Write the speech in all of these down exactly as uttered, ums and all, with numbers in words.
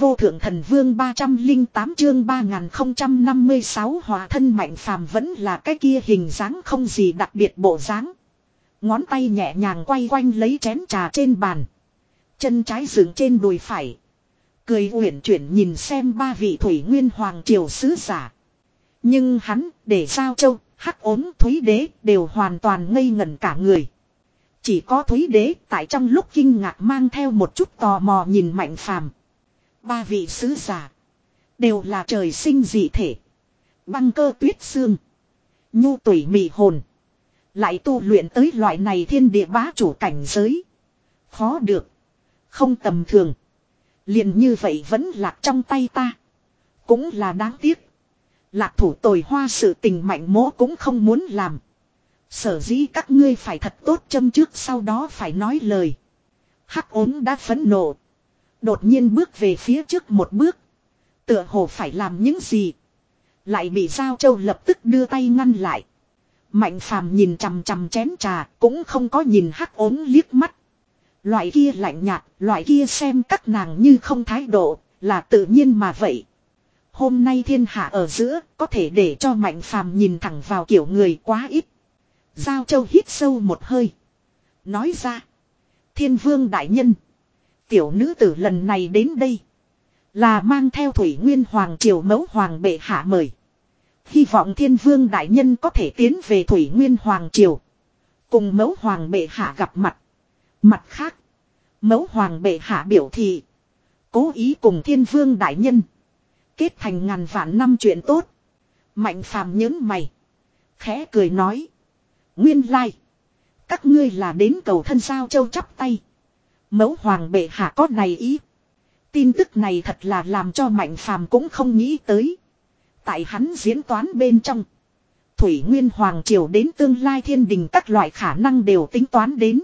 Vô thượng thần vương ba trăm linh tám chương ba nghìn không trăm năm mươi sáu hóa thân Mạnh Phàm vẫn là cái kia hình dáng không gì đặc biệt bộ dáng. Ngón tay nhẹ nhàng quay quanh lấy chén trà trên bàn. Chân trái dựng trên đùi phải. Cười uyển chuyển nhìn xem ba vị thủy nguyên hoàng triều sứ giả. Nhưng hắn để Giao Châu, Hắc Ốm, Thúy Đế đều hoàn toàn ngây ngẩn cả người. Chỉ có Thúy Đế tại trong lúc kinh ngạc mang theo một chút tò mò nhìn Mạnh Phàm. Ba vị sứ giả đều là trời sinh dị thể. Băng cơ tuyết xương, nhu tủy mị hồn. Lại tu luyện tới loại này thiên địa bá chủ cảnh giới. Khó được, không tầm thường. Liền như vậy vẫn lạc trong tay ta. Cũng là đáng tiếc. Lạc thủ tồi hoa sự tình Mạnh mỗ cũng không muốn làm. Sở dĩ các ngươi phải thật tốt châm trước, sau đó phải nói lời. Hắc Ốm đã phẫn nộ. Đột nhiên bước về phía trước một bước. Tựa hồ phải làm những gì. Lại bị Giao Châu lập tức đưa tay ngăn lại. Mạnh Phàm nhìn chằm chằm chén trà, cũng không có nhìn Hắc Ốm liếc mắt. Loại kia lạnh nhạt, loại kia xem các nàng như không thái độ, là tự nhiên mà vậy. Hôm nay thiên hạ ở giữa, có thể để cho Mạnh Phàm nhìn thẳng vào kiểu người quá ít. Giao Châu hít sâu một hơi. Nói ra. Thiên vương đại nhân. Tiểu nữ tử lần này đến đây. Là mang theo Thủy Nguyên Hoàng triều mẫu hoàng bệ hạ mời. Hy vọng thiên vương đại nhân có thể tiến về Thủy Nguyên Hoàng triều. Cùng mẫu hoàng bệ hạ gặp mặt. Mặt khác. Mẫu hoàng bệ hạ biểu thị. Cố ý cùng thiên vương đại nhân. Kết thành ngàn vạn năm chuyện tốt. Mạnh Phàm nhớn mày. Khẽ cười nói. Nguyên lai. Các ngươi là đến cầu thân Giao Châu chắp tay. Mẫu hoàng bệ hạ có này ý. Tin tức này thật là làm cho Mạnh Phàm cũng không nghĩ tới. Tại hắn diễn toán bên trong. Thủy Nguyên Hoàng triều đến tương lai thiên đình các loại khả năng đều tính toán đến.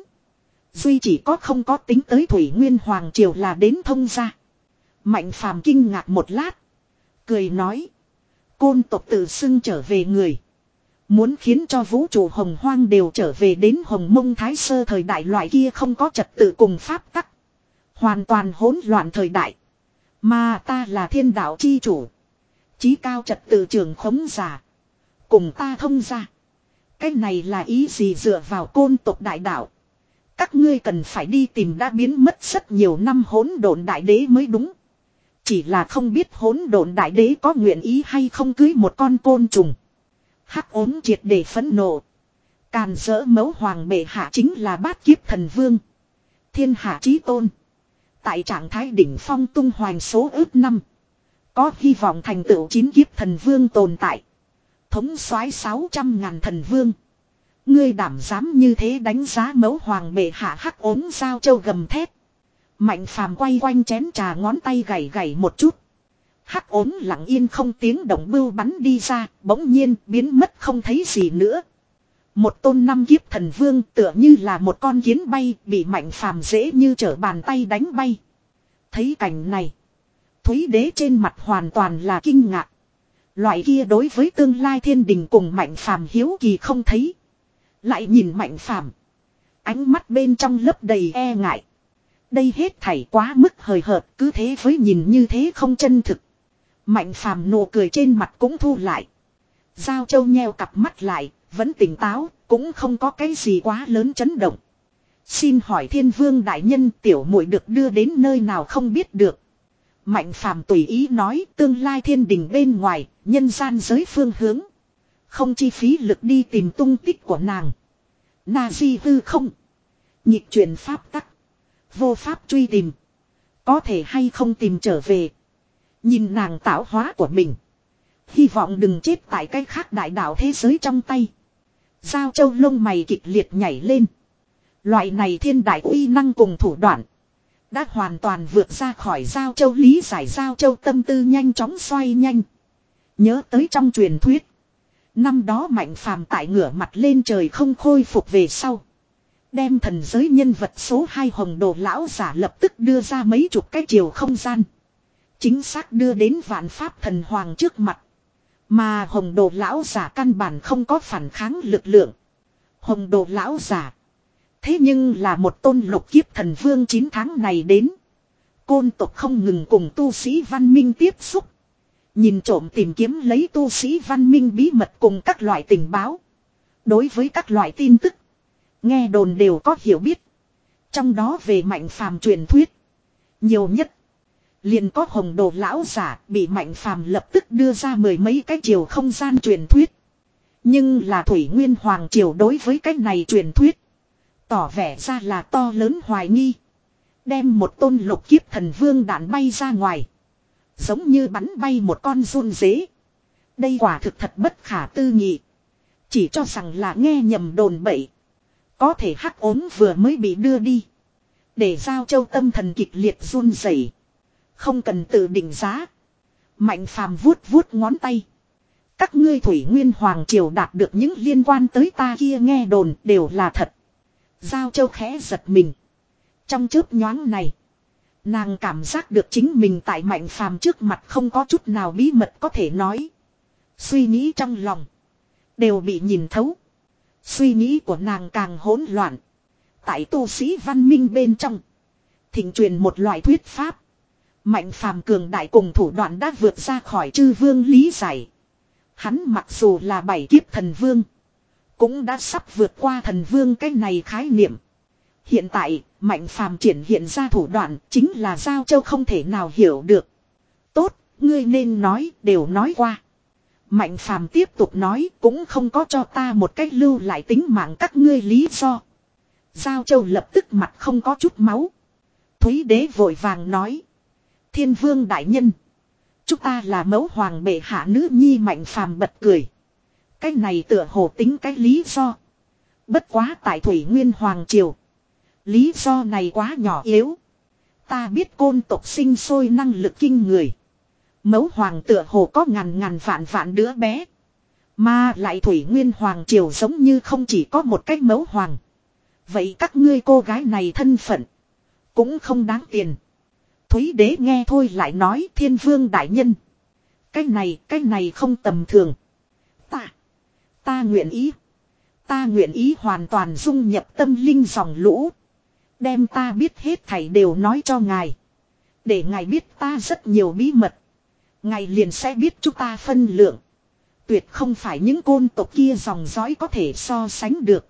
Duy chỉ có không có tính tới Thủy Nguyên Hoàng triều là đến thông gia. Mạnh Phàm kinh ngạc một lát. Cười nói. Côn tộc tự xưng trở về người. Muốn khiến cho vũ trụ hồng hoang đều trở về đến Hồng Mông Thái Sơ thời đại loại kia không có trật tự cùng pháp tắc. Hoàn toàn hỗn loạn thời đại. Mà ta là thiên đạo chi chủ. Chí cao trật tự trường khống giả. Cùng ta thông ra. Cái này là ý gì dựa vào côn tộc đại đạo. Các ngươi cần phải đi tìm đã biến mất rất nhiều năm hỗn độn đại đế mới đúng. Chỉ là không biết hỗn độn đại đế có nguyện ý hay không cưới một con côn trùng. Hắc Ốm triệt để phẫn nộ. Càn rỡ mẫu hoàng bệ hạ chính là bát kiếp thần vương. Thiên hạ chí tôn. Tại trạng thái đỉnh phong tung hoành số ước năm. Có hy vọng thành tựu chín kiếp thần vương tồn tại. Thống soái sáu trăm ngàn thần vương. Ngươi đảm dám như thế đánh giá mẫu hoàng bệ hạ. Hắc Ốm Giao Châu gầm thét. Mạnh Phàm quay quanh chén trà ngón tay gảy gảy một chút. Hắc Ốm lặng yên không tiếng động bưu bắn đi ra, bỗng nhiên biến mất không thấy gì nữa. Một tôn năm kiếp thần vương tựa như là một con kiến bay, bị Mạnh Phàm dễ như trở bàn tay đánh bay. Thấy cảnh này, Thúy Đế trên mặt hoàn toàn là kinh ngạc. Loại kia đối với tương lai thiên đình cùng Mạnh Phàm hiếu kỳ không thấy. Lại nhìn Mạnh Phàm, ánh mắt bên trong lấp đầy e ngại. Đây hết thảy quá mức hời hợt, cứ thế với nhìn như thế không chân thực. Mạnh Phàm nụ cười trên mặt cũng thu lại. Giao Châu nheo cặp mắt lại, vẫn tỉnh táo, cũng không có cái gì quá lớn chấn động. Xin hỏi thiên vương đại nhân, tiểu muội được đưa đến nơi nào không biết được. Mạnh Phàm tùy ý nói, tương lai thiên đình bên ngoài, nhân gian giới phương hướng. Không chi phí lực đi tìm tung tích của nàng. Na di hư không. Nhịp chuyển pháp tắc. Vô pháp truy tìm. Có thể hay không tìm trở về. Nhìn nàng tạo hóa của mình. Hy vọng đừng chết tại cái khác đại đạo thế giới trong tay. Giao Châu lông mày kịch liệt nhảy lên. Loại này thiên đại uy năng cùng thủ đoạn. Đã hoàn toàn vượt ra khỏi Giao Châu lý giải. Giao Châu tâm tư nhanh chóng xoay nhanh. Nhớ tới trong truyền thuyết. Năm đó Mạnh Phàm tại ngửa mặt lên trời không khôi phục về sau. Đem thần giới nhân vật số hai Hồng Đồ lão giả lập tức đưa ra mấy chục cái chiều không gian. Chính xác đưa đến vạn pháp thần hoàng trước mặt. Mà Hồng Đồ lão giả căn bản không có phản kháng lực lượng. Hồng Đồ lão giả. Thế nhưng là một tôn lục kiếp thần vương chín tháng này đến. Côn tộc không ngừng cùng tu sĩ văn minh tiếp xúc. Nhìn trộm tìm kiếm lấy tu sĩ văn minh bí mật cùng các loại tình báo. Đối với các loại tin tức, nghe đồn đều có hiểu biết. Trong đó về Mạnh Phàm truyền thuyết, nhiều nhất liền có Hồng Đồ lão giả bị Mạnh Phàm lập tức đưa ra mười mấy cái chiều không gian truyền thuyết. Nhưng là Thủy Nguyên Hoàng Triều đối với cái này truyền thuyết tỏ vẻ ra là to lớn hoài nghi. Đem một tôn lục kiếp thần vương đạn bay ra ngoài, giống như bắn bay một con giun dế. Đây quả thực thật bất khả tư nghị. Chỉ cho rằng là nghe nhầm đồn bậy. Có thể hắc ốm vừa mới bị đưa đi, để Giao Châu tâm thần kịch liệt run rẩy. Không cần tự định giá. Mạnh Phàm vuốt vuốt ngón tay. Các ngươi Thủy Nguyên Hoàng Triều đạt được những liên quan tới ta kia nghe đồn đều là thật. Giao Châu khẽ giật mình. Trong chớp nhoáng này, nàng cảm giác được chính mình tại Mạnh Phàm trước mặt không có chút nào bí mật có thể nói. Suy nghĩ trong lòng đều bị nhìn thấu. Suy nghĩ của nàng càng hỗn loạn. Tại tu sĩ văn minh bên trong, thịnh truyền một loại thuyết pháp. Mạnh Phàm cường đại cùng thủ đoạn đã vượt ra khỏi chư vương lý giải. Hắn mặc dù là bảy kiếp thần vương, cũng đã sắp vượt qua thần vương cái này khái niệm. Hiện tại, Mạnh Phàm triển hiện ra thủ đoạn chính là Giao Châu không thể nào hiểu được. Tốt, ngươi nên nói, đều nói qua. Mạnh Phàm tiếp tục nói, cũng không có cho ta một cách lưu lại tính mạng các ngươi lý do. Giao Châu lập tức mặt không có chút máu. Thúy Đế vội vàng nói. Thiên Vương đại nhân, chúng ta là mẫu hoàng bệ hạ nữ nhi. Mạnh Phàm bật cười. Cái này tựa hồ tính cái lý do. Bất quá tại Thủy Nguyên Hoàng Triều, lý do này quá nhỏ yếu. Ta biết Côn tộc sinh sôi năng lực kinh người. Mẫu hoàng tựa hồ có ngàn ngàn vạn vạn đứa bé. Mà lại Thủy Nguyên Hoàng Triều giống như không chỉ có một cách mẫu hoàng. Vậy các ngươi cô gái này thân phận cũng không đáng tiền. Thúy Đế nghe thôi lại nói, Thiên Vương đại nhân, cái này, cái này không tầm thường. Ta, ta nguyện ý. Ta nguyện ý hoàn toàn dung nhập tâm linh dòng lũ. Đem ta biết hết thảy đều nói cho ngài. Để ngài biết ta rất nhiều bí mật. Ngài liền sẽ biết chúng ta phân lượng. Tuyệt không phải những côn tộc kia dòng dõi có thể so sánh được.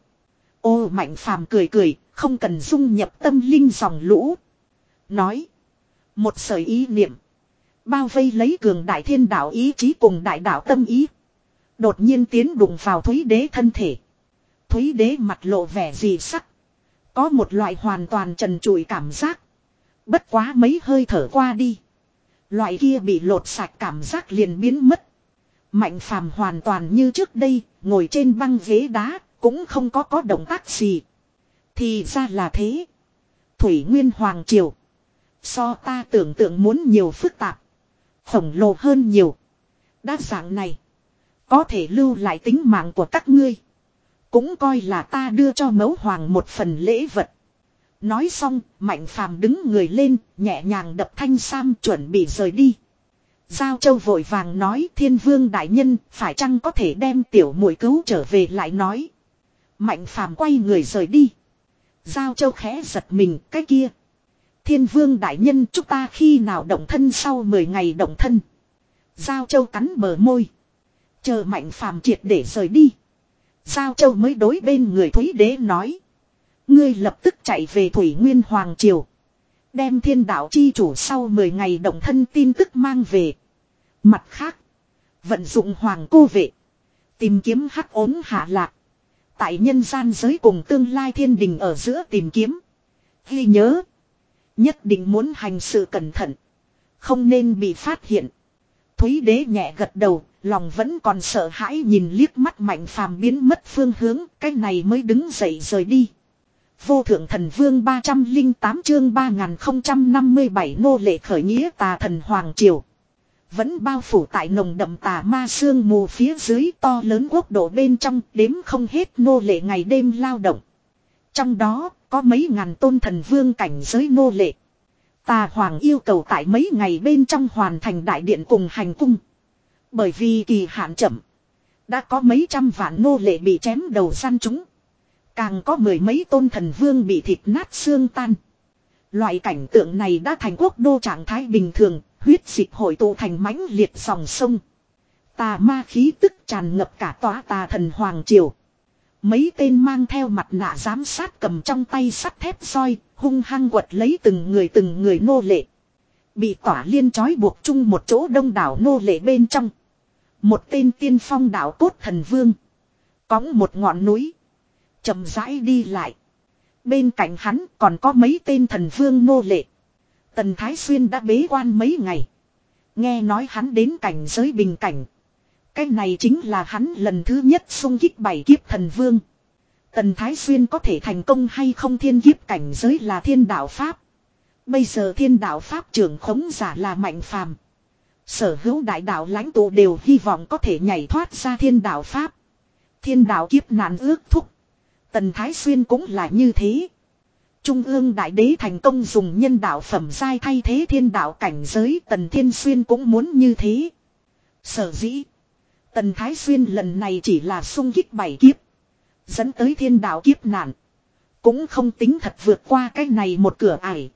Ô Mạnh Phàm cười cười, không cần dung nhập tâm linh dòng lũ. Nói. Một sợi ý niệm bao vây lấy cường đại thiên đạo ý chí cùng đại đạo tâm ý. Đột nhiên tiến đụng vào Thúy Đế thân thể. Thúy Đế mặt lộ vẻ dị sắc. Có một loại hoàn toàn trần trụi cảm giác. Bất quá mấy hơi thở qua đi, loại kia bị lột sạch cảm giác liền biến mất. Mạnh Phàm hoàn toàn như trước đây, ngồi trên băng ghế đá, cũng không có có động tác gì. Thì ra là thế. Thủy Nguyên Hoàng Triều so ta tưởng tượng muốn nhiều phức tạp, khổng lồ hơn nhiều. Đa dạng này có thể lưu lại tính mạng của các ngươi, cũng coi là ta đưa cho mẫu hoàng một phần lễ vật. Nói xong, Mạnh Phàm đứng người lên, nhẹ nhàng đập thanh sam chuẩn bị rời đi. Giao Châu vội vàng nói, Thiên Vương đại nhân, phải chăng có thể đem tiểu muội cứu trở về lại nói. Mạnh Phàm quay người rời đi. Giao Châu khẽ giật mình, cái kia. Thiên Vương đại nhân, chúng ta khi nào động thân? Sau mười ngày động thân. Giao Châu cắn bờ môi. Chờ Mạnh Phàm triệt để rời đi, Giao Châu mới đối bên người Thúy Đế nói. Ngươi lập tức chạy về Thủy Nguyên Hoàng Triều, đem thiên đạo chi chủ sau mười ngày động thân tin tức mang về. Mặt khác, vận dụng hoàng cô vệ, tìm kiếm hắc ốm hạ lạc. Tại nhân gian giới cùng tương lai thiên đình ở giữa tìm kiếm. Ghi nhớ, nhất định muốn hành sự cẩn thận, không nên bị phát hiện. Thúy Đế nhẹ gật đầu, lòng vẫn còn sợ hãi nhìn liếc mắt Mạnh Phàm biến mất phương hướng, cái này mới đứng dậy rời đi. Vô thượng thần vương ba trăm lẻ tám chương ba nghìn không trăm năm mươi bảy nô lệ khởi nghĩa. Tà thần Hoàng Triều vẫn bao phủ tại nồng đậm tà ma sương mù phía dưới, to lớn quốc độ bên trong, đếm không hết nô lệ ngày đêm lao động. Trong đó có mấy ngàn tôn thần vương cảnh giới nô lệ. Tà Hoàng yêu cầu tại mấy ngày bên trong hoàn thành đại điện cùng hành cung. Bởi vì kỳ hạn chậm, đã có mấy trăm vạn nô lệ bị chém đầu săn chúng. Càng có mười mấy tôn thần vương bị thịt nát xương tan. Loại cảnh tượng này đã thành quốc đô trạng thái bình thường, huyết dịch hội tụ thành mãnh liệt dòng sông. Tà ma khí tức tràn ngập cả tòa tà thần hoàng triều. Mấy tên mang theo mặt nạ giám sát cầm trong tay sắt thép roi, hung hăng quật lấy từng người từng người nô lệ. Bị tỏa liên trói buộc chung một chỗ đông đảo nô lệ bên trong. Một tên tiên phong đạo cốt thần vương. Cõng một ngọn núi. Chậm rãi đi lại. Bên cạnh hắn còn có mấy tên thần vương nô lệ. Tần Thái Xuyên đã bế quan mấy ngày. Nghe nói hắn đến cảnh giới bình cảnh. Cái này chính là hắn lần thứ nhất xung kích bảy kiếp thần vương. Tần Thái Xuyên có thể thành công hay không thiên kiếp cảnh giới là thiên đạo Pháp. Bây giờ thiên đạo Pháp trưởng khống giả là Mạnh Phàm. Sở hữu đại đạo lãnh tụ đều hy vọng có thể nhảy thoát ra thiên đạo Pháp. Thiên đạo kiếp nạn ước thúc. Tần Thái Xuyên cũng là như thế. Trung ương đại đế thành công dùng nhân đạo phẩm giai thay thế thiên đạo cảnh giới. Tần Thiên Xuyên cũng muốn như thế. Sở dĩ Tần Thái Xuyên lần này chỉ là xung kích bảy kiếp. Dẫn tới thiên đạo kiếp nạn. Cũng không tính thật vượt qua cái này một cửa ải.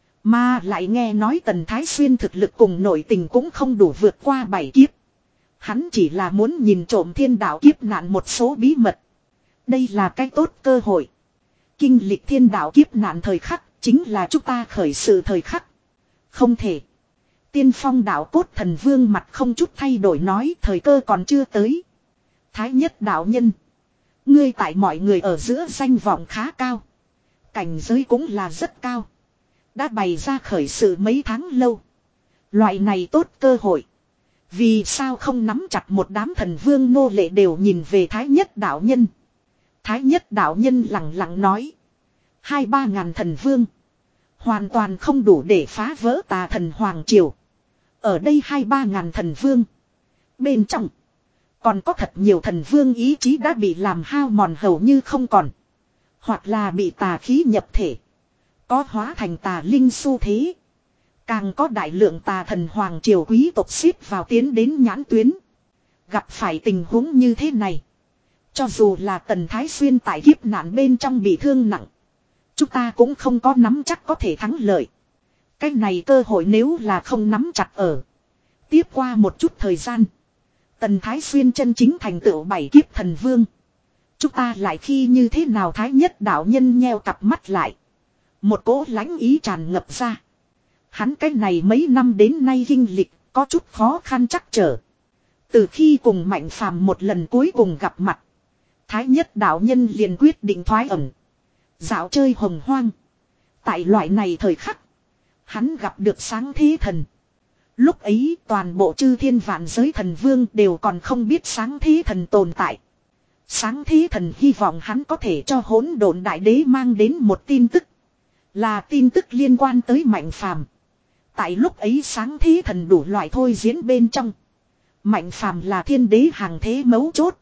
Mà lại nghe nói Tần Thái Xuyên thực lực cùng nội tình cũng không đủ vượt qua bảy kiếp. Hắn chỉ là muốn nhìn trộm thiên đạo kiếp nạn một số bí mật. Đây là cái tốt cơ hội. Kinh lịch thiên đạo kiếp nạn thời khắc chính là chúng ta khởi sự thời khắc. Không thể. Tiên phong đạo cốt thần vương mặt không chút thay đổi nói thời cơ còn chưa tới. Thái nhất đạo nhân. Ngươi tại mọi người ở giữa danh vọng khá cao. Cảnh giới cũng là rất cao. Đã bày ra khởi sự mấy tháng lâu. Loại này tốt cơ hội. Vì sao không nắm chặt một đám thần vương nô lệ đều nhìn về Thái nhất đạo nhân. Thái nhất đạo nhân lặng lặng nói. Hai ba ngàn thần vương. Hoàn toàn không đủ để phá vỡ tà thần hoàng triều. Ở đây hai ba ngàn thần vương. Bên trong. Còn có thật nhiều thần vương ý chí đã bị làm hao mòn hầu như không còn. Hoặc là bị tà khí nhập thể. Có hóa thành tà linh xu thế. Càng có đại lượng tà thần hoàng triều quý tộc xếp vào tiến đến nhãn tuyến. Gặp phải tình huống như thế này. Cho dù là Tần Thái Xuyên tại kiếp nạn bên trong bị thương nặng. Chúng ta cũng không có nắm chắc có thể thắng lợi. Cái này cơ hội nếu là không nắm chặt ở. Tiếp qua một chút thời gian. Tần Thái Xuyên chân chính thành tựu bảy kiếp thần vương. Chúng ta lại khi như thế nào Thái nhất đạo nhân nheo cặp mắt lại. Một cỗ lãnh ý tràn ngập ra. Hắn cái này mấy năm đến nay kinh lịch có chút khó khăn chắc trở. Từ khi cùng Mạnh Phàm một lần cuối cùng gặp mặt. Thái nhất đạo nhân liền quyết định thoái ẩn. Dạo chơi hồng hoang. Tại loại này thời khắc. Hắn gặp được sáng thế thần. Lúc ấy toàn bộ chư thiên vạn giới thần vương đều còn không biết sáng thế thần tồn tại. Sáng thế thần hy vọng hắn có thể cho hỗn độn đại đế mang đến một tin tức. Là tin tức liên quan tới Mạnh Phàm. Tại lúc ấy sáng thế thần đủ loại thôi diễn bên trong. Mạnh Phàm là thiên đế hàng thế mấu chốt.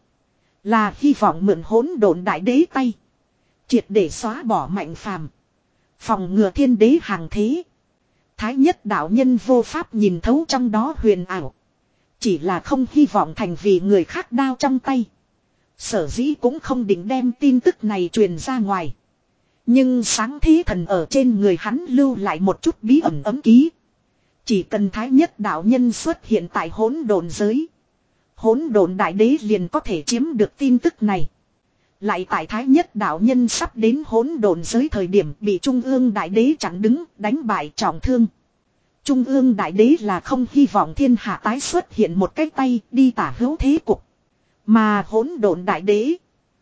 Là hy vọng mượn hỗn độn đại đế tay. Triệt để xóa bỏ Mạnh Phàm. Phòng ngừa thiên đế hàng thế. Thái nhất đạo nhân vô pháp nhìn thấu trong đó huyền ảo. Chỉ là không hy vọng thành vì người khác đao trong tay. Sở dĩ cũng không định đem tin tức này truyền ra ngoài. Nhưng sáng thế thần ở trên người hắn lưu lại một chút bí ẩn ấm ký. Chỉ cần thái nhất đạo nhân xuất hiện tại hỗn độn giới. Hỗn độn đại đế liền có thể chiếm được tin tức này. Lại tại thái nhất đạo nhân sắp đến hỗn độn giới thời điểm bị trung ương đại đế chặn đứng đánh bại trọng thương. Trung ương đại đế là không hy vọng thiên hạ tái xuất hiện một cái tay đi tả hữu thế cục. Mà hỗn độn đại đế.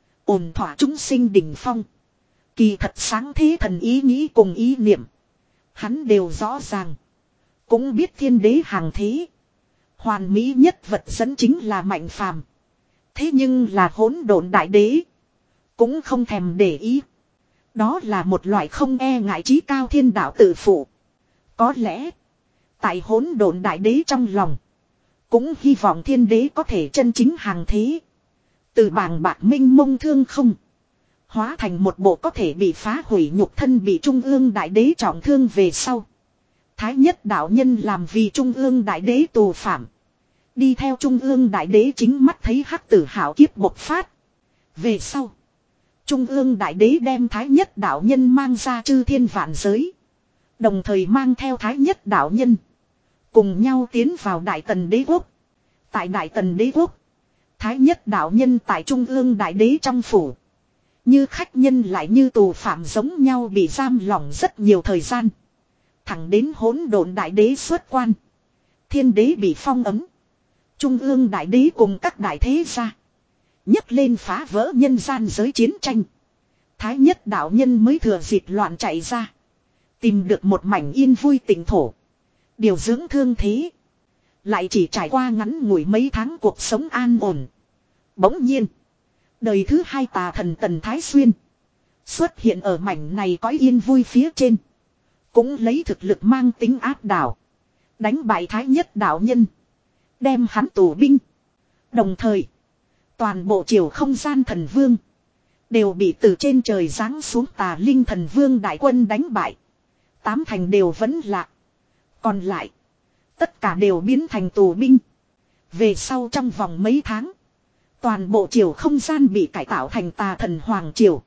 Ổn thỏa chúng sinh đỉnh phong. Kỳ thật sáng thế thần ý nghĩ cùng ý niệm. Hắn đều rõ ràng. Cũng biết thiên đế hàng thế. Hoàn mỹ nhất vật dẫn chính là Mạnh Phàm. Thế nhưng là hỗn độn đại đế. Cũng không thèm để ý. Đó là một loại không e ngại trí cao thiên đạo tự phụ. Có lẽ. Tại hỗn độn đại đế trong lòng. Cũng hy vọng thiên đế có thể chân chính hàng thế. Từ bàng bạc minh mông thương không. Hóa thành một bộ có thể bị phá hủy nhục thân bị trung ương đại đế trọng thương về sau. Thái nhất đạo nhân làm vì trung ương đại đế tù phạm. Đi theo trung ương đại đế chính mắt thấy hắc tử hảo kiếp bộc phát. Về sau. Trung ương đại đế đem thái nhất đạo nhân mang ra chư thiên vạn giới. Đồng thời mang theo Thái Nhất đạo nhân. Cùng nhau tiến vào Đại Tần đế quốc. Tại Đại Tần đế quốc. Thái Nhất đạo nhân tại Trung ương đại đế trong phủ. Như khách nhân lại như tù phạm giống nhau bị giam lỏng rất nhiều thời gian. Thẳng đến hỗn độn đại đế xuất quan. Thiên đế bị phong ấm. Trung ương đại đế cùng các đại thế gia. nhấc lên phá vỡ nhân gian giới chiến tranh. Thái Nhất đạo nhân mới thừa dịp loạn chạy ra. Tìm được một mảnh yên vui tỉnh thổ. Điều dưỡng thương thế. Lại chỉ trải qua ngắn ngủi mấy tháng cuộc sống an ổn. Bỗng nhiên. Đời thứ hai tà thần Tần Thái Xuyên. Xuất hiện ở mảnh này có yên vui phía trên. Cũng lấy thực lực mang tính áp đảo. Đánh bại Thái Nhất đạo nhân. Đem hắn tù binh. Đồng thời. Toàn bộ triều không gian thần vương. Đều bị từ trên trời giáng xuống tà linh thần vương đại quân đánh bại. Tám thành đều vẫn lạc. Còn lại. Tất cả đều biến thành tù binh. Về sau trong vòng mấy tháng. Toàn bộ triều không gian bị cải tạo thành tà thần hoàng triều.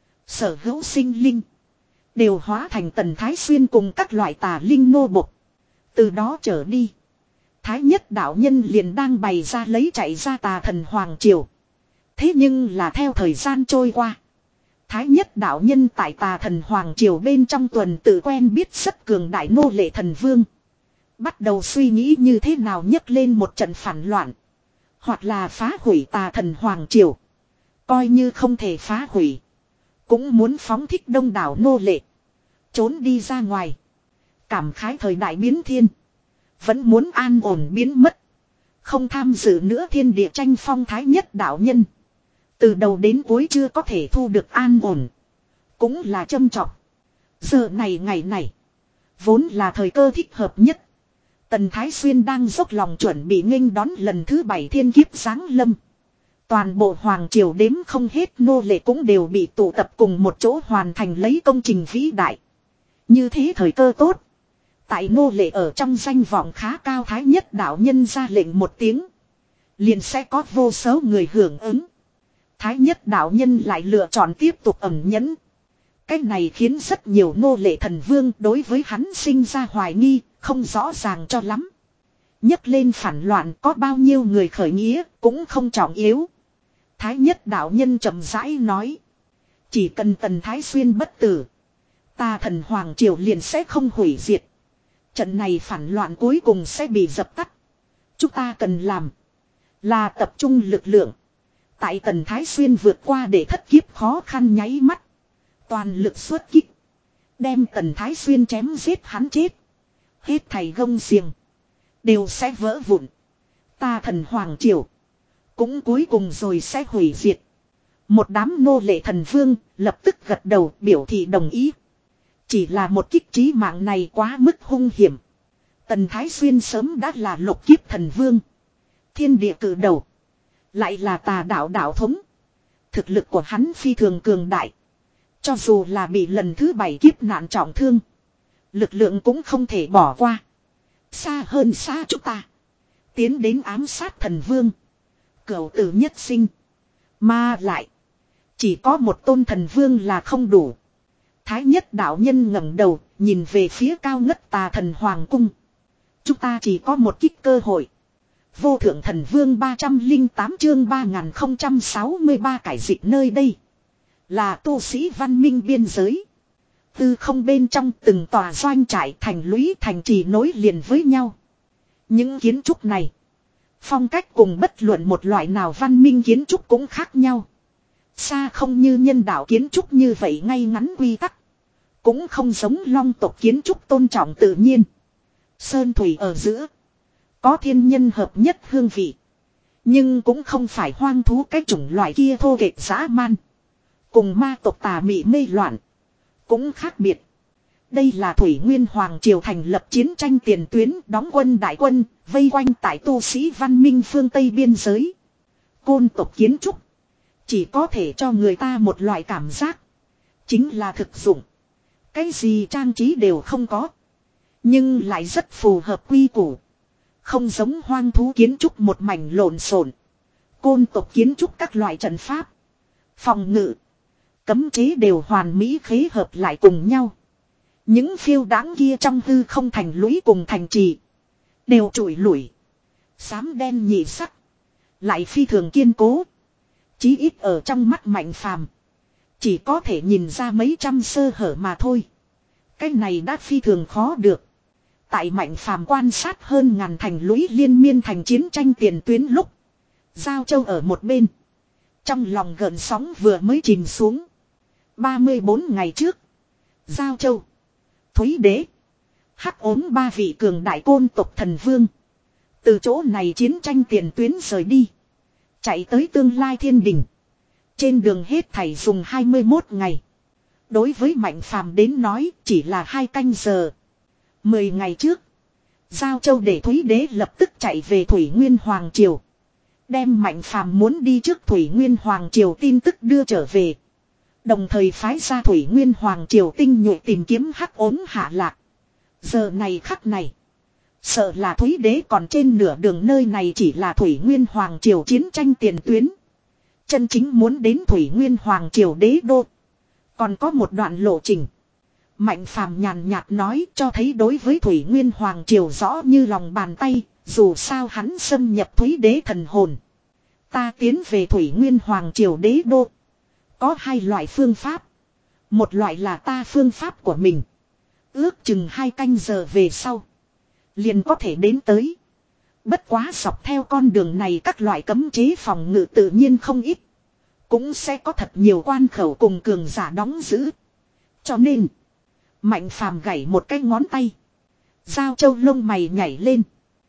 Sở hữu sinh linh. Đều hóa thành Tần Thái Xuyên cùng các loại tà linh nô bộc. Từ đó trở đi. Thái Nhất đạo nhân liền đang bày ra lấy chạy ra tà thần hoàng triều. Thế nhưng là theo thời gian trôi qua. Thái Nhất đạo nhân tại tà thần hoàng triều bên trong tuần tự quen biết rất cường đại nô lệ thần vương. Bắt đầu suy nghĩ như thế nào nhấc lên một trận phản loạn. Hoặc là phá hủy tà thần hoàng triều. Coi như không thể phá hủy. Cũng muốn phóng thích đông đảo nô lệ. Trốn đi ra ngoài. Cảm khái thời đại biến thiên. Vẫn muốn an ổn biến mất. Không tham dự nữa thiên địa tranh phong Thái Nhất đạo nhân. Từ đầu đến cuối chưa có thể thu được an ổn. Cũng là châm chọc. Giờ này ngày này. Vốn là thời cơ thích hợp nhất. Tần Thái Xuyên đang dốc lòng chuẩn bị nghênh đón lần thứ bảy thiên kiếp giáng lâm. Toàn bộ hoàng triều đếm không hết nô lệ cũng đều bị tụ tập cùng một chỗ hoàn thành lấy công trình vĩ đại. Như thế thời cơ tốt. Tại nô lệ ở trong danh vọng khá cao Thái Nhất đạo nhân ra lệnh một tiếng. Liền sẽ có vô số người hưởng ứng. Thái Nhất đạo nhân lại lựa chọn tiếp tục ẩn nhẫn. Cái này khiến rất nhiều nô lệ thần vương đối với hắn sinh ra hoài nghi, không rõ ràng cho lắm. Nhấc lên phản loạn có bao nhiêu người khởi nghĩa cũng không trọng yếu. Thái Nhất đạo nhân chậm rãi nói. Chỉ cần Tần Thái Xuyên bất tử. Ta thần hoàng triều liền sẽ không hủy diệt. Trận này phản loạn cuối cùng sẽ bị dập tắt. Chúng ta cần làm. Là tập trung lực lượng. Tại Tần Thái Xuyên vượt qua để thất kiếp khó khăn nháy mắt. Toàn lực xuất kích. Đem Tần Thái Xuyên chém giết hắn chết. Hết thầy gông xiềng. Đều sẽ vỡ vụn. Ta thần hoàng triều. Cũng cuối cùng rồi sẽ hủy diệt. Một đám nô lệ thần vương lập tức gật đầu biểu thị đồng ý. Chỉ là một kích trí mạng này quá mức hung hiểm. Tần Thái Xuyên sớm đã là lục kiếp thần vương. Thiên địa cử đầu. Lại là tà đạo đạo thống. Thực lực của hắn phi thường cường đại. Cho dù là bị lần thứ bảy kiếp nạn trọng thương. Lực lượng cũng không thể bỏ qua. Xa hơn xa chúng ta. Tiến đến ám sát thần vương. Cửu tử nhất sinh. Mà lại. Chỉ có một tôn thần vương là không đủ. Thái Nhất đạo nhân ngẩng đầu. Nhìn về phía cao ngất tà thần hoàng cung. Chúng ta chỉ có một kích cơ hội. Vô thượng thần vương ba trăm lẻ tám chương ba nghìn không trăm sáu mươi ba cải dịch nơi đây. Là tu sĩ văn minh biên giới. Tư không bên trong từng tòa doanh trại thành lũy thành trì nối liền với nhau. Những kiến trúc này. Phong cách cùng bất luận một loại nào văn minh kiến trúc cũng khác nhau. Xa không như nhân đạo kiến trúc như vậy ngay ngắn quy tắc. Cũng không giống long tộc kiến trúc tôn trọng tự nhiên. Sơn thủy ở giữa. Có thiên nhân hợp nhất hương vị. Nhưng cũng không phải hoang thú cái chủng loại kia thô kệch dã man. Cùng ma tộc tà mị mê loạn. Cũng khác biệt. Đây là Thủy Nguyên Hoàng Triều thành lập chiến tranh tiền tuyến đóng quân đại quân. Vây quanh tại tu sĩ văn minh phương Tây biên giới. Côn tộc kiến trúc. Chỉ có thể cho người ta một loại cảm giác. Chính là thực dụng. Cái gì trang trí đều không có. Nhưng lại rất phù hợp quy củ. Không giống hoang thú kiến trúc một mảnh lộn xộn. Côn tộc kiến trúc các loại trận pháp. Phòng ngự. Cấm chế đều hoàn mỹ khế hợp lại cùng nhau. Những phiêu đáng kia trong hư không thành lũy cùng thành trì. Đều trụi lủi. Xám đen nhị sắc. Lại phi thường kiên cố. Chí ít ở trong mắt Mạnh Phàm chỉ có thể nhìn ra mấy trăm sơ hở mà thôi. Cái này đã phi thường khó được. Tại Mạnh Phàm quan sát hơn ngàn thành lũy liên miên thành chiến tranh tiền tuyến lúc. Giao Châu ở một bên. Trong lòng gợn sóng vừa mới chìm xuống. ba mươi bốn ngày trước. Giao Châu. Thúy Đế. Hắc ốm ba vị cường đại côn tộc thần vương. Từ chỗ này chiến tranh tiền tuyến rời đi. Chạy tới tương lai thiên đình. Trên đường hết thảy dùng hai mươi mốt ngày. Đối với Mạnh Phàm đến nói chỉ là hai canh giờ. Mười ngày trước. Giao Châu để Thúy Đế lập tức chạy về Thủy Nguyên Hoàng Triều. Đem Mạnh Phàm muốn đi trước Thủy Nguyên Hoàng Triều tin tức đưa trở về. Đồng thời phái ra Thủy Nguyên Hoàng Triều tinh nhuệ tìm kiếm hắc ốm hạ lạc. Giờ này khắc này. Sợ là Thúy Đế còn trên nửa đường, nơi này chỉ là Thủy Nguyên Hoàng Triều chiến tranh tiền tuyến. Chân chính muốn đến Thủy Nguyên Hoàng Triều đế đô. Còn có một đoạn lộ trình. Mạnh Phàm nhàn nhạt nói, cho thấy đối với Thủy Nguyên Hoàng Triều rõ như lòng bàn tay. Dù sao hắn xâm nhập Thúy Đế thần hồn. Ta tiến về Thủy Nguyên Hoàng Triều đế đô. Có hai loại phương pháp. Một loại là ta phương pháp của mình. Ước chừng hai canh giờ về sau. Liền có thể đến tới. Bất quá dọc theo con đường này các loại cấm chế phòng ngự tự nhiên không ít. Cũng sẽ có thật nhiều quan khẩu cùng cường giả đóng giữ. Cho nên. Mạnh Phàm gảy một cái ngón tay. Giao Châu lông mày nhảy lên.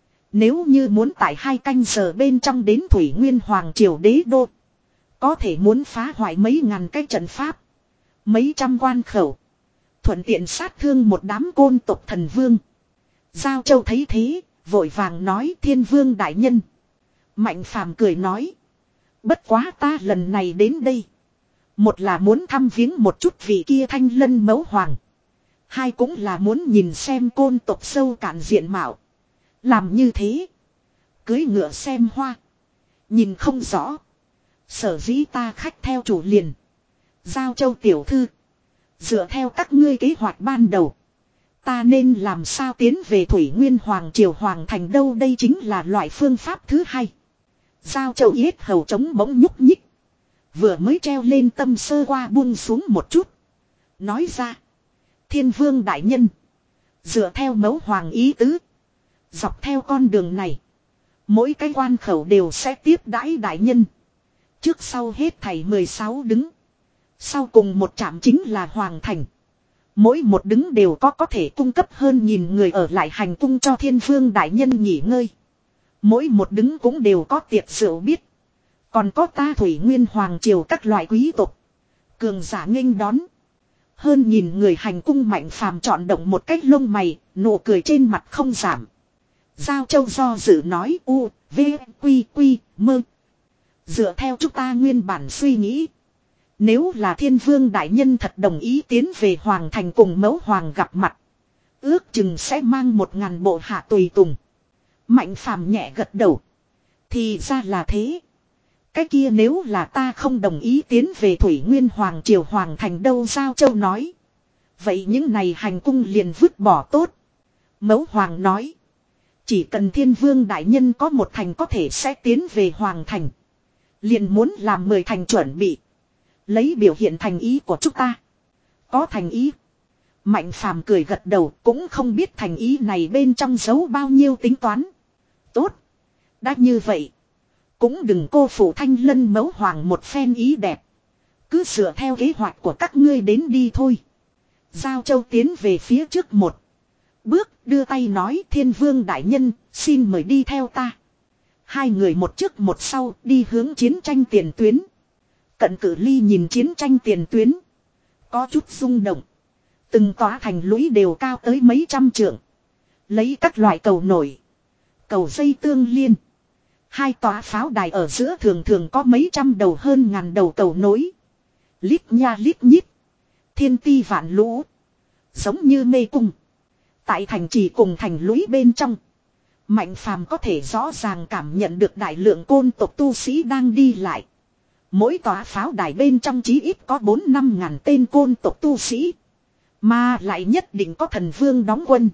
Nếu như muốn tại hai canh giờ bên trong đến Thủy Nguyên Hoàng Triều đế đô. Có thể muốn phá hoại mấy ngàn cái trận pháp. Mấy trăm quan khẩu. Thuận tiện sát thương một đám côn tộc thần vương. Giao Châu thấy thế, vội vàng nói Thiên Vương đại nhân. Mạnh Phàm cười nói. Bất quá ta lần này đến đây. Một là muốn thăm viếng một chút vị kia Thanh Lân Mẫu Hoàng. Hai cũng là muốn nhìn xem côn tộc sâu cạn diện mạo. Làm như thế. Cưới ngựa xem hoa. Nhìn không rõ. Sở dĩ ta khách theo chủ liền. Giao Châu tiểu thư. Dựa theo các ngươi kế hoạch ban đầu. Ta nên làm sao tiến về Thủy Nguyên Hoàng Triều Hoàng Thành đâu, đây chính là loại phương pháp thứ hai. Giao Châu yết hầu trống bỗng nhúc nhích. Vừa mới treo lên tâm sơ qua buông xuống một chút. Nói ra. Thiên Vương đại nhân. Dựa theo mẫu hoàng ý tứ. Dọc theo con đường này. Mỗi cái quan khẩu đều sẽ tiếp đãi đại nhân. Trước sau hết thảy mười sáu đứng. Sau cùng một trạm chính là Hoàng Thành. Mỗi một đứng đều có có thể cung cấp hơn nghìn người ở lại hành cung cho Thiên Vương đại nhân nghỉ ngơi. Mỗi một đứng cũng đều có tiệc rượu biết. Còn có ta Thủy Nguyên Hoàng Triều các loại quý tộc. Cường giả nghênh đón. Hơn nghìn người hành cung. Mạnh Phàm chọn động một cách lông mày, nụ cười trên mặt không giảm. Giao Châu do dự nói u, v, quy, quy, mơ. Dựa theo chúng ta nguyên bản suy nghĩ. Nếu là Thiên Vương đại nhân thật đồng ý tiến về Hoàng Thành cùng mẫu hoàng gặp mặt. Ước chừng sẽ mang một ngàn bộ hạ tùy tùng. Mạnh Phàm nhẹ gật đầu. Thì ra là thế. Cái kia nếu là ta không đồng ý tiến về Thủy Nguyên Hoàng Triều Hoàng Thành đâu, Giao Châu nói. Vậy những này hành cung liền vứt bỏ tốt. Mẫu hoàng nói. Chỉ cần Thiên Vương đại nhân có một thành có thể sẽ tiến về Hoàng Thành. Liền muốn làm mười thành chuẩn bị. Lấy biểu hiện thành ý của chúng ta. Có thành ý. Mạnh Phàm cười gật đầu, cũng không biết thành ý này bên trong giấu bao nhiêu tính toán. Tốt. Đã như vậy. Cũng đừng cô phụ Thanh Lân Mẫu Hoàng một phen ý đẹp. Cứ sửa theo kế hoạch của các ngươi đến đi thôi. Giao Châu tiến về phía trước một bước, đưa tay nói Thiên Vương đại nhân, xin mời đi theo ta. Hai người một trước một sau đi hướng chiến tranh tiền tuyến. Cận cử ly nhìn chiến tranh tiền tuyến. Có chút rung động. Từng tòa thành lũy đều cao tới mấy trăm trượng. Lấy các loại cầu nổi. Cầu dây tương liên. Hai tòa pháo đài ở giữa thường thường có mấy trăm đầu hơn ngàn đầu cầu nối. Lít nha lít nhít. Thiên ti vạn lũ. Giống như mê cung. Tại thành trì cùng thành lũy bên trong. Mạnh Phàm có thể rõ ràng cảm nhận được đại lượng côn tộc tu sĩ đang đi lại. Mỗi tòa pháo đài bên trong chí ít có bốn năm ngàn tên côn tộc tu sĩ. Mà lại nhất định có thần vương đóng quân.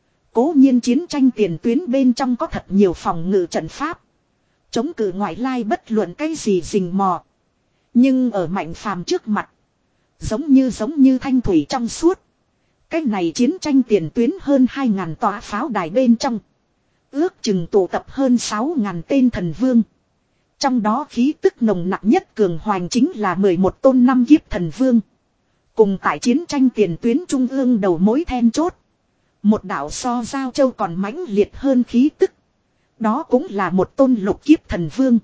Cố nhiên chiến tranh tiền tuyến bên trong có thật nhiều phòng ngự trận pháp. Chống cự ngoại lai bất luận cái gì rình mò. Nhưng ở Mạnh Phàm trước mặt. Giống như giống như thanh thủy trong suốt. Cái này chiến tranh tiền tuyến hơn hai ngàn tòa pháo đài bên trong. Ước chừng tụ tập hơn sáu ngàn tên thần vương. Trong đó khí tức nồng nặng nhất cường hoành chính là mười một tôn năm kiếp thần vương. Cùng tại chiến tranh tiền tuyến trung ương đầu mối then chốt. Một đạo so Giao Châu còn mãnh liệt hơn khí tức. Đó cũng là một tôn lục kiếp thần vương.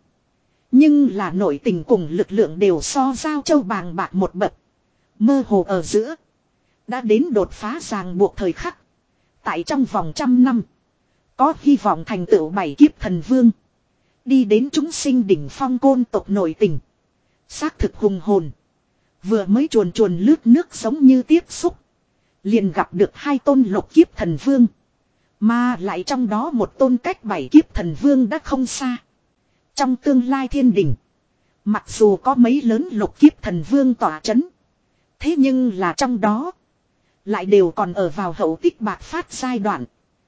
Nhưng là nội tình cùng lực lượng đều so Giao Châu bàng bạc một bậc. Mơ hồ ở giữa. Đã đến đột phá ràng buộc thời khắc. Tại trong vòng trăm năm. Có hy vọng thành tựu bảy kiếp thần vương. Đi đến chúng sinh đỉnh phong côn tộc nội tình. Xác thực hùng hồn. Vừa mới chuồn chuồn lướt nước giống như tiếp xúc. Liền gặp được hai tôn lục kiếp thần vương. Mà lại trong đó một tôn cách bảy kiếp thần vương đã không xa. Trong tương lai thiên đình. Mặc dù có mấy lớn lục kiếp thần vương tỏa chấn. Thế nhưng là trong đó. Lại đều còn ở vào hậu tích bạc phát giai đoạn.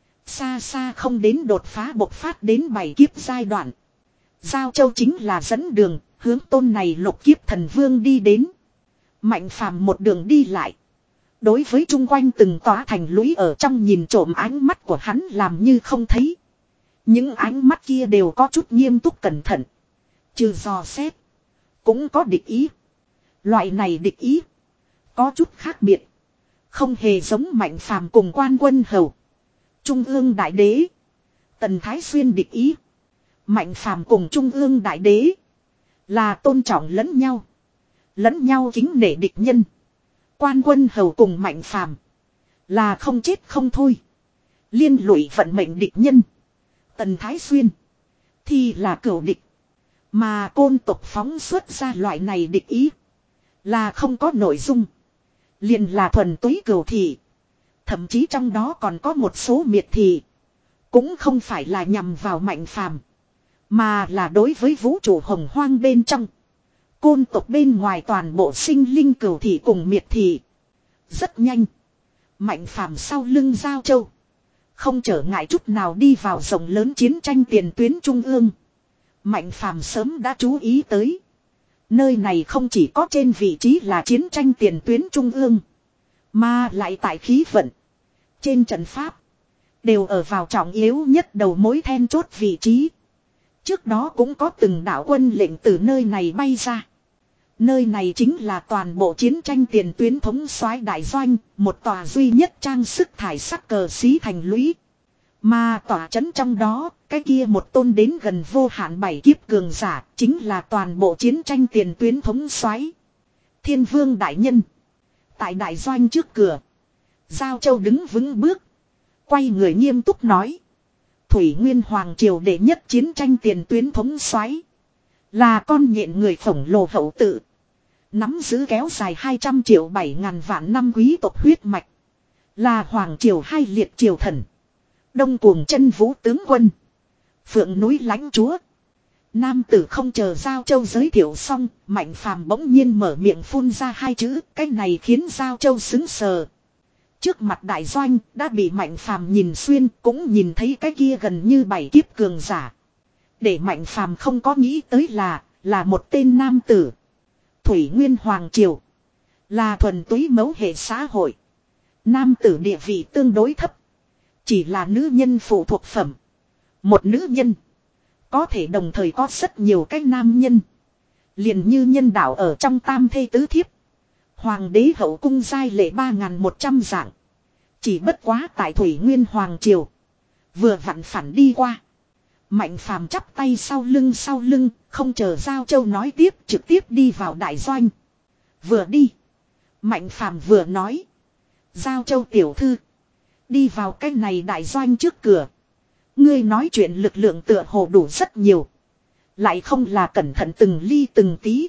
Xa xa không đến đột phá bộc phát đến bảy kiếp giai đoạn. Giao Châu chính là dẫn đường. Hướng tôn này lục kiếp thần vương đi đến. Mạnh Phàm một đường đi lại. Đối với chung quanh từng tòa thành lũy ở trong nhìn trộm ánh mắt của hắn làm như không thấy. Những ánh mắt kia đều có chút nghiêm túc cẩn thận. Trừ dò xét. Cũng có địch ý. Loại này địch ý. Có chút khác biệt. Không hề giống Mạnh Phàm cùng Quan Quân Hầu. Trung ương Đại Đế. Tần Thái Xuyên địch ý. Mạnh Phàm cùng Trung ương Đại Đế. Là tôn trọng lẫn nhau. Lẫn nhau kính nể địch nhân. Quan Quân Hầu cùng Mạnh Phàm là không chết không thôi. Liên lụy vận mệnh địch nhân. Tần Thái Xuyên thì là cửu địch. Mà côn tộc phóng xuất ra loại này địch ý. Là không có nội dung. Liền là thuần túy cửu thị. Thậm chí trong đó còn có một số miệt thị. Cũng không phải là nhằm vào Mạnh Phàm, mà là đối với vũ trụ hồng hoang bên trong. Côn tộc bên ngoài toàn bộ sinh linh cửu thị cùng miệt thị. Rất nhanh. Mạnh Phàm sau lưng Giao Châu. Không trở ngại chút nào đi vào rộng lớn chiến tranh tiền tuyến trung ương. Mạnh Phàm sớm đã chú ý tới. Nơi này không chỉ có trên vị trí là chiến tranh tiền tuyến trung ương. Mà lại tại khí vận. Trên trận pháp. Đều ở vào trọng yếu nhất đầu mối then chốt vị trí. Trước đó cũng có từng đạo quân lệnh từ nơi này bay ra. Nơi này chính là toàn bộ chiến tranh tiền tuyến thống soái đại doanh, một tòa duy nhất trang sức thải sắc cờ xí thành lũy. Mà tòa trấn trong đó, cái kia một tôn đến gần vô hạn bảy kiếp cường giả, chính là toàn bộ chiến tranh tiền tuyến thống soái Thiên Vương đại nhân. Tại đại doanh trước cửa, Giao Châu đứng vững bước, quay người nghiêm túc nói: Thủy Nguyên Hoàng triều đệ nhất chiến tranh tiền tuyến thống soái là con nhện người khổng lồ hậu tự. Nắm giữ kéo dài hai trăm triệu bảy ngàn vạn năm quý tộc huyết mạch. Là Hoàng triều hai liệt triều thần. Đông Cuồng Chân Vũ tướng quân. Phượng núi lãnh chúa. Nam tử không chờ Giao Châu giới thiệu xong, Mạnh Phàm bỗng nhiên mở miệng phun ra hai chữ, cái này khiến Giao Châu sững sờ. Trước mặt đại doanh đã bị Mạnh Phàm nhìn xuyên, cũng nhìn thấy cái kia gần như bảy kiếp cường giả. Để Mạnh Phàm không có nghĩ tới là là một tên nam tử. Thủy Nguyên Hoàng triều là thuần túy mẫu hệ xã hội. Nam tử địa vị tương đối thấp, chỉ là nữ nhân phụ thuộc phẩm. Một nữ nhân có thể đồng thời có rất nhiều cái nam nhân. Liền như nhân đạo ở trong tam thê tứ thiếp. Hoàng đế hậu cung giai lệ ba nghìn một trăm dạng. Chỉ bất quá tại Thủy Nguyên Hoàng triều vừa vặn phản đi qua. Mạnh Phàm chắp tay sau lưng sau lưng, không chờ Giao Châu nói tiếp, trực tiếp đi vào đại doanh. Vừa đi, Mạnh Phàm vừa nói: Giao Châu tiểu thư, đi vào cái này đại doanh trước cửa. Ngươi nói chuyện lực lượng tựa hồ đủ rất nhiều. Lại không là cẩn thận từng ly từng tí.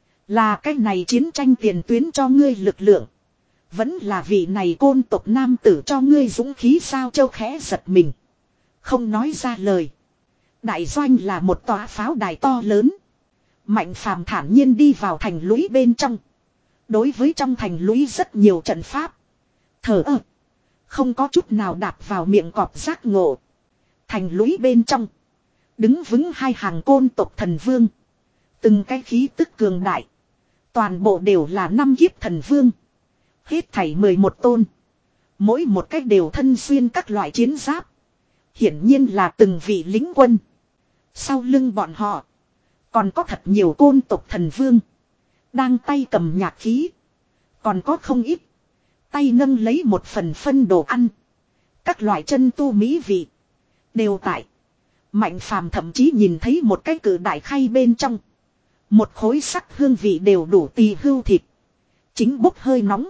Là cái này chiến tranh tiền tuyến cho ngươi lực lượng. Vẫn là vị này côn tộc nam tử cho ngươi dũng khí. Giao Châu khẽ giật mình, không nói ra lời. Đại doanh là một tòa pháo đài to lớn. Mạnh Phàm thản nhiên đi vào thành lũy bên trong. Đối với trong thành lũy rất nhiều trận pháp, Thở ơ. Không có chút nào đạp vào miệng cọp giác ngộ. Thành lũy bên trong. Đứng vững hai hàng côn tộc thần vương. Từng cái khí tức cường đại. Toàn bộ đều là năm kiếp thần vương. Hết thảy mười một tôn. Mỗi một cách đều thân xuyên các loại chiến giáp. Hiển nhiên là từng vị lính quân. Sau lưng bọn họ. Còn có thật nhiều côn tộc thần vương. Đang tay cầm nhạc khí. Còn có không ít. Tay nâng lấy một phần phân đồ ăn. Các loại chân tu mỹ vị. Đều tại. Mạnh phàm thậm chí nhìn thấy một cái cử đại khay bên trong. Một khối sắc hương vị đều đủ tỳ hưu thịt. Chính bốc hơi nóng.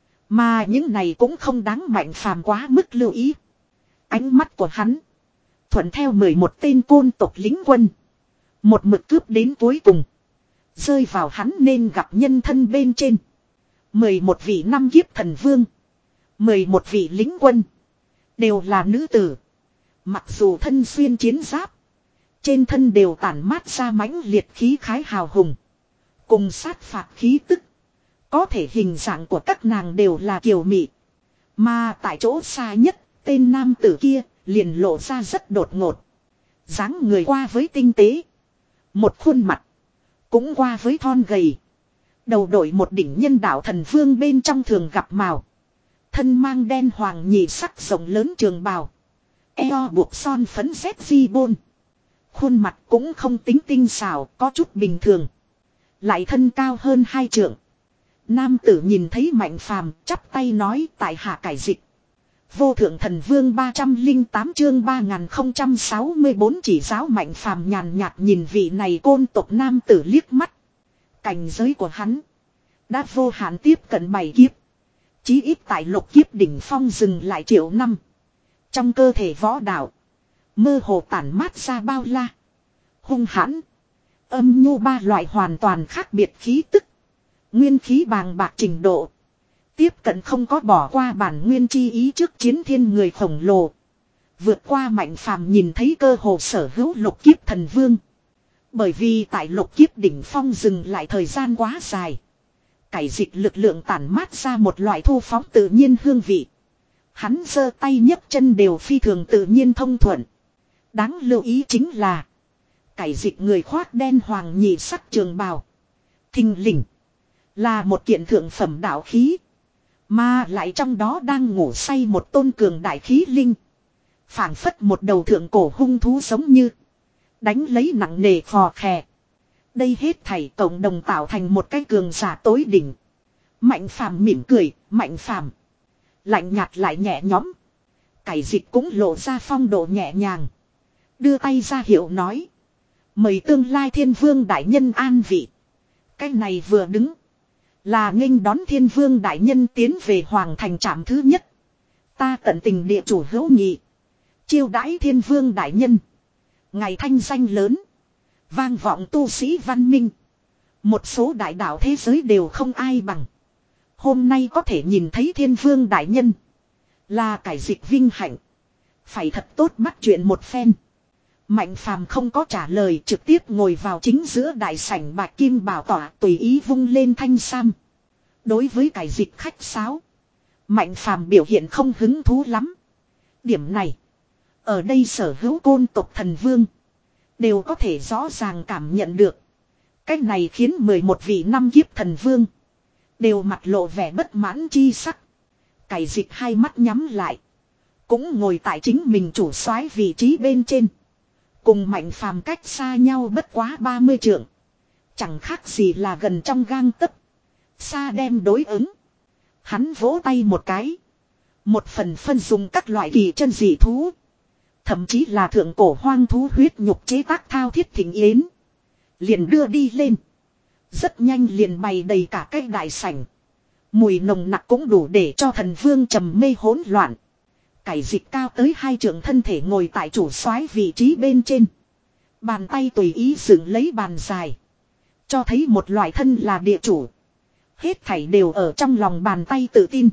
Mà những này cũng không đáng Mạnh phàm quá mức lưu ý. Ánh mắt của hắn. Thuận theo mười một tên côn tộc lính quân. Một mực cướp đến cuối cùng. Rơi vào hắn nên gặp nhân thân bên trên. Mười một vị năm kiếp thần vương. Mười một vị lính quân. Đều là nữ tử. Mặc dù thân xuyên chiến giáp. Trên thân đều tản mát ra mãnh liệt khí khái hào hùng. Cùng sát phạt khí tức. Có thể hình dạng của các nàng đều là kiều mị. Mà tại chỗ xa nhất. Tên nam tử kia liền lộ ra rất đột ngột. Dáng người qua với tinh tế. Một khuôn mặt. Cũng qua với thon gầy. Đầu đội một đỉnh nhân đạo thần vương bên trong thường gặp màu. Thân mang đen hoàng nhị sắc rộng lớn trường bào. Eo buộc son phấn dép di bôn. Khuôn mặt cũng không tính tinh xảo, có chút bình thường. Lại thân cao hơn hai trượng. Nam tử nhìn thấy Mạnh phàm, chắp tay nói tại hạ cải dịch. Vô thượng thần vương ba trăm lẻ tám chương ba nghìn không trăm sáu mươi bốn chỉ giáo Mạnh phàm nhàn nhạt nhìn vị này côn tộc nam tử liếc mắt. Cảnh giới của hắn đã vô hạn tiếp cận bảy kiếp. Chí ít tại lục kiếp đỉnh phong dừng lại triệu năm. Trong cơ thể võ đạo mơ hồ tản mát ra bao la, hung hãn, âm nhu ba loại hoàn toàn khác biệt khí tức. Nguyên khí bàng bạc trình độ. Tiếp cận không có bỏ qua bản nguyên chi ý trước chiến thiên người khổng lồ. Vượt qua Mạnh phàm nhìn thấy cơ hồ sở hữu lục kiếp thần vương. Bởi vì tại lục kiếp đỉnh phong dừng lại thời gian quá dài. Cải dịch lực lượng tản mát ra một loại thu phóng tự nhiên hương vị. Hắn giơ tay nhấc chân đều phi thường tự nhiên thông thuận. Đáng lưu ý chính là. Cải dịch người khoác đen hoàng nhị sắc trường bào. Thình lình. Là một kiện thượng phẩm đạo khí. Mà lại trong đó đang ngủ say một tôn cường đại khí linh. Phảng phất một đầu thượng cổ hung thú giống như. Đánh lấy nặng nề khò khè. Đây hết thảy cộng đồng tạo thành một cái cường giả tối đỉnh. Mạnh phàm mỉm cười, Mạnh phàm. Lạnh nhạt lại nhẹ nhõm. Cải dịch cũng lộ ra phong độ nhẹ nhàng. Đưa tay ra hiệu nói. Mời tương lai thiên vương đại nhân an vị. Cái này vừa đứng. Là nghênh đón thiên vương đại nhân tiến về hoàng thành trạm thứ nhất. Ta tận tình địa chủ hữu nghị. Chiêu đãi thiên vương đại nhân. Ngày thanh danh lớn. Vang vọng tu sĩ văn minh. Một số đại đạo thế giới đều không ai bằng. Hôm nay có thể nhìn thấy thiên vương đại nhân. Là cải dịch vinh hạnh. Phải thật tốt bắt chuyện một phen. Mạnh phàm không có trả lời, trực tiếp ngồi vào chính giữa đại sảnh bạch kim bảo tỏa, tùy ý vung lên thanh sam. Đối với cải dịch khách sáo, Mạnh phàm biểu hiện không hứng thú lắm. Điểm này, ở đây sở hữu côn tộc thần vương đều có thể rõ ràng cảm nhận được. Cách này khiến mười một vị năm kiếp thần vương đều mặt lộ vẻ bất mãn chi sắc. Cải dịch hai mắt nhắm lại, cũng ngồi tại chính mình chủ soái vị trí bên trên. Cùng Mạnh phàm cách xa nhau bất quá ba mươi trượng. Chẳng khác gì là gần trong gang tấc. Xa đem đối ứng. Hắn vỗ tay một cái. Một phần phân dùng các loại kỳ chân dị thú. Thậm chí là thượng cổ hoang thú huyết nhục chế tác thao thiết thỉnh yến. Liền đưa đi lên. Rất nhanh liền bày đầy cả cái đại sảnh. Mùi nồng nặc cũng đủ để cho thần vương trầm mê hỗn loạn. Cải dịch cao tới hai trượng thân thể ngồi tại chủ soái vị trí bên trên. Bàn tay tùy ý dựng lấy bàn dài. Cho thấy một loại thân là địa chủ. Hết thảy đều ở trong lòng bàn tay tự tin.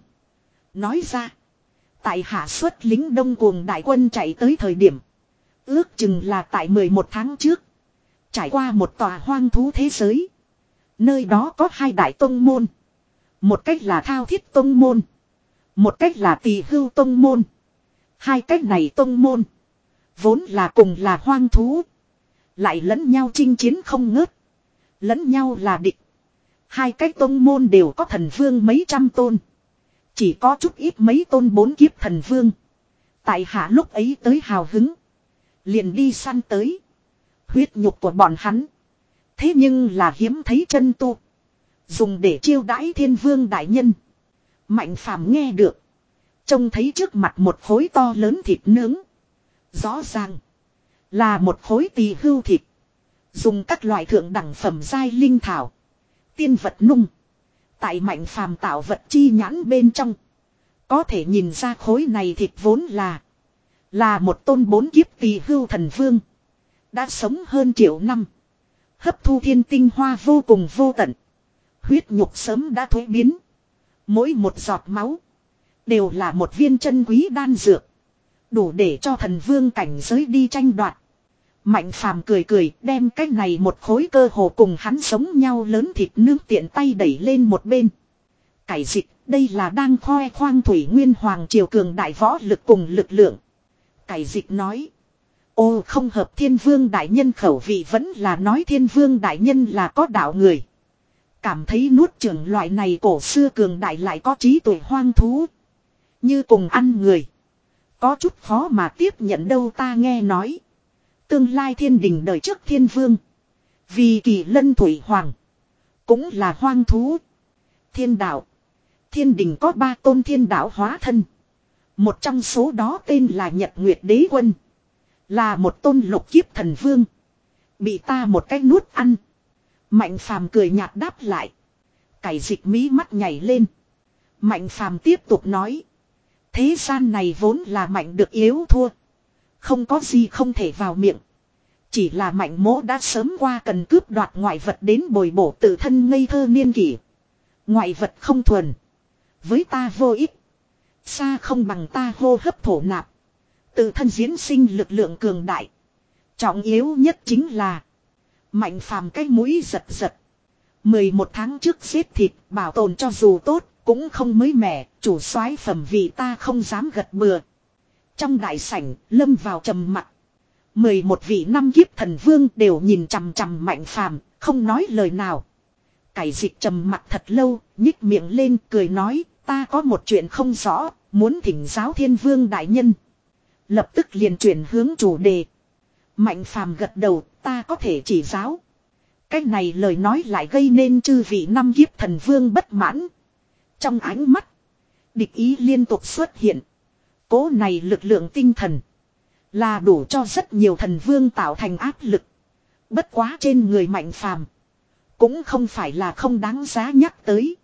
Nói ra. Tại hạ xuất lính đông cuồng đại quân chạy tới thời điểm. Ước chừng là tại mười một tháng trước. Trải qua một tòa hoang thú thế giới. Nơi đó có hai đại tông môn. Một cách là thao thiết tông môn. Một cách là tỳ hưu tông môn. Hai cách này tông môn. Vốn là cùng là hoang thú. Lại lẫn nhau chinh chiến không ngớt. Lẫn nhau là địch. Hai cái tông môn đều có thần vương mấy trăm tôn. Chỉ có chút ít mấy tôn bốn kiếp thần vương. Tại hạ lúc ấy tới hào hứng. Liền đi săn tới. Huyết nhục của bọn hắn. Thế nhưng là hiếm thấy chân tu. Dùng để chiêu đãi thiên vương đại nhân. Mạnh phàm nghe được. Trông thấy trước mặt một khối to lớn thịt nướng. Rõ ràng. Là một khối tỳ hưu thịt. Dùng các loại thượng đẳng phẩm giai linh thảo. Tiên vật nung. Tại mạnh phàm tạo vật chi nhãn bên trong. Có thể nhìn ra khối này thịt vốn là. Là một tôn bốn kiếp tỳ hưu thần vương. Đã sống hơn triệu năm. Hấp thu thiên tinh hoa vô cùng vô tận. Huyết nhục sớm đã thối biến. Mỗi một giọt máu. Đều là một viên chân quý đan dược. Đủ để cho thần vương cảnh giới đi tranh đoạt. Mạnh phàm cười cười đem cái này một khối cơ hồ cùng hắn giống nhau lớn thịt nướng tiện tay đẩy lên một bên. Cải dịch, đây là đang khoe khoang Thủy Nguyên Hoàng triều cường đại võ lực cùng lực lượng. Cải dịch nói. Ô không hợp thiên vương đại nhân khẩu vị vẫn là nói thiên vương đại nhân là có đạo người. Cảm thấy nuốt trưởng loại này cổ xưa cường đại lại có trí tuệ hoang thú. Như cùng ăn người. Có chút khó mà tiếp nhận đâu ta nghe nói. Tương lai thiên đình đời trước thiên vương. Vì kỳ lân thủy hoàng. Cũng là hoang thú. Thiên đạo. Thiên đình có ba tôn thiên đạo hóa thân. Một trong số đó tên là Nhật Nguyệt Đế Quân. Là một tôn lục kiếp thần vương. Bị ta một cái nuốt ăn. Mạnh phàm cười nhạt đáp lại. Cải dịch mí mắt nhảy lên. Mạnh phàm tiếp tục nói. Thế gian này vốn là mạnh được yếu thua. Không có gì không thể vào miệng. Chỉ là mạnh mỗ đã sớm qua cần cướp đoạt ngoại vật đến bồi bổ tự thân ngây thơ niên kỷ. Ngoại vật không thuần. Với ta vô ích. Xa không bằng ta hô hấp thổ nạp. Tự thân diễn sinh lực lượng cường đại. Trọng yếu nhất chính là. Mạnh phàm cái mũi giật giật. mười một tháng trước giết thịt bảo tồn cho dù tốt. Cũng không mới mẻ. Chủ soái phẩm vì ta không dám gật bừa. Trong đại sảnh lâm vào trầm mặc. mười một vị năm kiếp thần vương đều nhìn chằm chằm mạnh phàm. Không nói lời nào. Cải dịch trầm mặc thật lâu. Nhích miệng lên cười nói. Ta có một chuyện không rõ. Muốn thỉnh giáo thiên vương đại nhân. Lập tức liền chuyển hướng chủ đề. Mạnh phàm gật đầu. Ta có thể chỉ giáo. Cách này lời nói lại gây nên chư vị năm kiếp thần vương bất mãn. Trong ánh mắt. Địch ý liên tục xuất hiện. Cố này lực lượng tinh thần. Là đủ cho rất nhiều thần vương tạo thành áp lực. Bất quá trên người mạnh phàm. Cũng không phải là không đáng giá nhắc tới.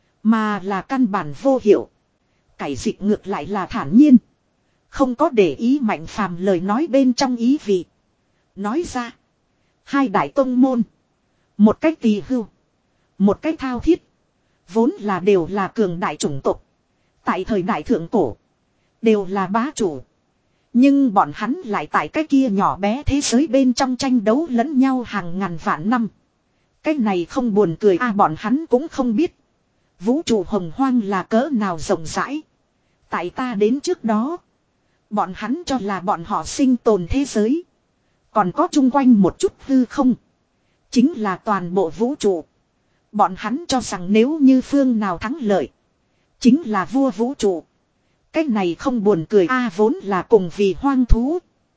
Mà là căn bản vô hiệu. Cải dịch ngược lại là thản nhiên. Không có để ý mạnh phàm lời nói bên trong ý vị. Nói ra. Hai đại tông môn. Một cách tỳ hưu. Một cách thao thiết. Vốn là đều là cường đại chủng tộc. Tại thời đại thượng cổ. Đều là bá chủ. Nhưng bọn hắn lại tại cái kia nhỏ bé thế giới bên trong tranh đấu lẫn nhau hàng ngàn vạn năm. Cái này không buồn cười à, bọn hắn cũng không biết. Vũ trụ hồng hoang là cỡ nào rộng rãi. Tại ta đến trước đó. Bọn hắn cho là bọn họ sinh tồn thế giới. Còn có chung quanh một chút hư không. Chính là toàn bộ vũ trụ. Bọn hắn cho rằng nếu như phương nào thắng lợi. Chính là vua vũ trụ. Cái này không buồn cười a, vốn là cùng vì hoang thú.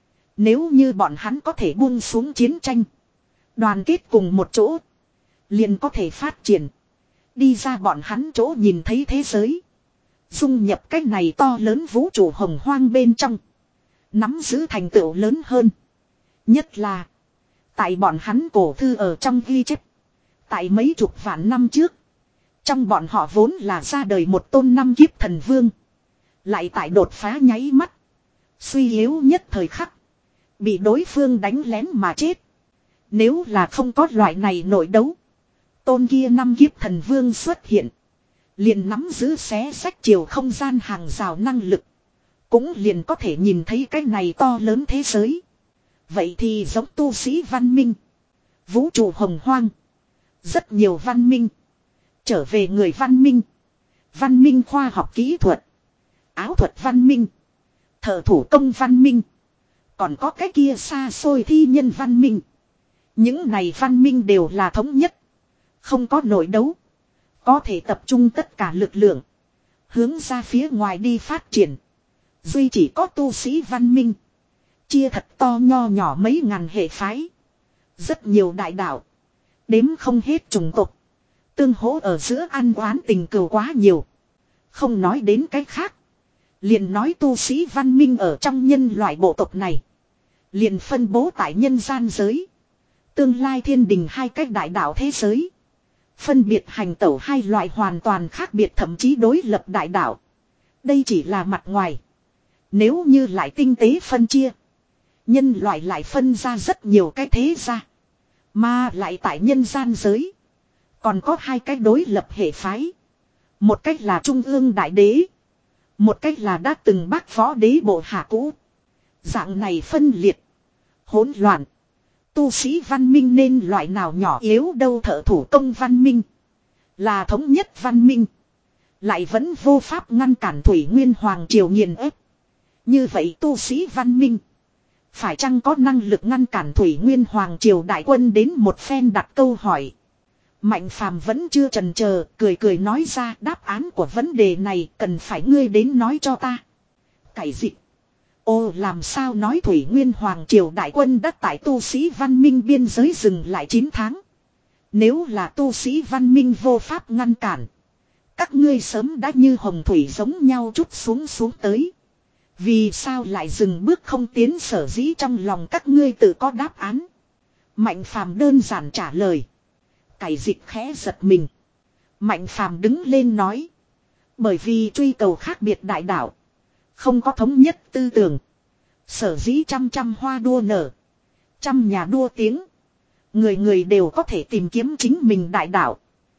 Nếu như bọn hắn có thể buông xuống chiến tranh. Đoàn kết cùng một chỗ. Liền có thể phát triển. Đi ra bọn hắn chỗ nhìn thấy thế giới. Dung nhập cái này to lớn vũ trụ hồng hoang bên trong. Nắm giữ thành tựu lớn hơn. Nhất là. Tại bọn hắn cổ thư ở trong ghi chép. Tại mấy chục vạn năm trước. Trong bọn họ vốn là ra đời một tôn năm kiếp thần vương. Lại tại đột phá nháy mắt. Suy yếu nhất thời khắc. Bị đối phương đánh lén mà chết. Nếu là không có loại này nội đấu. Tôn kia năm kiếp thần vương xuất hiện. Liền nắm giữ xé sách chiều không gian hàng rào năng lực. Cũng liền có thể nhìn thấy cái này to lớn thế giới. Vậy thì giống tu sĩ văn minh. Vũ trụ hồng hoang. Rất nhiều văn minh. Trở về người văn minh. Văn minh khoa học kỹ thuật. áo thuật văn minh, thợ thủ công văn minh, còn có cái kia xa xôi thi nhân văn minh. Những này văn minh đều là thống nhất, không có nội đấu, có thể tập trung tất cả lực lượng, hướng ra phía ngoài đi phát triển. Duy chỉ có tu sĩ văn minh, chia thật to nho nhỏ mấy ngàn hệ phái, rất nhiều đại đạo, đếm không hết chủng tộc, tương hỗ ở giữa ăn oán tình cừu quá nhiều. Không nói đến cái khác, liền nói tu sĩ văn minh ở trong nhân loại bộ tộc này, liền phân bố tại nhân gian giới, tương lai thiên đình hai cách đại đạo thế giới, phân biệt hành tẩu hai loại hoàn toàn khác biệt thậm chí đối lập đại đạo. Đây chỉ là mặt ngoài. Nếu như lại tinh tế phân chia, nhân loại lại phân ra rất nhiều cái thế gia, mà lại tại nhân gian giới còn có hai cái đối lập hệ phái. Một cách là trung ương đại đế, một cách là đã từng bác võ đế bộ hạ cũ. Dạng này phân liệt, hỗn loạn, tu sĩ văn minh nên loại nào nhỏ yếu đâu. Thợ thủ công văn minh là thống nhất văn minh, lại vẫn vô pháp ngăn cản Thủy Nguyên Hoàng triều nghiền ép. Như vậy tu sĩ văn minh phải chăng có năng lực ngăn cản Thủy Nguyên Hoàng triều đại quân đến một phen đặt câu hỏi. Mạnh Phàm vẫn chưa chần chờ, cười cười nói ra đáp án của vấn đề này cần phải ngươi đến nói cho ta. Cải dị. Ô làm sao nói Thủy Nguyên Hoàng triều đại quân đã tại tu sĩ văn minh biên giới dừng lại chín tháng. Nếu là tu sĩ văn minh vô pháp ngăn cản, các ngươi sớm đã như hồng thủy giống nhau chút xuống xuống tới. Vì sao lại dừng bước không tiến, sở dĩ trong lòng các ngươi tự có đáp án. Mạnh Phàm đơn giản trả lời. Cải dịch khẽ giật mình. Mạnh Phàm đứng lên nói. Bởi vì truy cầu khác biệt đại đạo, không có thống nhất tư tưởng. Sở dĩ trăm trăm hoa đua nở, trăm nhà đua tiếng. Người người đều có thể tìm kiếm chính mình đại đạo,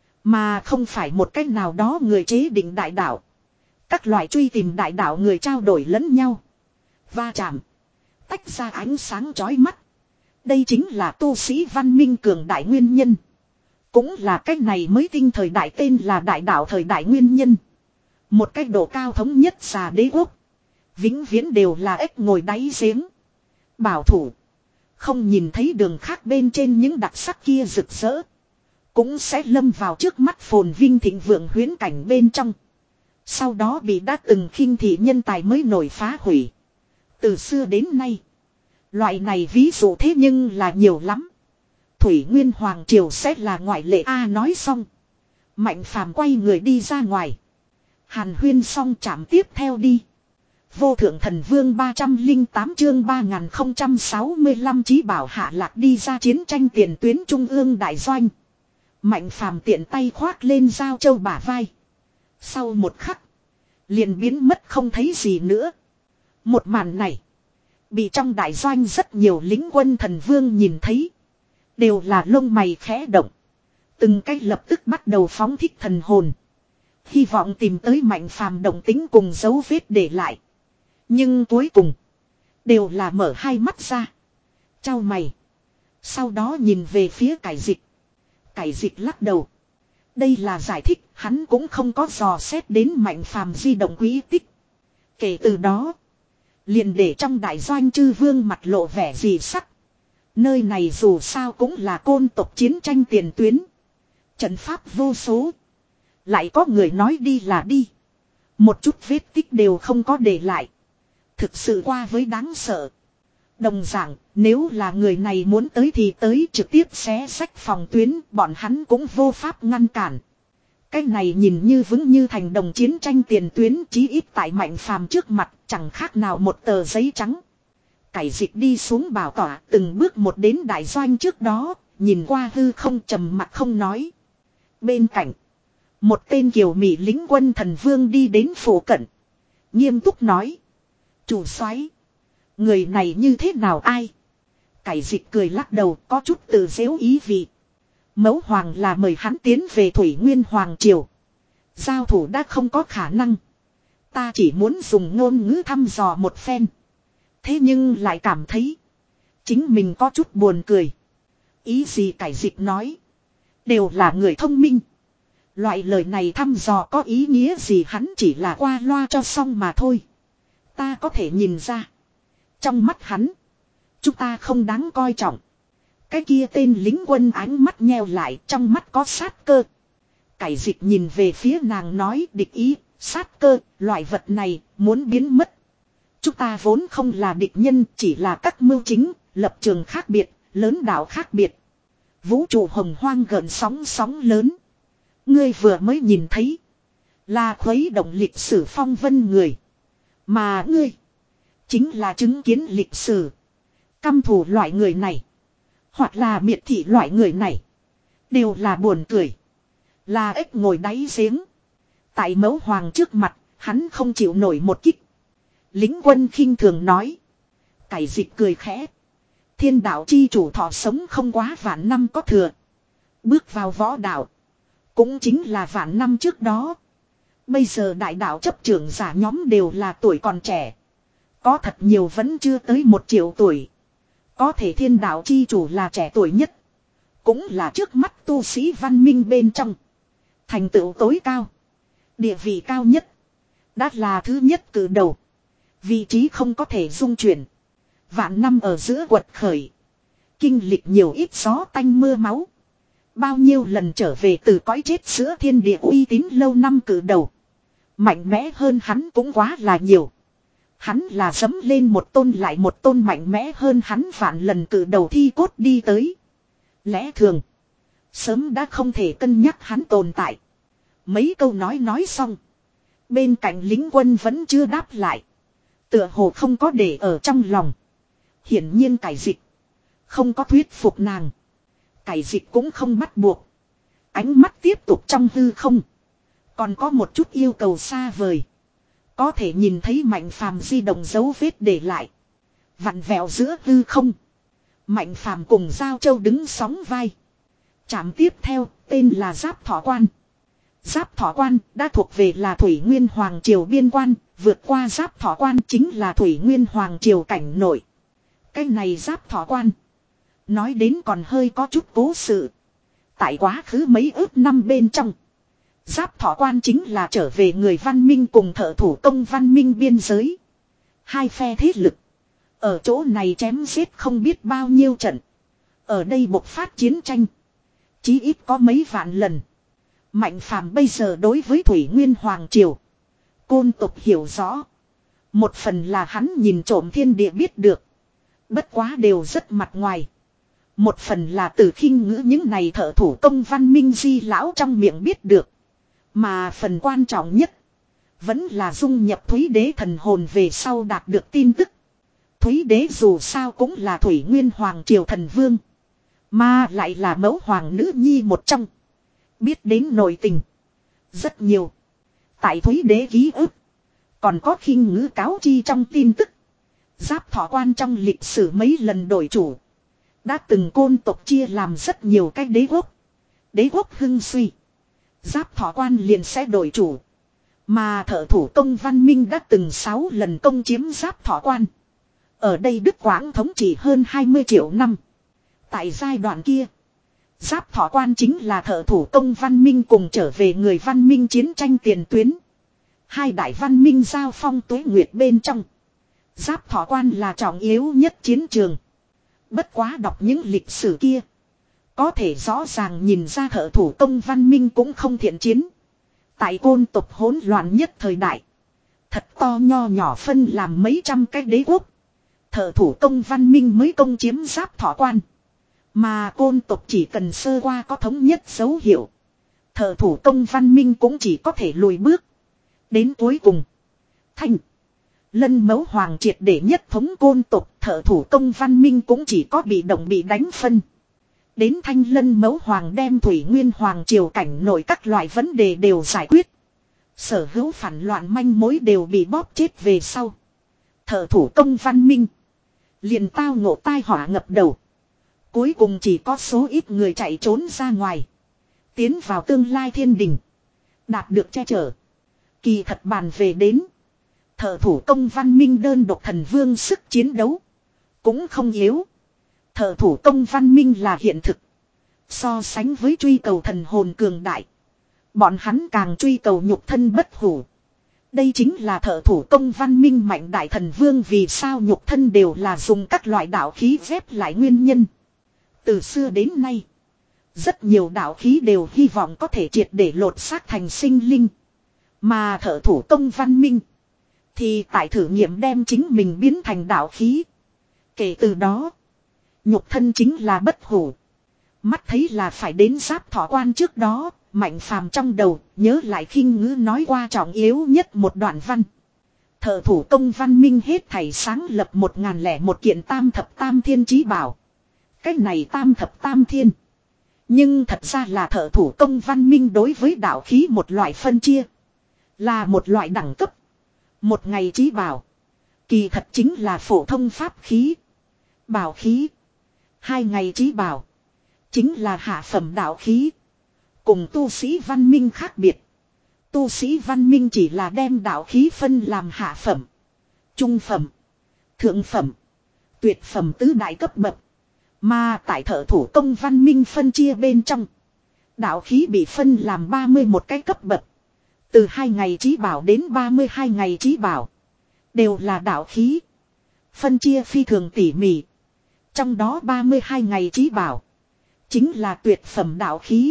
mà không phải một cách nào đó người chế định đại đạo. Các loại truy tìm đại đạo người trao đổi lẫn nhau, va chạm, tách ra ánh sáng chói mắt. Đây chính là tu sĩ văn minh cường đại nguyên nhân. Cũng là cách này mới tinh thời đại tên là đại đạo thời đại nguyên nhân. Một cách độ cao thống nhất xà đế quốc, vĩnh viễn đều là ếch ngồi đáy giếng, bảo thủ, không nhìn thấy đường khác bên trên những đặc sắc kia rực rỡ, cũng sẽ lâm vào trước mắt phồn vinh thịnh vượng huyễn cảnh bên trong. Sau đó bị đã từng khinh thị nhân tài mới nổi phá hủy. Từ xưa đến nay, loại này ví dụ thế nhưng là nhiều lắm. Thủy Nguyên Hoàng triều sẽ là ngoại lệ. A nói xong, Mạnh Phàm quay người đi ra ngoài. Hàn huyên xong chạm tiếp theo đi. Vô thượng thần vương ba trăm lẻ tám chương ba nghìn không trăm sáu mươi lăm chí bảo hạ lạc đi ra chiến tranh tiền tuyến trung ương đại doanh. Mạnh Phàm tiện tay khoác lên Giao Châu bả vai. Sau một khắc, liền biến mất không thấy gì nữa. Một màn này, bị trong đại doanh rất nhiều lính quân thần vương nhìn thấy, đều là lông mày khẽ động. Từng cách lập tức bắt đầu phóng thích thần hồn, hy vọng tìm tới Mạnh Phàm động tính cùng dấu vết để lại. Nhưng cuối cùng, đều là mở hai mắt ra, chau mày. Sau đó nhìn về phía Cải Dịch. Cải Dịch lắc đầu. Đây là giải thích, hắn cũng không có dò xét đến Mạnh Phàm di động quý tích. Kể từ đó, liền để trong đại doanh chư vương mặt lộ vẻ gì sắc. Nơi này dù sao cũng là côn tộc chiến tranh tiền tuyến, trận pháp vô số, lại có người nói đi là đi, một chút vết tích đều không có để lại. Thực sự qua với đáng sợ. Đồng dạng, nếu là người này muốn tới thì tới, trực tiếp xé sách phòng tuyến, bọn hắn cũng vô pháp ngăn cản. Cái này nhìn như vững như thành đồng chiến tranh tiền tuyến, chí ít tại Mạnh Phàm trước mặt, chẳng khác nào một tờ giấy trắng. Cải Dịch đi xuống bảo tỏa, từng bước một đến đại doanh trước đó, nhìn qua hư không, trầm mặt không nói. Bên cạnh, một tên kiều mỹ lính quân thần vương đi đến phủ cận, nghiêm túc nói. Chủ soái, người này như thế nào ai? Cải Dịch cười lắc đầu, có chút tự giễu ý vị. Mẫu hoàng là mời hắn tiến về Thủy Nguyên Hoàng triều. Giao thủ đã không có khả năng. Ta chỉ muốn dùng ngôn ngữ thăm dò một phen. Thế nhưng lại cảm thấy chính mình có chút buồn cười. Ý gì? Cải Dịch nói. Đều là người thông minh, Loại lời này thăm dò có ý nghĩa gì hắn chỉ là qua loa cho xong mà thôi. Ta có thể nhìn ra. Trong mắt hắn. Chúng ta không đáng coi trọng. Cái kia tên lính quân ánh mắt nheo lại trong mắt có sát cơ. Cải dịch nhìn về phía nàng nói địch ý, sát cơ, loại vật này muốn biến mất. Chúng ta vốn không là địch nhân chỉ là các mưu chính, lập trường khác biệt, lớn đạo khác biệt. Vũ trụ hồng hoang gần sóng sóng lớn. Ngươi vừa mới nhìn thấy. Là khuấy động lịch sử phong vân người. Mà ngươi. Chính là chứng kiến lịch sử. Căm thù loại người này. Hoặc là miệt thị loại người này. Đều là buồn cười. Là ếch ngồi đáy giếng. Tại mẫu hoàng trước mặt. Hắn không chịu nổi một kích. Lính quân khinh thường nói. Cải dịch cười khẽ. Thiên đạo chi chủ thọ sống không quá vạn năm có thừa. Bước vào võ đạo. Cũng chính là vạn năm trước đó. Bây giờ đại đạo chấp trưởng giả nhóm đều là tuổi còn trẻ. Có thật nhiều vẫn chưa tới một triệu tuổi. Có thể thiên đạo chi chủ là trẻ tuổi nhất. Cũng là trước mắt tu sĩ văn minh bên trong. Thành tựu tối cao. Địa vị cao nhất. Đã là thứ nhất cử đầu. Vị trí không có thể dung chuyển. Vạn năm ở giữa quật khởi. Kinh lịch nhiều ít gió tanh mưa máu. Bao nhiêu lần trở về từ cõi chết giữa thiên địa uy tín lâu năm cử đầu. Mạnh mẽ hơn hắn cũng quá là nhiều. Hắn là dẫm lên một tôn lại một tôn mạnh mẽ hơn hắn vạn lần cử đầu thi cốt đi tới. Lẽ thường. Sớm đã không thể cân nhắc hắn tồn tại. Mấy câu nói nói xong. Bên cạnh lính quân vẫn chưa đáp lại. Tựa hồ không có để ở trong lòng. Hiển nhiên cải dịch. Không có thuyết phục nàng. Cải dịch cũng không bắt buộc. Ánh mắt tiếp tục trong hư không. Còn có một chút yêu cầu xa vời. Có thể nhìn thấy Mạnh Phàm di động dấu vết để lại. Vặn vẹo giữa hư không. Mạnh Phàm cùng Giao Châu đứng sóng vai. Trạm tiếp theo tên là Giáp Thọ Quan. Giáp Thọ Quan đã thuộc về là Thủy Nguyên Hoàng Triều biên quan. Vượt qua Giáp Thọ Quan chính là Thủy Nguyên Hoàng Triều cảnh nội. Cái này Giáp Thọ Quan. Nói đến còn hơi có chút cố sự. Tại quá khứ mấy ước năm bên trong. Giáp Thọ Quan chính là trở về người văn minh cùng thợ thủ công văn minh biên giới. Hai phe thế lực. Ở chỗ này chém giết không biết bao nhiêu trận. Ở đây bộc phát chiến tranh. Chí ít có mấy vạn lần. Mạnh Phàm bây giờ đối với Thủy Nguyên Hoàng Triều. Côn tục hiểu rõ. Một phần là hắn nhìn trộm thiên địa biết được. Bất quá đều rất mặt ngoài. Một phần là từ khinh ngữ những này thợ thủ công văn minh di lão trong miệng biết được. Mà phần quan trọng nhất. Vẫn là dung nhập Thúy Đế thần hồn về sau đạt được tin tức. Thúy Đế dù sao cũng là Thủy Nguyên Hoàng Triều thần vương. Mà lại là mẫu hoàng nữ nhi một trong. Biết đến nội tình. Rất nhiều. Tại Thúy Đế ký ức. Còn có khinh ngữ cáo chi trong tin tức. Giáp Thọ Quan trong lịch sử mấy lần đổi chủ. Đã từng côn tộc chia làm rất nhiều cái đế quốc. Đế quốc hưng suy. Giáp Thọ Quan liền sẽ đổi chủ. Mà thợ thủ công văn minh đã từng sáu lần công chiếm Giáp Thọ Quan. Ở đây Đức Quảng thống trị hơn hai mươi triệu năm. Tại giai đoạn kia. Giáp Thọ Quan chính là thợ thủ công văn minh cùng trở về người văn minh chiến tranh tiền tuyến. Hai đại văn minh giao phong tuế nguyệt bên trong. Giáp Thọ Quan là trọng yếu nhất chiến trường. Bất quá đọc những lịch sử kia. Có thể rõ ràng nhìn ra thợ thủ công văn minh cũng không thiện chiến. Tại côn tộc hỗn loạn nhất thời đại. Thật to nho nhỏ phân làm mấy trăm cái đế quốc. Thợ thủ công văn minh mới công chiếm Giáp Thọ Quan. Mà côn tộc chỉ cần sơ qua có thống nhất dấu hiệu. Thợ thủ công văn minh cũng chỉ có thể lùi bước. Đến cuối cùng. Thanh. Lân mẫu hoàng triệt để nhất thống côn tộc. Thợ thủ công văn minh cũng chỉ có bị động bị đánh phân. Đến Thanh Lân mẫu hoàng đem Thủy Nguyên Hoàng Triều cảnh nội các loại vấn đề đều giải quyết. Sở hữu phản loạn manh mối đều bị bóp chết về sau. Thợ thủ công văn minh. Liền tao ngộ tai họa ngập đầu. Cuối cùng chỉ có số ít người chạy trốn ra ngoài. Tiến vào tương lai thiên đình. Đạt được che chở. Kỳ thật bàn về đến. Thợ thủ công văn minh đơn độc thần vương sức chiến đấu. Cũng không yếu. Thợ thủ công văn minh là hiện thực. So sánh với truy cầu thần hồn cường đại. Bọn hắn càng truy cầu nhục thân bất hủ. Đây chính là thợ thủ công văn minh mạnh đại thần vương vì sao nhục thân đều là dùng các loại đạo khí ghép lại nguyên nhân. Từ xưa đến nay, rất nhiều đạo khí đều hy vọng có thể triệt để lột xác thành sinh linh. Mà thợ thủ công văn minh thì tại thử nghiệm đem chính mình biến thành đạo khí. Kể từ đó, nhục thân chính là bất hủ. Mắt thấy là phải đến giáp thọ quan trước đó, Mạnh Phàm trong đầu nhớ lại khinh ngữ nói qua trọng yếu nhất một đoạn văn. Thợ thủ công văn minh hết thảy sáng lập một ngàn lẻ một kiện tam thập tam thiên chí bảo. Cái này tam thập tam thiên. Nhưng thật ra là thợ thủ công văn minh đối với đạo khí một loại phân chia. Là một loại đẳng cấp. Một ngày chí bảo. Kỳ thật chính là phổ thông pháp khí. Bảo khí. Hai ngày chí bảo. Chính là hạ phẩm đạo khí. Cùng tu sĩ văn minh khác biệt. Tu sĩ văn minh chỉ là đem đạo khí phân làm hạ phẩm, trung phẩm, thượng phẩm, tuyệt phẩm tứ đại cấp bậc. Mà tại thợ thủ công văn minh phân chia bên trong, đạo khí bị phân làm ba mươi một cái cấp bậc. Từ hai ngày chí bảo đến ba mươi hai ngày chí bảo. Đều là đạo khí. Phân chia phi thường tỉ mỉ. Trong đó ba mươi hai ngày chí bảo chính là tuyệt phẩm đạo khí.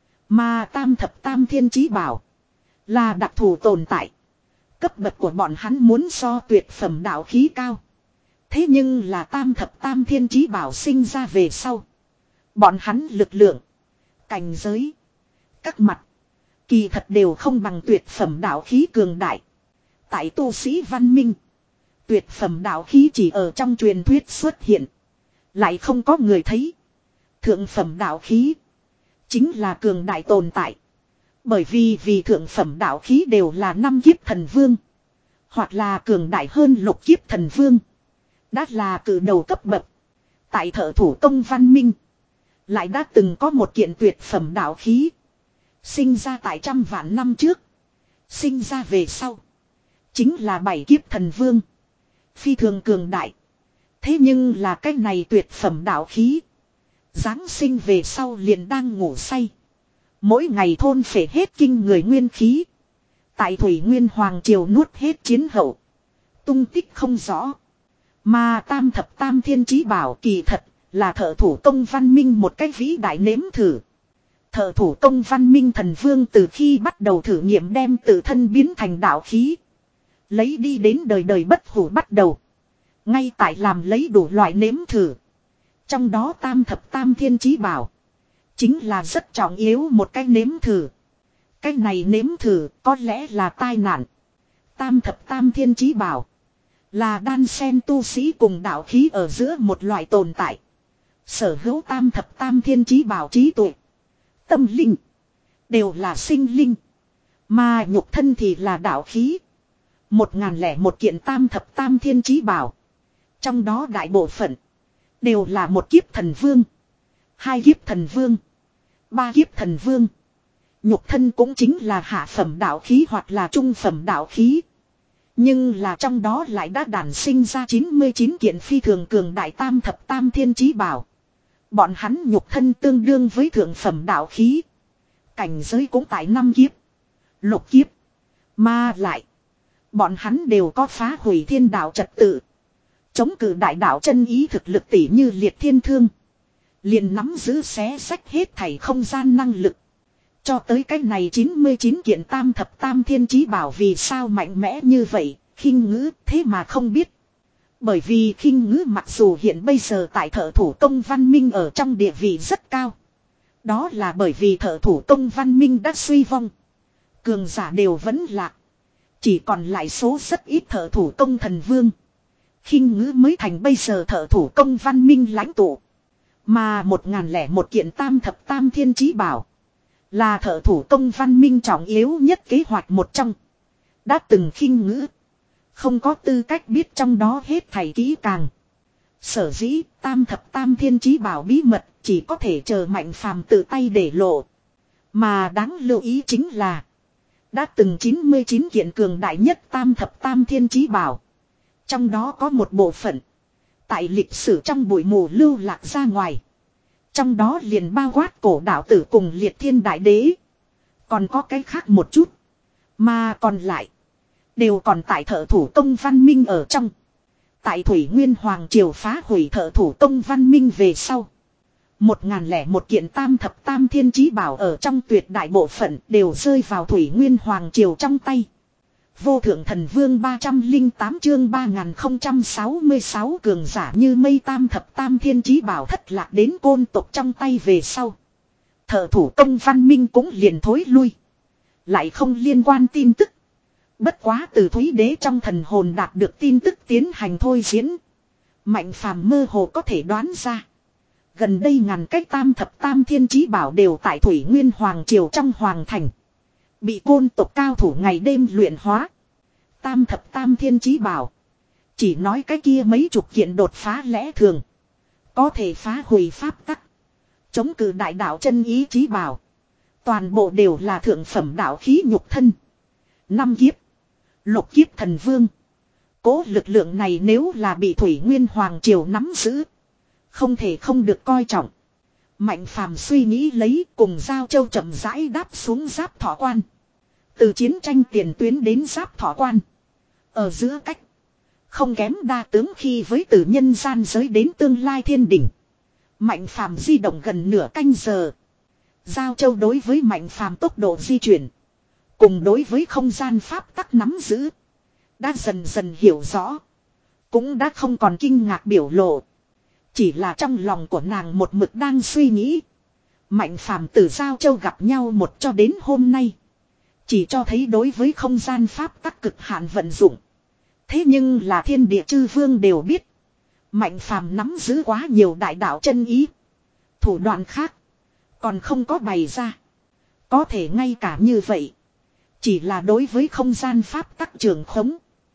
Mà tam thập tam thiên chí bảo là đặc thù tồn tại. Cấp bậc của bọn hắn muốn so tuyệt phẩm đạo khí cao. Thế nhưng là tam thập tam thiên chí bảo sinh ra về sau. Bọn hắn lực lượng, cảnh giới, các mặt, kỳ thật đều không bằng tuyệt phẩm đạo khí cường đại. Tại tu sĩ văn minh, tuyệt phẩm đạo khí chỉ ở trong truyền thuyết xuất hiện. Lại không có người thấy. Thượng phẩm đạo khí chính là cường đại tồn tại. Bởi vì vì thượng phẩm đạo khí đều là năm kiếp thần vương. Hoặc là cường đại hơn lục kiếp thần vương. Đã là cử đầu cấp bậc. Tại thợ thủ công văn minh, lại đã từng có một kiện tuyệt phẩm đạo khí. Sinh ra tại trăm vạn năm trước. Sinh ra về sau. Chính là bảy kiếp thần vương. Phi thường cường đại. Thế nhưng là cái này tuyệt phẩm đạo khí. Giáng sinh về sau liền đang ngủ say. Mỗi ngày thôn phệ hết kinh người nguyên khí. Tại Thủy Nguyên Hoàng Triều nuốt hết chiến hậu. Tung tích không rõ. Mà tam thập tam thiên chí bảo kỳ thật là thợ thủ công văn minh một cách vĩ đại nếm thử. Thợ thủ công văn minh thần vương từ khi bắt đầu thử nghiệm đem tự thân biến thành đạo khí. Lấy đi đến đời đời bất hủ bắt đầu. Ngay tại làm lấy đủ loại nếm thử. Trong đó tam thập tam thiên chí bảo chính là rất trọng yếu một cái nếm thử. Cái này nếm thử có lẽ là tai nạn. Tam thập tam thiên chí bảo là đan sen tu sĩ cùng đạo khí ở giữa một loại tồn tại. Sở hữu tam thập tam thiên chí bảo trí tuệ, tâm linh đều là sinh linh. Mà nhục thân thì là đạo khí. Một ngàn lẻ một kiện tam thập tam thiên chí bảo. Trong đó đại bộ phận đều là một kiếp thần vương, hai kiếp thần vương, ba kiếp thần vương. Nhục thân cũng chính là hạ phẩm đạo khí hoặc là trung phẩm đạo khí. Nhưng là trong đó lại đã đản sinh ra chín mươi chín kiện phi thường cường đại tam thập tam thiên chí bảo. Bọn hắn nhục thân tương đương với thượng phẩm đạo khí. Cảnh giới cũng tại năm kiếp, lục kiếp. Mà lại, bọn hắn đều có phá hủy thiên đạo trật tự, chống cự đại đạo chân ý thực lực tỷ như liệt thiên thương. Liền nắm giữ xé sách hết thảy không gian năng lực. Cho tới cái này chín mươi chín kiện tam thập tam thiên chí bảo vì sao mạnh mẽ như vậy, khinh ngữ thế mà không biết. Bởi vì khinh ngữ mặc dù hiện bây giờ tại thợ thủ công văn minh ở trong địa vị rất cao. Đó là bởi vì thợ thủ công văn minh đã suy vong. Cường giả đều vẫn lạc. Chỉ còn lại số rất ít thợ thủ công thần vương. Khinh ngữ mới thành bây giờ thợ thủ công văn minh lãnh tụ. Mà một ngàn lẻ một kiện tam thập tam thiên chí bảo là thợ thủ công văn minh trọng yếu nhất kế hoạch một trong. Đã từng khinh ngữ không có tư cách biết trong đó hết thảy kỹ càng. Sở dĩ tam thập tam thiên chí bảo bí mật chỉ có thể chờ Mạnh Phàm tự tay để lộ. Mà đáng lưu ý chính là đã từng chín mươi chín kiện cường đại nhất tam thập tam thiên chí bảo. Trong đó có một bộ phận tại lịch sử trong bụi mù lưu lạc ra ngoài. Trong đó liền bao quát cổ đạo tử cùng liệt thiên đại đế. Còn có cái khác một chút. Mà còn lại. Đều còn tại thợ thủ công văn minh ở trong. Tại Thủy Nguyên Hoàng Triều phá hủy thợ thủ công văn minh về sau. Một ngàn lẻ một kiện tam thập tam thiên chí bảo ở trong tuyệt đại bộ phận đều rơi vào Thủy Nguyên Hoàng Triều trong tay. Vô thượng thần vương ba trăm lẻ tám chương ba nghìn không trăm sáu mươi sáu cường giả như mây tam thập tam thiên chí bảo thất lạc đến côn tộc trong tay về sau. Thợ thủ công văn minh cũng liền thối lui. Lại không liên quan tin tức. Bất quá từ Thúy Đế trong thần hồn đạt được tin tức tiến hành thôi diễn. Mạnh phàm mơ hồ có thể đoán ra. Gần đây ngàn cách tam thập tam thiên chí bảo đều tại Thủy Nguyên Hoàng Triều trong Hoàng Thành. Bị côn tộc cao thủ ngày đêm luyện hóa. Tam thập tam thiên chí bảo. Chỉ nói cái kia mấy chục kiện đột phá lẽ thường. Có thể phá hủy pháp tắc. Chống cự đại đạo chân ý chí bảo. Toàn bộ đều là thượng phẩm đạo khí nhục thân. Năm kiếp. Lục kiếp thần vương. Cố lực lượng này nếu là bị Thủy Nguyên Hoàng Triều nắm giữ. Không thể không được coi trọng. Mạnh phàm suy nghĩ lấy cùng Giao Châu chậm rãi đáp xuống Giáp Thọ Quan. Từ chiến tranh tiền tuyến đến Giáp Thọ Quan. Ở giữa cách. Không kém đa tướng khi với từ nhân gian giới đến tương lai thiên đỉnh. Mạnh phàm di động gần nửa canh giờ. Giao Châu đối với mạnh phàm tốc độ di chuyển. Cùng đối với không gian pháp tắc nắm giữ. Đã dần dần hiểu rõ. Cũng đã không còn kinh ngạc biểu lộ. Chỉ là trong lòng của nàng một mực đang suy nghĩ. Mạnh phàm từ Giao Châu gặp nhau một cho đến hôm nay. Chỉ cho thấy đối với không gian pháp tắc cực hạn vận dụng. Thế nhưng là thiên địa chư vương đều biết. Mạnh phàm nắm giữ quá nhiều đại đạo chân ý. Thủ đoạn khác. Còn không có bày ra. Có thể ngay cả như vậy. Chỉ là đối với không gian pháp tắc trường khống.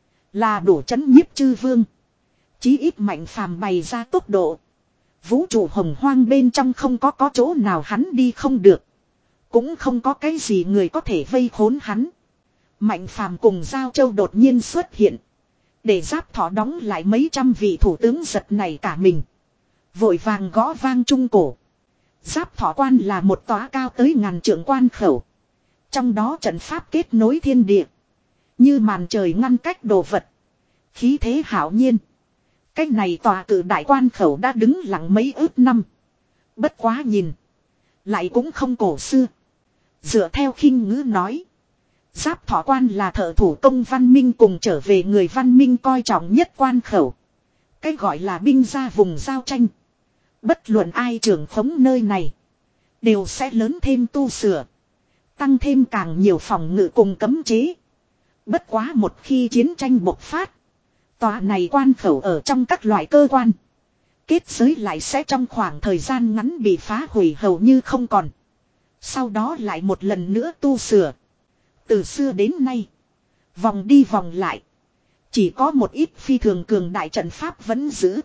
Là đủ chấn nhiếp chư vương. Chí ít mạnh phàm bày ra tốc độ. Vũ trụ hồng hoang bên trong không có có chỗ nào hắn đi không được. Cũng không có cái gì người có thể vây khốn hắn. Mạnh phàm cùng Giao Châu đột nhiên xuất hiện. Để Giáp Thọ đóng lại mấy trăm vị thủ tướng giật này cả mình. Vội vàng gõ vang trung cổ. Giáp Thọ Quan là một tòa cao tới ngàn trượng quan khẩu. Trong đó trận pháp kết nối thiên địa. Như màn trời ngăn cách đồ vật. Khí thế hảo nhiên. Cách này tòa cử đại quan khẩu đã đứng lặng mấy ước năm. Bất quá nhìn. Lại cũng không cổ xưa. Dựa theo khinh ngữ nói. Giáp Thọ Quan là thợ thủ công văn minh cùng trở về người văn minh coi trọng nhất quan khẩu. Cái gọi là binh ra vùng giao tranh. Bất luận ai trưởng khống nơi này. Đều sẽ lớn thêm tu sửa. Tăng thêm càng nhiều phòng ngự cùng cấm chế. Bất quá một khi chiến tranh bộc phát. Tòa này quan khẩu ở trong các loại cơ quan. Kết giới lại sẽ trong khoảng thời gian ngắn bị phá hủy hầu như không còn. Sau đó lại một lần nữa tu sửa. Từ xưa đến nay. Vòng đi vòng lại. Chỉ có một ít phi thường cường đại trận pháp vẫn giữ.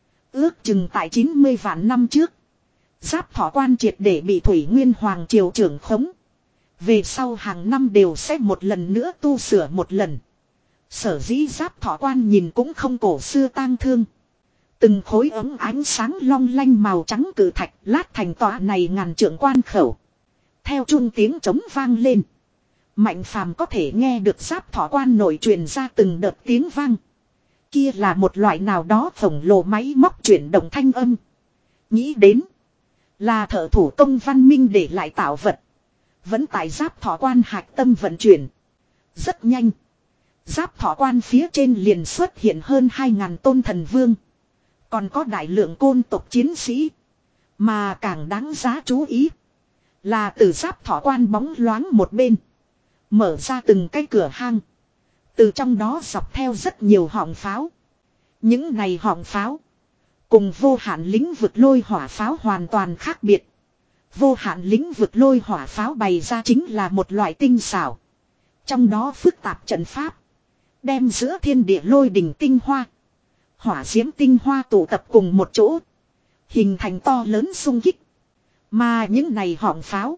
Ước chừng tại chín mươi vạn năm trước. Giáp Thọ Quan triệt để bị Thủy Nguyên Hoàng Triều trưởng khống. Về sau hàng năm đều sẽ một lần nữa tu sửa một lần. Sở dĩ Giáp Thọ Quan nhìn cũng không cổ xưa tang thương. Từng khối ấm ánh sáng long lanh màu trắng cử thạch lát thành tòa này ngàn trượng quan khẩu. Theo chuông tiếng trống vang lên. Mạnh phàm có thể nghe được Giáp Thọ Quan nổi truyền ra từng đợt tiếng vang. Kia là một loại nào đó khổng lồ máy móc chuyển động thanh âm. Nghĩ đến. Là thợ thủ công văn minh để lại tạo vật. Vẫn tại Giáp Thọ Quan hạch tâm vận chuyển. Rất nhanh. Giáp Thọ Quan phía trên liền xuất hiện hơn hai ngàn tôn thần vương. Còn có đại lượng côn tộc chiến sĩ. Mà càng đáng giá chú ý. Là từ Giáp Thọ Quan bóng loáng một bên. Mở ra từng cái cửa hang. Từ trong đó dọc theo rất nhiều họng pháo. Những này họng pháo. Cùng vô hạn lĩnh vực lôi hỏa pháo hoàn toàn khác biệt. Vô hạn lĩnh vực lôi hỏa pháo bày ra chính là một loại tinh xảo. Trong đó phức tạp trận pháp. Đem giữa thiên địa lôi đỉnh tinh hoa. Hỏa diễm tinh hoa tụ tập cùng một chỗ. Hình thành to lớn xung kích. Mà những này họng pháo.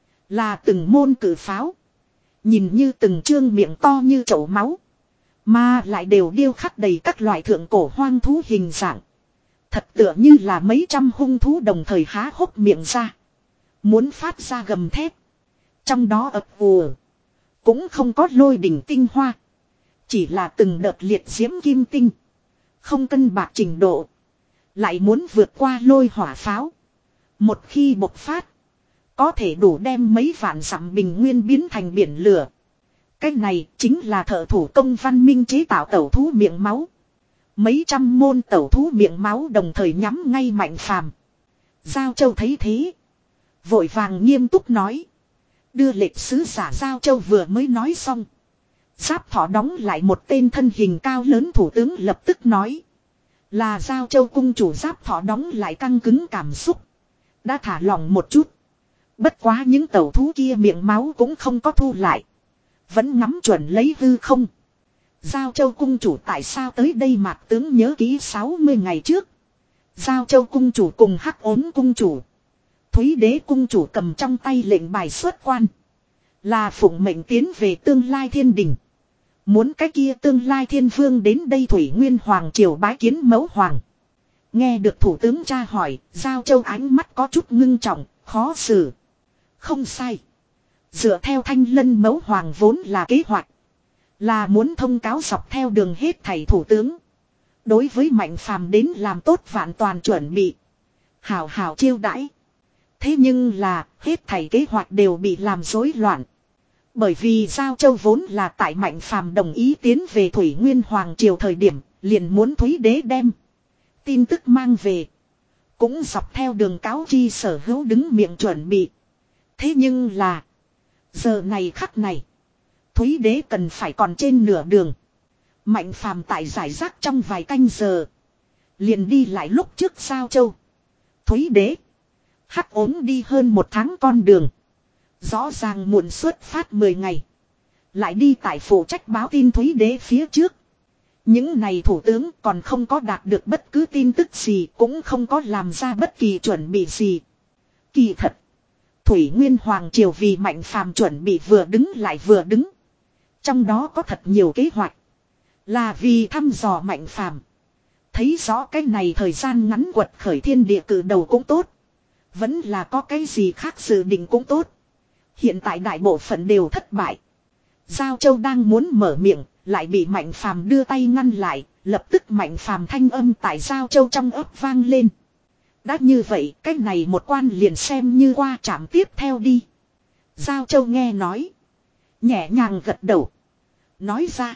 Là từng môn cử pháo. Nhìn như từng trương miệng to như chậu máu. Mà lại đều điêu khắc đầy các loại thượng cổ hoang thú hình dạng. Thật tựa như là mấy trăm hung thú đồng thời há hốc miệng ra. Muốn phát ra gầm thép. Trong đó ập ùa. Cũng không có lôi đỉnh tinh hoa. Chỉ là từng đợt liệt diễm kim tinh. Không cân bạc trình độ. Lại muốn vượt qua lôi hỏa pháo. Một khi bộc phát. Có thể đủ đem mấy vạn dặm bình nguyên biến thành biển lửa. Cái này chính là thợ thủ công văn minh chế tạo tẩu thú miệng máu. Mấy trăm môn tẩu thú miệng máu đồng thời nhắm ngay Mạnh Phàm. Giao Châu thấy thế. Vội vàng nghiêm túc nói. Đưa lệnh sứ giả Giao Châu vừa mới nói xong. Giáp Thỏ đóng lại một tên thân hình cao lớn thủ tướng lập tức nói. Là Giao Châu cung chủ Giáp Thỏ đóng lại căng cứng cảm xúc. Đã thả lỏng một chút. Bất quá những tẩu thú kia miệng máu cũng không có thu lại. Vẫn ngắm chuẩn lấy hư không. Giao Châu cung chủ tại sao tới đây Mạc tướng nhớ kỹ sáu mươi ngày trước. Giao Châu cung chủ cùng Hắc Ốm cung chủ. Thúy Đế cung chủ cầm trong tay lệnh bài xuất quan. Là phụng mệnh tiến về tương lai thiên đình. Muốn cái kia tương lai thiên vương đến đây Thủy Nguyên Hoàng triều bái kiến mẫu hoàng. Nghe được thủ tướng tra hỏi, Giao Châu ánh mắt có chút ngưng trọng, khó xử. Không sai. Dựa theo Thanh Lân mẫu hoàng vốn là kế hoạch. Là muốn thông cáo dọc theo đường hết thầy thủ tướng. Đối với Mạnh Phàm đến làm tốt vạn toàn chuẩn bị. Hào hào chiêu đãi. Thế nhưng là hết thầy kế hoạch đều bị làm rối loạn. Bởi vì Giao Châu vốn là tại Mạnh Phàm đồng ý tiến về Thủy Nguyên Hoàng triều thời điểm liền muốn Thúy Đế đem tin tức mang về. Cũng dọc theo đường cáo chi sở hữu đứng miệng chuẩn bị. Thế nhưng là giờ này khắc này Thúy Đế cần phải còn trên nửa đường. Mạnh Phàm tại giải rác trong vài canh giờ liền đi lại lúc trước Giao Châu. Thúy Đế Hắc Ốm đi hơn một tháng con đường. Rõ ràng muộn xuất phát mười ngày. Lại đi tại phụ trách báo tin Thúy Đế phía trước. Những này thủ tướng còn không có đạt được bất cứ tin tức gì. Cũng không có làm ra bất kỳ chuẩn bị gì. Kỳ thật Thủy Nguyên Hoàng triều vì Mạnh Phàm chuẩn bị vừa đứng lại vừa đứng. Trong đó có thật nhiều kế hoạch. Là vì thăm dò Mạnh Phàm. Thấy rõ cái này thời gian ngắn quật khởi thiên địa cử đầu cũng tốt. Vẫn là có cái gì khác dự định cũng tốt. Hiện tại đại bộ phận đều thất bại. Giao Châu đang muốn mở miệng, lại bị Mạnh Phàm đưa tay ngăn lại, lập tức Mạnh Phàm thanh âm tại Giao Châu trong ấp vang lên. Đã như vậy, cái này một quan liền xem như qua trạm tiếp theo đi. Giao Châu nghe nói. Nhẹ nhàng gật đầu. Nói ra.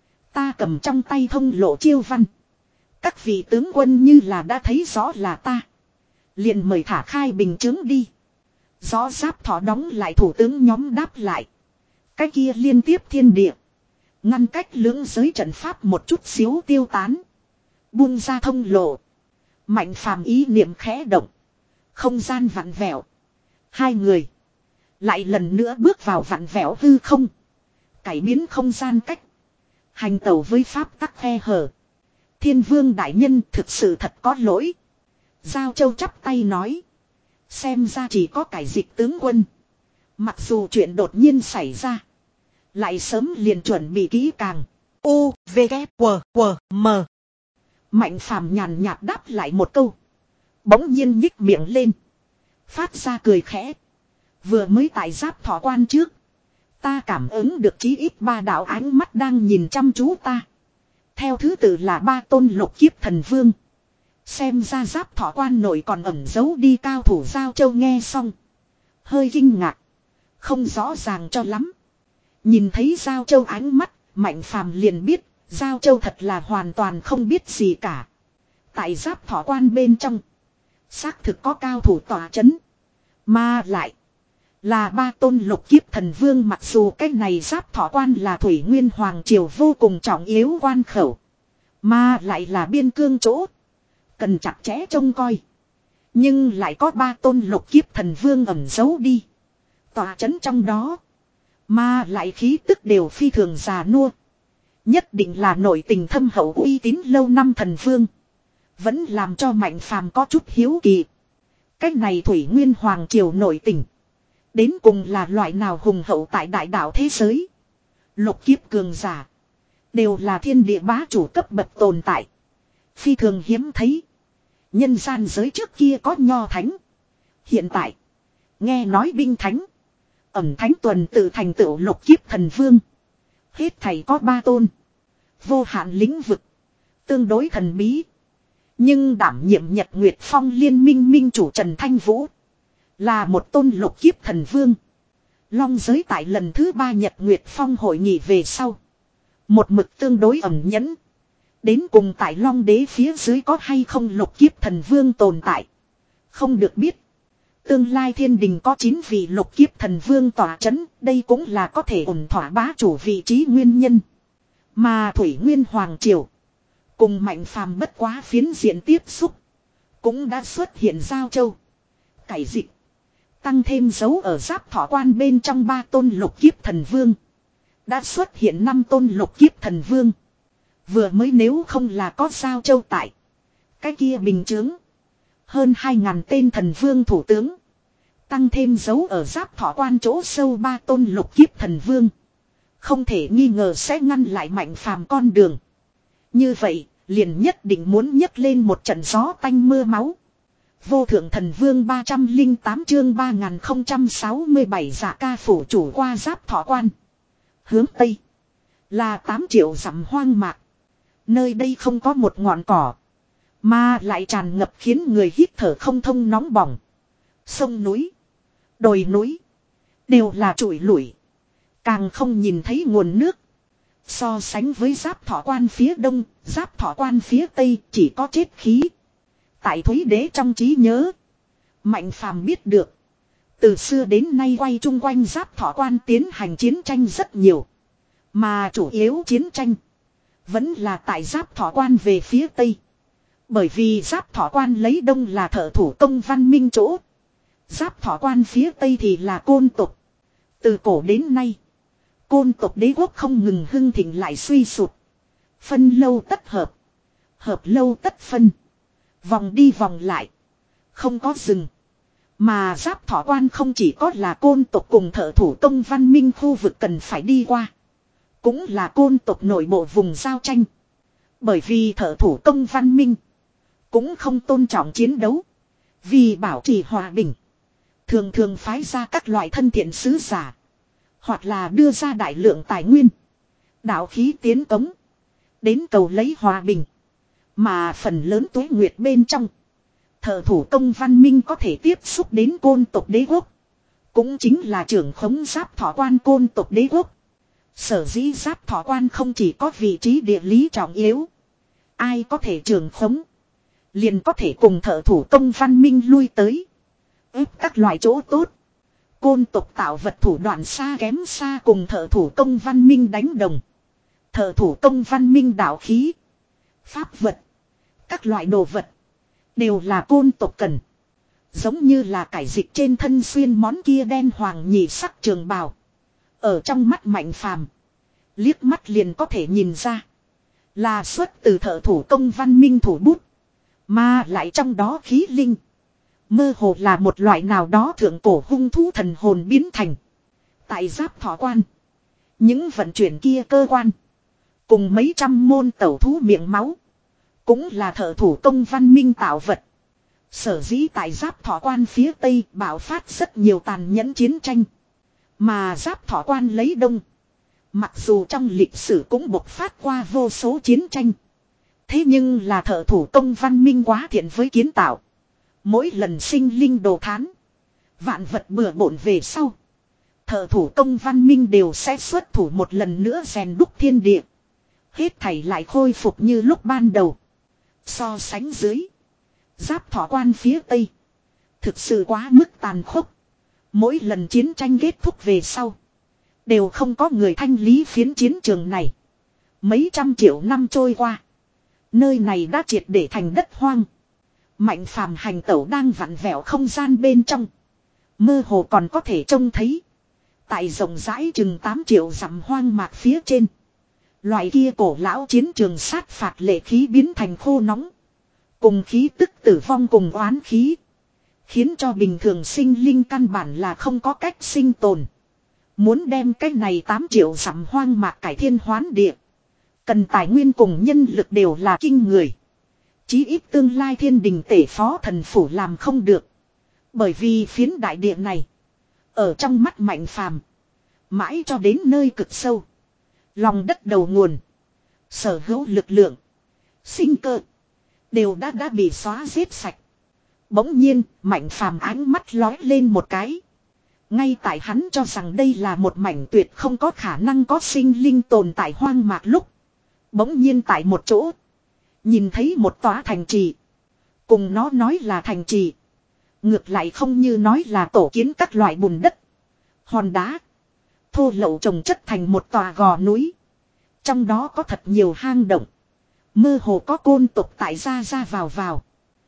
Ta cầm trong tay thông lộ chiêu văn. Các vị tướng quân như là đã thấy rõ là ta. Liền mời thả khai bình chứng đi. Gió Giáp Thỏ đóng lại thủ tướng nhóm đáp lại. Cái kia liên tiếp thiên địa. Ngăn cách lưỡng giới trận pháp một chút xíu tiêu tán. Buông ra thông lộ. Mạnh Phàm ý niệm khẽ động. Không gian vặn vẹo. Hai người. Lại lần nữa bước vào vặn vẹo hư không. Cải biến không gian cách. Hành tẩu với pháp tắc khe hở. Thiên vương đại nhân thực sự thật có lỗi. Giao Châu chắp tay nói. Xem ra chỉ có cải dịch tướng quân. Mặc dù chuyện đột nhiên xảy ra. Lại sớm liền chuẩn bị kỹ càng. U, V, K, W, W, M. Mạnh Phàm nhàn nhạt đáp lại một câu. Bỗng nhiên nhích miệng lên. Phát ra cười khẽ. Vừa mới tại Giáp Thỏ quan trước. Ta cảm ứng được chí ít ba đạo ánh mắt đang nhìn chăm chú ta. Theo thứ tự là ba tôn lục kiếp thần vương. Xem ra Giáp Thỏ quan nội còn ẩn giấu đi cao thủ. Giao Châu nghe xong. Hơi kinh ngạc. Không rõ ràng cho lắm. Nhìn thấy Giao Châu ánh mắt. Mạnh Phàm liền biết. Giao Châu thật là hoàn toàn không biết gì cả. Tại Giáp Thỏ quan bên trong. Xác thực có cao thủ tỏa chấn. Mà lại. Là ba tôn lục kiếp thần vương. Mặc dù cái này Giáp Thỏ quan là Thủy Nguyên Hoàng triều vô cùng trọng yếu quan khẩu. Mà lại là biên cương chỗ. Cần chặt chẽ trông coi. Nhưng lại có ba tôn lục kiếp thần vương ẩn giấu đi. Tòa chấn trong đó. Mà lại khí tức đều phi thường già nua. Nhất định là nội tình thâm hậu uy tín lâu năm thần vương. Vẫn làm cho Mạnh Phàm có chút hiếu kỳ. Cách này Thủy Nguyên Hoàng triều nội tình. Đến cùng là loại nào hùng hậu tại đại đạo thế giới. Lục kiếp cường giả. Đều là thiên địa bá chủ cấp bậc tồn tại. Phi thường hiếm thấy. Nhân gian giới trước kia có nho thánh. Hiện tại. Nghe nói binh thánh. Ẩm thánh tuần tự thành tựu lục kiếp thần vương. Hết thảy có ba tôn. Vô hạn lĩnh vực. Tương đối thần bí. Nhưng đảm nhiệm Nhật Nguyệt Phong liên minh minh chủ Trần Thanh Vũ. Là một tôn lục kiếp thần vương. Long giới tại lần thứ ba Nhật Nguyệt Phong hội nghị về sau. Một mực tương đối ẩn nhẫn. Đến cùng tại Long đế phía dưới có hay không lục kiếp thần vương tồn tại. Không được biết. Tương lai thiên đình có chín vị lục kiếp thần vương tỏa chấn. Đây cũng là có thể ổn thỏa bá chủ vị trí nguyên nhân. Mà Thủy Nguyên Hoàng Triều. Cùng Mạnh Phàm bất quá phiến diện tiếp xúc. Cũng đã xuất hiện giao châu. Cải dịch. Tăng thêm dấu ở giáp thọ quan bên trong ba tôn lục kiếp thần vương. Đã xuất hiện năm tôn lục kiếp thần vương. Vừa mới nếu không là có giao châu tại. Cái kia bình chướng. Hơn hai ngàn tên thần vương thủ tướng. Tăng thêm dấu ở giáp thọ quan chỗ sâu ba tôn lục kiếp thần vương. Không thể nghi ngờ sẽ ngăn lại Mạnh Phàm con đường. Như vậy, liền nhất định muốn nhấc lên một trận gió tanh mưa máu. Vô thượng thần vương ba trăm lẻ tám chương ba nghìn không trăm sáu mươi bảy Dạ Ca phủ chủ qua giáp thọ quan. Hướng Tây. Là tám triệu dặm hoang mạc. Nơi đây không có một ngọn cỏ. Mà lại tràn ngập khiến người hít thở không thông nóng bỏng. Sông núi. Đồi núi. Đều là trụi lủi. Càng không nhìn thấy nguồn nước. So sánh với giáp thọ quan phía đông, giáp thọ quan phía tây chỉ có chết khí. Tại Thúy Đế trong trí nhớ. Mạnh Phàm biết được. Từ xưa đến nay quay chung quanh giáp thọ quan tiến hành chiến tranh rất nhiều. Mà chủ yếu chiến tranh. Vẫn là tại giáp thọ quan về phía tây. Bởi vì giáp thọ quan lấy đông là thợ thủ công văn minh chỗ. Giáp thọ quan phía tây thì là côn tục. Từ cổ đến nay. Côn tộc đế quốc không ngừng hưng thịnh lại suy sụt. Phân lâu tất hợp. Hợp lâu tất phân. Vòng đi vòng lại. Không có dừng. Mà giáp thọ quan không chỉ có là côn tộc cùng thợ thủ công văn minh khu vực cần phải đi qua. Cũng là côn tộc nội bộ vùng giao tranh. Bởi vì thợ thủ công văn minh. Cũng không tôn trọng chiến đấu. Vì bảo trì hòa bình. Thường thường phái ra các loại thân thiện sứ giả. Hoặc là đưa ra đại lượng tài nguyên. Đạo khí tiến cống. Đến cầu lấy hòa bình. Mà phần lớn tuế nguyệt bên trong. Thợ thủ công văn minh có thể tiếp xúc đến côn tộc đế quốc. Cũng chính là trưởng khống giáp thọ quan côn tộc đế quốc. Sở dĩ giáp thọ quan không chỉ có vị trí địa lý trọng yếu. Ai có thể trưởng khống. Liền có thể cùng thợ thủ công văn minh lui tới. Ép các loại chỗ tốt. Côn tộc tạo vật thủ đoạn xa kém xa cùng thợ thủ công văn minh đánh đồng. Thợ thủ công văn minh đạo khí. Pháp vật. Các loại đồ vật. Đều là côn tộc cần. Giống như là cải dịch trên thân xuyên món kia đen hoàng nhị sắc trường bào. Ở trong mắt Mạnh Phàm. Liếc mắt liền có thể nhìn ra. Là xuất từ thợ thủ công văn minh thủ bút. Mà lại trong đó khí linh. Mơ hồ là một loại nào đó thượng cổ hung thú thần hồn biến thành. Tại giáp thọ quan. Những vận chuyển kia cơ quan. Cùng mấy trăm môn tẩu thú miệng máu. Cũng là thợ thủ công văn minh tạo vật. Sở dĩ tại giáp thọ quan phía tây bạo phát rất nhiều tàn nhẫn chiến tranh. Mà giáp thọ quan lấy đông. Mặc dù trong lịch sử cũng bộc phát qua vô số chiến tranh. Thế nhưng là thợ thủ công văn minh quá thiện với kiến tạo. Mỗi lần sinh linh đồ thán. Vạn vật bừa bộn về sau. Thợ thủ công văn minh đều sẽ xuất thủ một lần nữa rèn đúc thiên địa. Hết thảy lại khôi phục như lúc ban đầu. So sánh dưới. Giáp thọ quan phía tây. Thực sự quá mức tàn khốc. Mỗi lần chiến tranh kết thúc về sau. Đều không có người thanh lý phiến chiến trường này. Mấy trăm triệu năm trôi qua. Nơi này đã triệt để thành đất hoang. Mạnh Phàm hành tẩu đang vặn vẹo không gian bên trong. Mơ hồ còn có thể trông thấy. Tại rộng rãi chừng tám triệu dặm hoang mạc phía trên. Loại kia cổ lão chiến trường sát phạt lệ khí biến thành khô nóng. Cùng khí tức tử vong cùng oán khí. Khiến cho bình thường sinh linh căn bản là không có cách sinh tồn. Muốn đem cái này tám triệu dặm hoang mạc cải thiên hoán địa. Cần tài nguyên cùng nhân lực đều là kinh người. Chí ít tương lai thiên đình tể phó thần phủ làm không được. Bởi vì phiến đại địa này. Ở trong mắt Mạnh Phàm, mãi cho đến nơi cực sâu, lòng đất đầu nguồn, sở hữu lực lượng, sinh cơ, đều đã đã bị xóa giết sạch. Bỗng nhiên, Mạnh Phàm ánh mắt lóe lên một cái. Ngay tại hắn cho rằng đây là một mảnh tuyệt không có khả năng có sinh linh tồn tại hoang mạc lúc. Bỗng nhiên tại một chỗ, nhìn thấy một tòa thành trì. Cùng nó nói là thành trì, ngược lại không như nói là tổ kiến các loại bùn đất, hòn đá, thô lậu trồng chất thành một tòa gò núi. Trong đó có thật nhiều hang động, mơ hồ có côn tộc tại ra ra vào vào.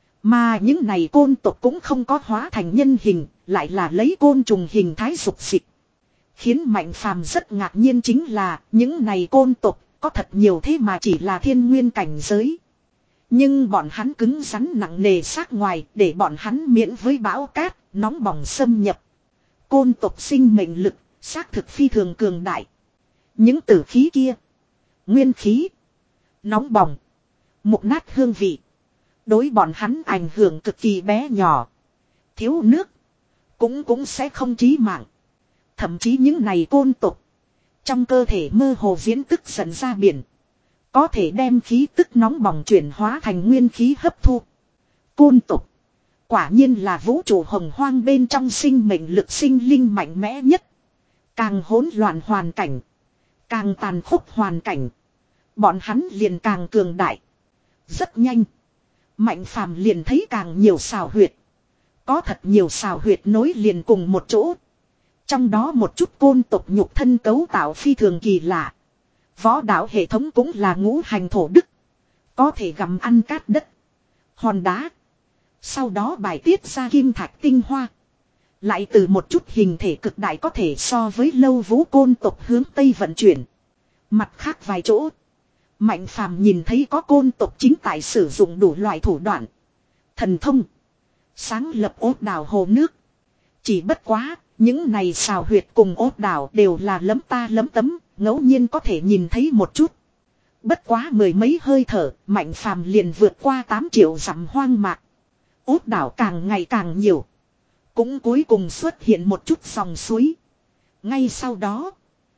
Mà những này côn tộc cũng không có hóa thành nhân hình, lại là lấy côn trùng hình thái dục dịch. Khiến Mạnh Phàm rất ngạc nhiên chính là những này côn tộc có thật nhiều thế mà chỉ là thiên nguyên cảnh giới. Nhưng bọn hắn cứng rắn nặng nề xác ngoài để bọn hắn miễn với bão cát, nóng bỏng xâm nhập. Côn tộc sinh mệnh lực, xác thực phi thường cường đại. Những tử khí kia, nguyên khí, nóng bỏng, mục nát hương vị, đối bọn hắn ảnh hưởng cực kỳ bé nhỏ. Thiếu nước, cũng cũng sẽ không chí mạng. Thậm chí những này côn tộc, trong cơ thể mơ hồ diễn tức giận ra biển. Có thể đem khí tức nóng bỏng chuyển hóa thành nguyên khí hấp thu. Côn tộc, quả nhiên là vũ trụ hồng hoang bên trong sinh mệnh lực sinh linh mạnh mẽ nhất. Càng hỗn loạn hoàn cảnh, càng tàn khốc hoàn cảnh, bọn hắn liền càng cường đại. Rất nhanh, Mạnh Phàm liền thấy càng nhiều xào huyệt. Có thật nhiều xào huyệt nối liền cùng một chỗ. Trong đó một chút côn tộc nhục thân cấu tạo phi thường kỳ lạ. Võ đạo hệ thống cũng là ngũ hành thổ đức. Có thể gặm ăn cát đất, hòn đá. Sau đó bài tiết ra kim thạch tinh hoa. Lại từ một chút hình thể cực đại có thể so với lâu vũ côn tộc hướng Tây vận chuyển. Mặt khác vài chỗ, Mạnh Phàm nhìn thấy có côn tộc chính tại sử dụng đủ loại thủ đoạn, thần thông, sáng lập ốt đảo hồ nước. Chỉ bất quá, những này xào huyệt cùng ốt đảo đều là lấm ta lấm tấm, ngẫu nhiên có thể nhìn thấy một chút. Bất quá mười mấy hơi thở, Mạnh Phàm liền vượt qua tám triệu dặm hoang mạc. Ốt đảo càng ngày càng nhiều. Cũng cuối cùng xuất hiện một chút dòng suối. Ngay sau đó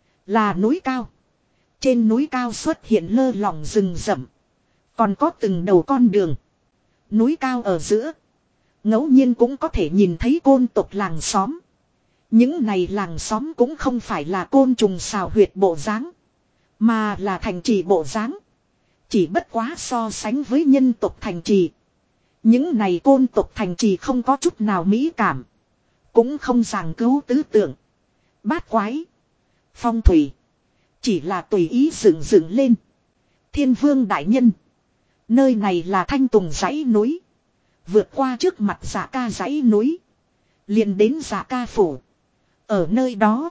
là núi cao. Trên núi cao xuất hiện lơ lỏng rừng rậm. Còn có từng đầu con đường. Núi cao ở giữa, ngẫu nhiên cũng có thể nhìn thấy côn tộc làng xóm. Những này làng xóm cũng không phải là côn trùng xào huyệt bộ dáng, mà là thành trì bộ dáng. Chỉ bất quá so sánh với nhân tộc thành trì, những này côn tộc thành trì không có chút nào mỹ cảm, cũng không giảng cứu tứ tưởng, bát quái, phong thủy, chỉ là tùy ý dựng dựng lên. Thiên vương đại nhân, nơi này là Thanh Tùng dãy núi. Vượt qua trước mặt Dạ Ca dãy núi, liền đến Dạ Ca phủ. Ở nơi đó,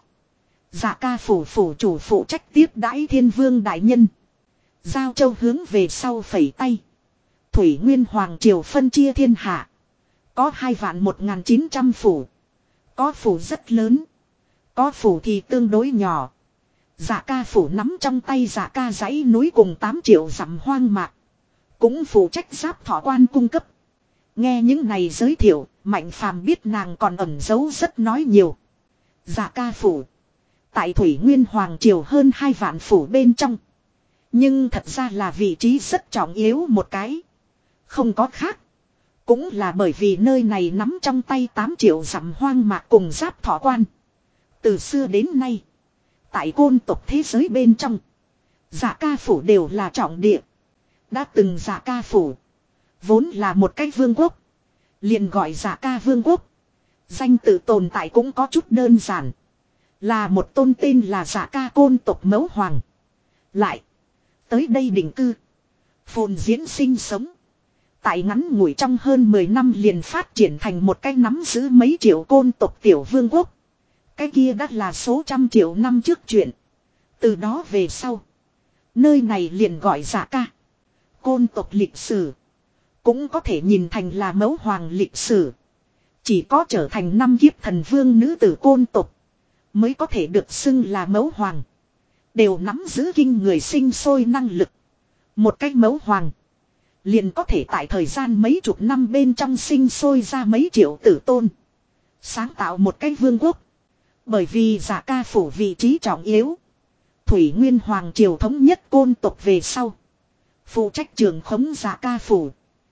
Dạ Ca phủ phủ chủ phụ trách tiếp đãi thiên vương đại nhân. Giao Châu hướng về sau phẩy tay. Thủy Nguyên Hoàng triều phân chia thiên hạ. Có hai vạn một ngàn chín trăm phủ. Có phủ rất lớn, có phủ thì tương đối nhỏ. Dạ Ca phủ nắm trong tay Dạ Ca dãy núi cùng tám triệu dặm hoang mạc. Cũng phụ trách giáp thọ quan cung cấp. Nghe những này giới thiệu, Mạnh Phàm biết nàng còn ẩn giấu rất nói nhiều. Dạ Ca phủ, tại Thủy Nguyên Hoàng triều hơn hai vạn phủ bên trong. Nhưng thật ra là vị trí rất trọng yếu một cái. Không có khác. Cũng là bởi vì nơi này nắm trong tay tám triệu dặm hoang mạc cùng giáp thọ quan. Từ xưa đến nay, tại côn tộc thế giới bên trong, Dạ Ca phủ đều là trọng địa. Đã từng Dạ Ca phủ vốn là một cái vương quốc, liền gọi Dạ Ca vương quốc. Danh tự tồn tại cũng có chút đơn giản, là một tôn tên là Dạ Ca côn tộc mẫu hoàng. Lại tới đây định cư, phồn diễn sinh sống. Tại ngắn ngủi trong hơn mười năm liền phát triển thành một cái nắm giữ mấy triệu côn tộc tiểu vương quốc. Cái kia đã là số trăm triệu năm trước chuyện. Từ đó về sau, nơi này liền gọi Dạ Ca. Côn tộc lịch sử cũng có thể nhìn thành là mẫu hoàng lịch sử. Chỉ có trở thành năm kiếp thần vương nữ tử côn tộc mới có thể được xưng là mẫu hoàng. Đều nắm giữ kinh người sinh sôi năng lực. Một cách mẫu hoàng liền có thể tại thời gian mấy chục năm bên trong sinh sôi ra mấy triệu tử tôn. Sáng tạo một cái vương quốc. Bởi vì Dạ Ca phủ vị trí trọng yếu. Thủy Nguyên Hoàng triều thống nhất côn tộc về sau. Phụ trách trưởng khống Dạ Ca phủ.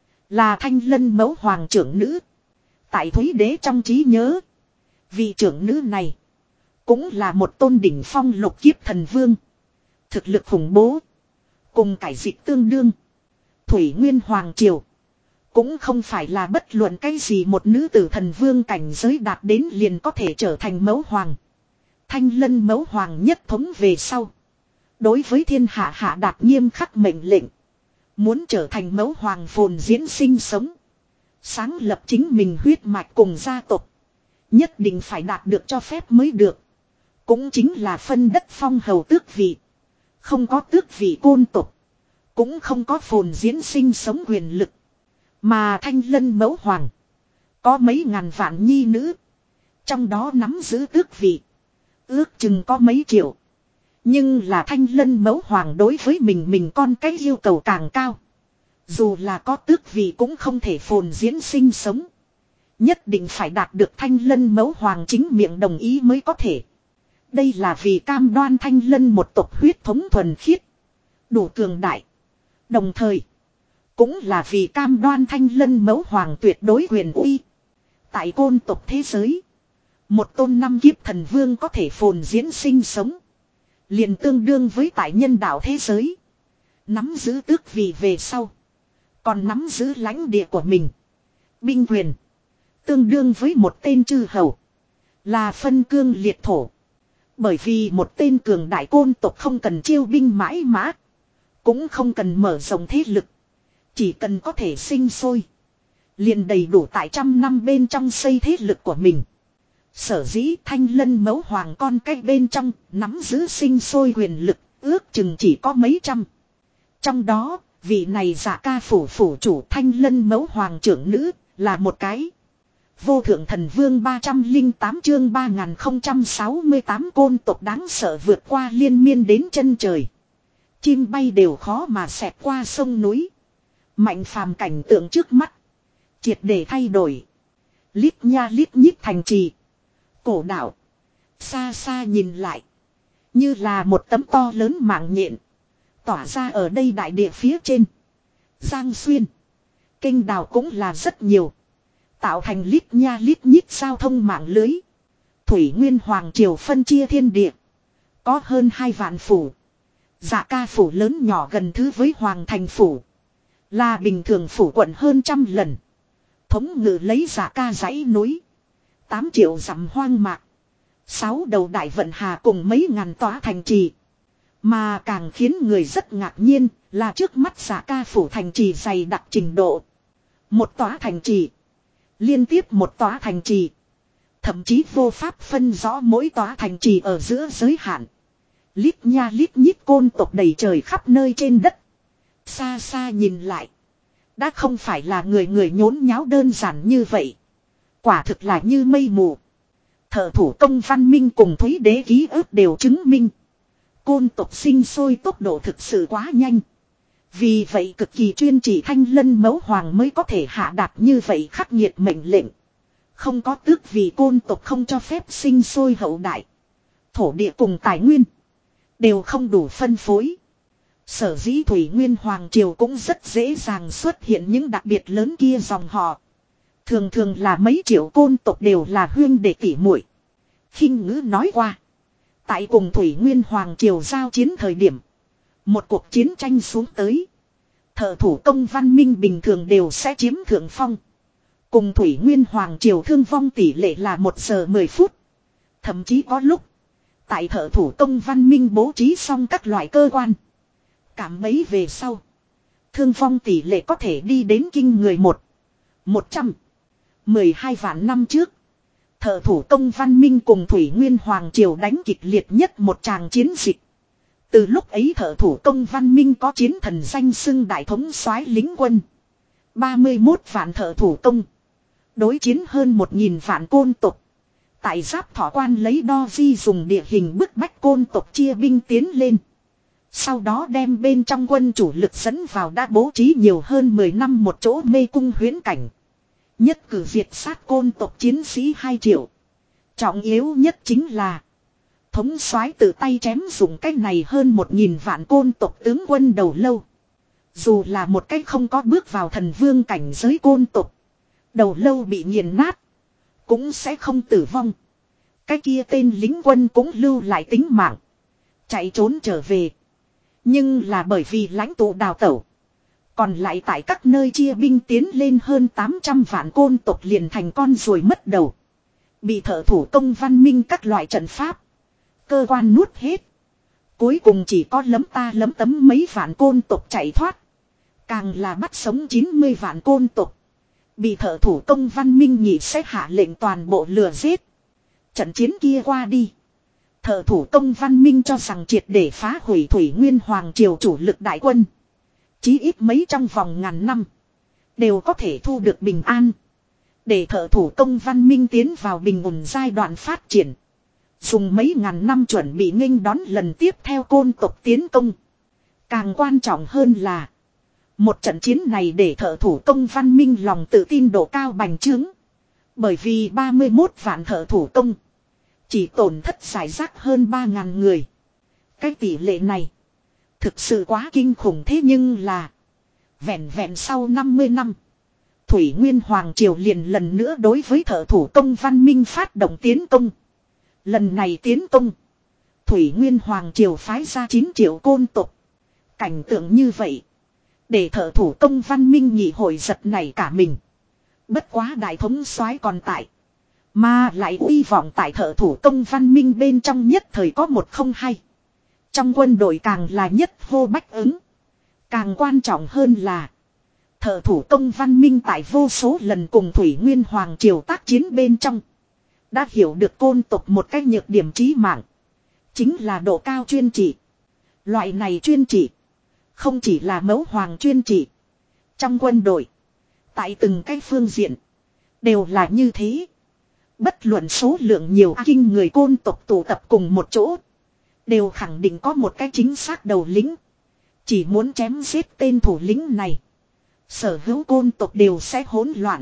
Là Thanh Lân mẫu hoàng trưởng nữ. Tại Thúy Đế trong trí nhớ. Vị trưởng nữ này. Cũng là một tôn đỉnh phong lục kiếp thần vương. Thực lực khủng bố. Cùng cải dịch tương đương. Thủy Nguyên Hoàng triều. Cũng không phải là bất luận cái gì một nữ tử thần vương cảnh giới đạt đến liền có thể trở thành mẫu hoàng. Thanh Lân mẫu hoàng nhất thống về sau. Đối với thiên hạ hạ đạt nghiêm khắc mệnh lệnh. Muốn trở thành mẫu hoàng phồn diễn sinh sống. Sáng lập chính mình huyết mạch cùng gia tộc. Nhất định phải đạt được cho phép mới được. Cũng chính là phân đất phong hầu tước vị. Không có tước vị côn tộc. Cũng không có phồn diễn sinh sống quyền lực. Mà Thanh Lân mẫu hoàng. Có mấy ngàn vạn nhi nữ. Trong đó nắm giữ tước vị. Ước chừng có mấy triệu. Nhưng là Thanh Lân mẫu hoàng đối với mình mình con cái yêu cầu càng cao. Dù là có tước vị cũng không thể phồn diễn sinh sống. Nhất định phải đạt được Thanh Lân mẫu hoàng chính miệng đồng ý mới có thể. Đây là vì cam đoan Thanh Lân một tộc huyết thống thuần khiết. Đủ cường đại. Đồng thời. Cũng là vì cam đoan Thanh Lân mẫu hoàng tuyệt đối quyền uy. Tại côn tộc thế giới. Một tôn năm kiếp thần vương có thể phồn diễn sinh sống. Liền tương đương với tại nhân đạo thế giới. Nắm giữ tước vị về sau. Còn nắm giữ lãnh địa của mình. Binh quyền. Tương đương với một tên chư hầu. Là phân cương liệt thổ. Bởi vì một tên cường đại côn tộc không cần chiêu binh mãi mã. Cũng không cần mở rộng thế lực. Chỉ cần có thể sinh sôi. Liền đầy đủ tại trăm năm bên trong xây thế lực của mình. Sở dĩ Thanh Lân mẫu hoàng con cái bên trong nắm giữ sinh sôi quyền lực ước chừng chỉ có mấy trăm. Trong đó vị này Dạ Ca phủ phủ chủ Thanh Lân mẫu hoàng trưởng nữ là một cái. Vô thượng thần vương ba trăm lẻ tám chương ba nghìn không trăm sáu mươi tám côn tộc đáng sợ vượt qua liên miên đến chân trời. Chim bay đều khó mà xẹt qua sông núi. Mạnh phàm cảnh tượng trước mắt. Triệt để thay đổi. Lít nha lít nhít thành trì. Cổ đạo. Xa xa nhìn lại. Như là một tấm to lớn mạng nhện. Tỏa ra ở đây đại địa phía trên. Giang xuyên. Kênh đào cũng là rất nhiều. Tạo thành lít nha lít nhít giao thông mạng lưới. Thủy Nguyên Hoàng triều phân chia thiên địa. Có hơn hai vạn phủ. Dạ Ca phủ lớn nhỏ gần thứ với Hoàng thành phủ. Là bình thường phủ quận hơn trăm lần. Thống ngự lấy Dạ Ca dãy núi. Tám triệu dặm hoang mạc. Sáu đầu đại vận hà cùng mấy ngàn tòa thành trì. Mà càng khiến người rất ngạc nhiên là trước mắt Dạ Ca phủ thành trì dày đặc trình độ. Một tòa thành trì. Liên tiếp một tòa thành trì. Thậm chí vô pháp phân rõ mỗi tòa thành trì ở giữa giới hạn. Lít nha lít nhít côn tộc đầy trời khắp nơi trên đất. Xa xa nhìn lại. Đã không phải là người người nhốn nháo đơn giản như vậy. Quả thực là như mây mù. Thợ thủ công văn minh cùng Thúy Đế ký ức đều chứng minh. Côn tộc sinh sôi tốc độ thực sự quá nhanh. Vì vậy cực kỳ chuyên chỉ Thanh Lân mẫu hoàng mới có thể hạ đạt như vậy khắc nghiệt mệnh lệnh. Không có tước vì côn tộc không cho phép sinh sôi hậu đại. Thổ địa cùng tài nguyên. Đều không đủ phân phối. Sở dĩ Thủy Nguyên Hoàng triều cũng rất dễ dàng xuất hiện những đặc biệt lớn kia dòng họ. Thường thường là mấy triệu côn tộc đều là huyên đệ tỷ muội. Khinh ngữ nói qua. Tại cùng Thủy Nguyên Hoàng triều giao chiến thời điểm. Một cuộc chiến tranh xuống tới. Thợ thủ công văn minh bình thường đều sẽ chiếm thượng phong. Cùng Thủy Nguyên Hoàng triều thương vong tỷ lệ là một giờ mười phút. Thậm chí có lúc. Tại thợ thủ công văn minh bố trí xong các loại cơ quan. Cảm mấy về sau. Thương vong tỷ lệ có thể đi đến kinh người một. Một trăm. Mười hai vạn năm trước. Thợ thủ công văn minh cùng Thủy Nguyên Hoàng triều đánh kịch liệt nhất một tràng chiến dịch. Từ lúc ấy thợ thủ công văn minh có chiến thần danh xưng đại thống soái lính quân. ba mươi mốt vạn thợ thủ công. Đối chiến hơn một nghìn vạn côn tộc. Tại giáp thọ quan lấy đo di dùng địa hình bức bách côn tộc chia binh tiến lên. Sau đó đem bên trong quân chủ lực dẫn vào đã bố trí nhiều hơn mười năm một chỗ mê cung huyễn cảnh. Nhất cử diệt sát côn tộc chiến sĩ hai triệu. Trọng yếu nhất chính là thống soái tự tay chém dùng cách này hơn một nghìn vạn côn tộc tướng quân đầu lâu. Dù là một cách không có bước vào thần vương cảnh giới côn tộc, đầu lâu bị nghiền nát cũng sẽ không tử vong. Cái kia tên lính quân cũng lưu lại tính mạng, chạy trốn trở về. Nhưng là bởi vì lãnh tụ đào tẩu, còn lại tại các nơi chia binh tiến lên hơn tám trăm vạn côn tộc liền thành con ruồi mất đầu. Bị thợ thủ công văn minh các loại trận pháp, cơ quan nuốt hết. Cuối cùng chỉ có lấm ta lấm tấm mấy vạn côn tộc chạy thoát. Càng là bắt sống chín mươi vạn côn tộc. Bị thợ thủ công văn minh nhị sẽ hạ lệnh toàn bộ lừa giết. Trận chiến kia qua đi, thợ thủ công văn minh cho rằng triệt để phá hủy Thủy Nguyên Hoàng triều chủ lực đại quân. Chí ít mấy trong vòng ngàn năm đều có thể thu được bình an. Để thợ thủ công văn minh tiến vào bình ổn giai đoạn phát triển. Dùng mấy ngàn năm chuẩn bị nghênh đón lần tiếp theo côn tộc tiến công. Càng quan trọng hơn là một trận chiến này để thợ thủ công văn minh lòng tự tin độ cao bành trướng. Bởi vì ba mươi mốt vạn thợ thủ công chỉ tổn thất giải rác hơn ba ngàn người. Cái tỷ lệ này thực sự quá kinh khủng, thế nhưng là vẹn vẹn sau năm mươi năm, Thủy Nguyên Hoàng triều liền lần nữa đối với thợ thủ công văn minh phát động tiến công. Lần này tiến công, Thủy Nguyên Hoàng triều phái ra chín triệu côn tộc. Cảnh tượng như vậy để thợ thủ công văn minh nhị hội giật nảy cả mình. Bất quá đại thống soái còn tại, mà lại uy vọng tại thợ thủ công văn minh bên trong nhất thời có một không hai. Trong quân đội càng là nhất hô bách ứng. Càng quan trọng hơn là thợ thủ công văn minh tại vô số lần cùng Thủy Nguyên Hoàng triều tác chiến bên trong đã hiểu được côn tộc một cách nhược điểm chí mạng, chính là độ cao chuyên trị. Loại này chuyên trị không chỉ là mẫu hoàng chuyên trị, trong quân đội tại từng cái phương diện đều là như thế. Bất luận số lượng nhiều kinh người côn tộc tụ tập cùng một chỗ, đều khẳng định có một cái chính xác đầu lĩnh. Chỉ muốn chém giết tên thủ lĩnh này, sở hữu côn tộc đều sẽ hỗn loạn.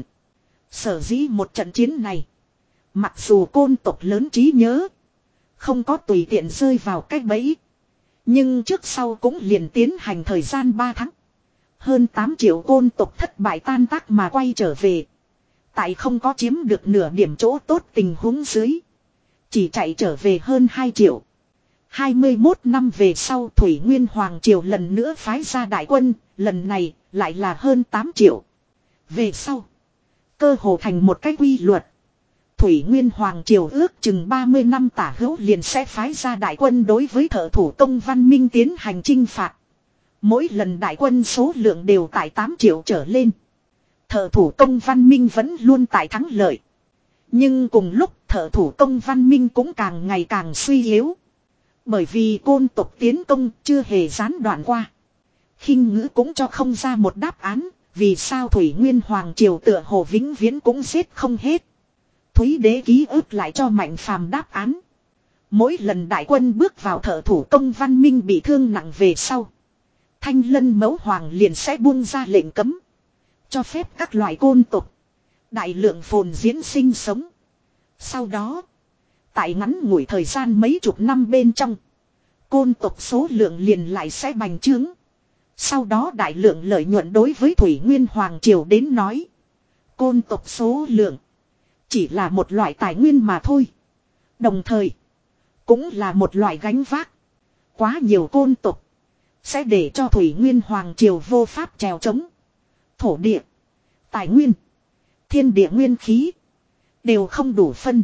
Sở dĩ một trận chiến này, mặc dù côn tộc lớn trí nhớ, không có tùy tiện rơi vào cái bẫy, nhưng trước sau cũng liền tiến hành thời gian ba tháng. Hơn tám triệu côn tộc thất bại tan tác mà quay trở về. Tại không có chiếm được nửa điểm chỗ tốt tình huống dưới, chỉ chạy trở về hơn hai triệu. hai mươi mốt năm về sau, Thủy Nguyên Hoàng triều lần nữa phái ra đại quân, lần này lại là hơn tám triệu. Về sau, cơ hồ thành một cái quy luật. Thủy Nguyên Hoàng triều ước chừng ba mươi năm tả hữu liền sẽ phái ra đại quân đối với thợ thủ công văn minh tiến hành chinh phạt. Mỗi lần đại quân số lượng đều tại tám triệu trở lên. Thợ thủ công văn minh vẫn luôn tại thắng lợi. Nhưng cùng lúc thợ thủ công văn minh cũng càng ngày càng suy yếu. Bởi vì côn tộc tiến công chưa hề gián đoạn qua. Khinh ngữ cũng cho không ra một đáp án. Vì sao Thủy Nguyên Hoàng triều tựa hồ vĩnh viễn cũng giết không hết. Thúy Đế ký ức lại cho Mạnh Phàm đáp án. Mỗi lần đại quân bước vào thợ thủ công văn minh bị thương nặng về sau, Thanh Lân Mẫu Hoàng liền sẽ buông ra lệnh cấm, cho phép các loại côn tộc đại lượng phồn diễn sinh sống. Sau đó, tại ngắn ngủi thời gian mấy chục năm bên trong, côn tộc số lượng liền lại sẽ bành trướng. Sau đó đại lượng lợi nhuận đối với Thủy Nguyên Hoàng triều đến nói, côn tộc số lượng chỉ là một loại tài nguyên mà thôi. Đồng thời, cũng là một loại gánh vác. Quá nhiều côn tộc sẽ để cho Thủy Nguyên Hoàng triều vô pháp trèo trống. Thổ địa, tài nguyên, thiên địa nguyên khí đều không đủ phân.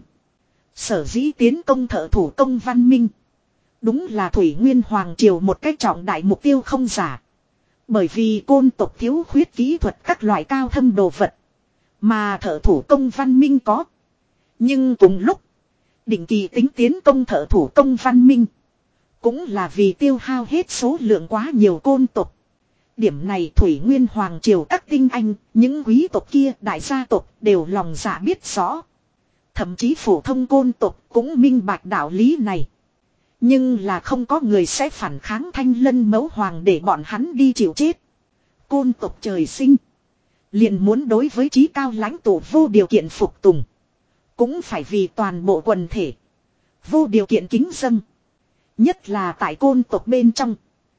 Sở dĩ tiến công thợ thủ công văn minh, đúng là Thủy Nguyên Hoàng triều một cách trọng đại mục tiêu không giả. Bởi vì côn tộc thiếu khuyết kỹ thuật các loại cao thâm đồ vật, mà thợ thủ công văn minh có. Nhưng cùng lúc, định kỳ tính tiến công thợ thủ công văn minh, cũng là vì tiêu hao hết số lượng quá nhiều côn tộc. Điểm này Thủy Nguyên Hoàng triều các tinh anh, những quý tộc kia đại gia tộc đều lòng dạ biết rõ. Thậm chí phổ thông côn tộc cũng minh bạch đạo lý này. Nhưng là không có người sẽ phản kháng Thanh Lân Mẫu Hoàng để bọn hắn đi chịu chết. Côn tộc trời sinh liền muốn đối với chí cao lãnh tụ vô điều kiện phục tùng. cũng phải vì toàn bộ quần thể. Vô điều kiện kính dâng. Nhất là tại côn tộc bên trong.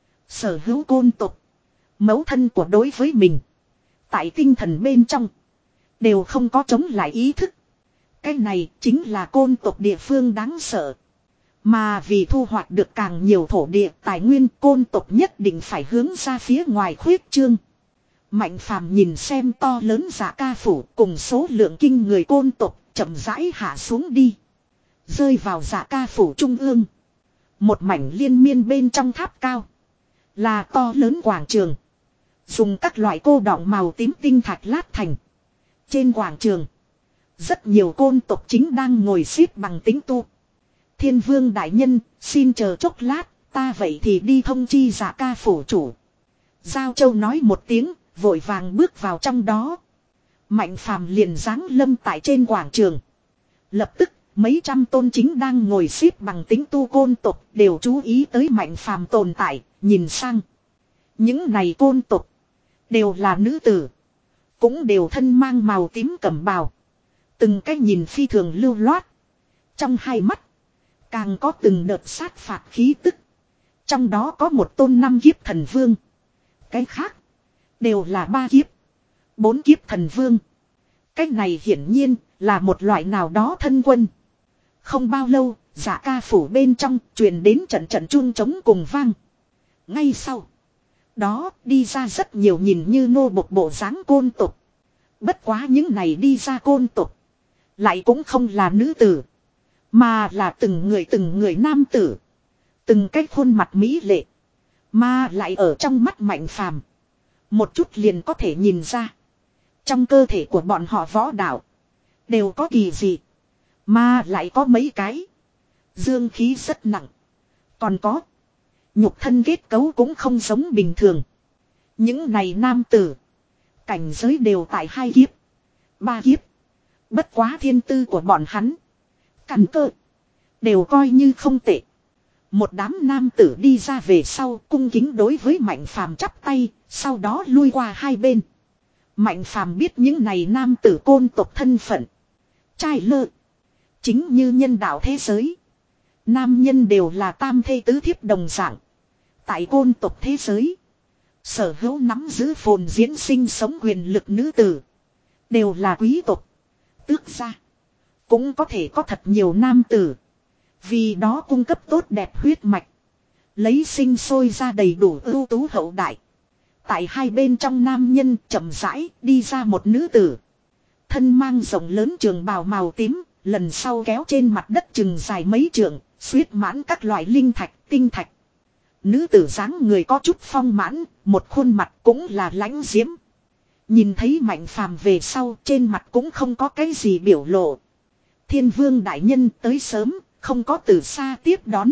Sở hữu côn tộc. Mẫu thân của đối với mình. Tại tinh thần bên trong. Đều không có chống lại ý thức. Cái này chính là côn tộc địa phương đáng sợ. Mà vì thu hoạch được càng nhiều thổ địa tài nguyên, côn tộc nhất định phải hướng ra phía ngoài khuyết trương. Mạnh Phàm nhìn xem to lớn Dạ Ca phủ cùng số lượng kinh người côn tộc chậm rãi hạ xuống đi. Rơi vào Dạ Ca phủ trung ương. Một mảnh liên miên bên trong tháp cao. Là to lớn quảng trường. Dùng các loại cô đọng màu tím tinh thạch lát thành. Trên quảng trường. Rất nhiều côn tộc chính đang ngồi xếp bằng tính tu. Thiên vương đại nhân, xin chờ chốc lát, ta vậy thì đi thông chi Dạ Ca phủ chủ. Giao Châu nói một tiếng, vội vàng bước vào trong đó. Mạnh Phàm liền giáng lâm tại trên quảng trường. Lập tức, mấy trăm tôn chính đang ngồi xếp bằng tính tu côn tộc đều chú ý tới Mạnh Phàm tồn tại, nhìn sang. Những này côn tộc đều là nữ tử, cũng đều thân mang màu tím cẩm bào. Từng cách nhìn phi thường lưu loát. Trong hai mắt càng có từng đợt sát phạt khí tức. Trong đó có một tôn năm kiếp thần vương. Cái khác đều là ba kiếp, bốn kiếp thần vương. Cái này hiển nhiên là một loại nào đó thân quân. Không bao lâu, Dạ Ca phủ bên trong truyền đến trận trận chuông trống cùng vang. Ngay sau đó đi ra rất nhiều nhìn như nô bộc bộ dáng côn tộc. Bất quá những này đi ra côn tộc lại cũng không là nữ tử, mà là từng người từng người nam tử. Từng cái khuôn mặt mỹ lệ, mà lại ở trong mắt Mạnh Phàm một chút liền có thể nhìn ra. Trong cơ thể của bọn họ võ đạo đều có kỳ dị, mà lại có mấy cái dương khí rất nặng. Còn có nhục thân kết cấu cũng không giống bình thường. Những này nam tử cảnh giới đều tại hai kiếp, ba kiếp. Bất quá thiên tư của bọn hắn căn cơ đều coi như không tệ. Một đám nam tử đi ra về sau cung kính đối với Mạnh Phàm chắp tay, sau đó lui qua hai bên. Mạnh Phàm biết những này nam tử côn tộc thân phận. Trai lơ. Chính như nhân đạo thế giới. Nam nhân đều là tam thê tứ thiếp đồng dạng. Tại côn tộc thế giới. Sở hữu nắm giữ phồn diễn sinh sống quyền lực nữ tử. Đều là quý tộc. Tước gia. Cũng có thể có thật nhiều nam tử. Vì đó cung cấp tốt đẹp huyết mạch. Lấy sinh sôi ra đầy đủ ưu tú hậu đại. Tại hai bên trong nam nhân chậm rãi đi ra một nữ tử. Thân mang rộng lớn trường bào màu tím. Lần sau kéo trên mặt đất chừng dài mấy trượng. Xuyết mãn các loại linh thạch, tinh thạch. Nữ tử dáng người có chút phong mãn. Một khuôn mặt cũng là lãnh diễm. Nhìn thấy Mạnh Phàm về sau trên mặt cũng không có cái gì biểu lộ. Thiên vương đại nhân tới sớm. Không có từ xa tiếp đón.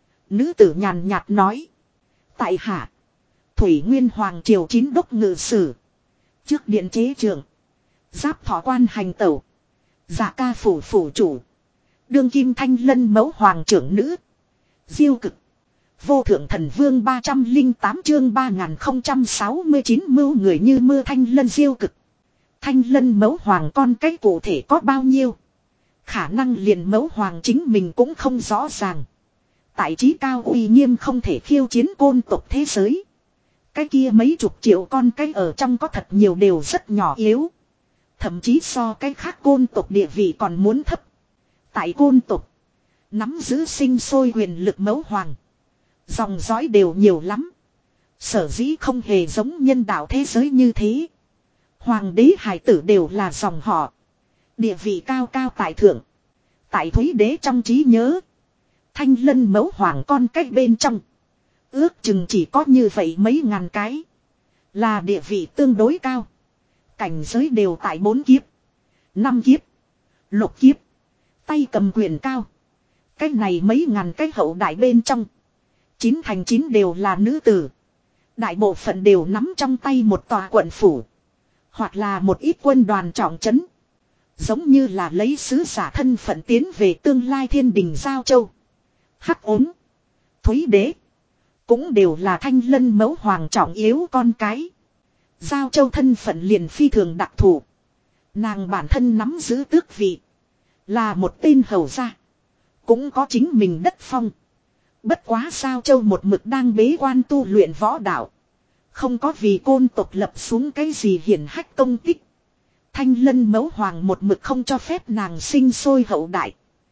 Nữ tử nhàn nhạt nói. Tại hạ Thủy Nguyên Hoàng Triều chín đốc ngự sử. Trước điện chế trưởng. Giáp thọ quan hành tẩu. Dạ Ca phủ phủ chủ. Đương kim Thanh Lân mẫu hoàng trưởng nữ. Diêu cực. Vô thượng thần vương ba trăm lẻ tám chương ba nghìn không trăm sáu mươi chín mưu người như mưa Thanh Lân Diêu cực. Thanh Lân mẫu hoàng con cái cụ thể có bao nhiêu? Khả năng liền mẫu hoàng chính mình cũng không rõ ràng. Tại trí cao uy nghiêm không thể khiêu chiến côn tộc thế giới. Cái kia mấy chục triệu con cái ở trong có thật nhiều đều rất nhỏ yếu. Thậm chí so cái khác côn tộc địa vị còn muốn thấp. Tại côn tộc nắm giữ sinh sôi quyền lực mẫu hoàng. Dòng dõi đều nhiều lắm. Sở dĩ không hề giống nhân đạo thế giới như thế. Hoàng đế hải tử đều là dòng họ. Địa vị cao cao tại thượng. Tại Thúy đế trong trí nhớ. Thanh Lân mẫu hoàng con cách bên trong. Ước chừng chỉ có như vậy mấy ngàn cái. Là địa vị tương đối cao. Cảnh giới đều tại bốn kiếp. Năm kiếp. Lục kiếp. Tay cầm quyền cao. Cái này mấy ngàn cái hậu đại bên trong. Chín thành chín đều là nữ tử. Đại bộ phận đều nắm trong tay một tòa quận phủ. Hoặc là một ít quân đoàn trọng trấn. Giống như là lấy sứ giả thân phận tiến về tương lai thiên đình Giao Châu. Hắc ốm. Thúy đế. Cũng đều là Thanh Lân mẫu hoàng trọng yếu con cái. Giao Châu thân phận liền phi thường đặc thù. Nàng bản thân nắm giữ tước vị. Là một tên hầu gia. Cũng có chính mình đất phong. Bất quá Giao Châu một mực đang bế quan tu luyện võ đạo. Không có vì côn tộc lập xuống cái gì hiển hách công tích. Thanh Lân Mẫu Hoàng một mực không cho phép nàng sinh sôi hậu đại.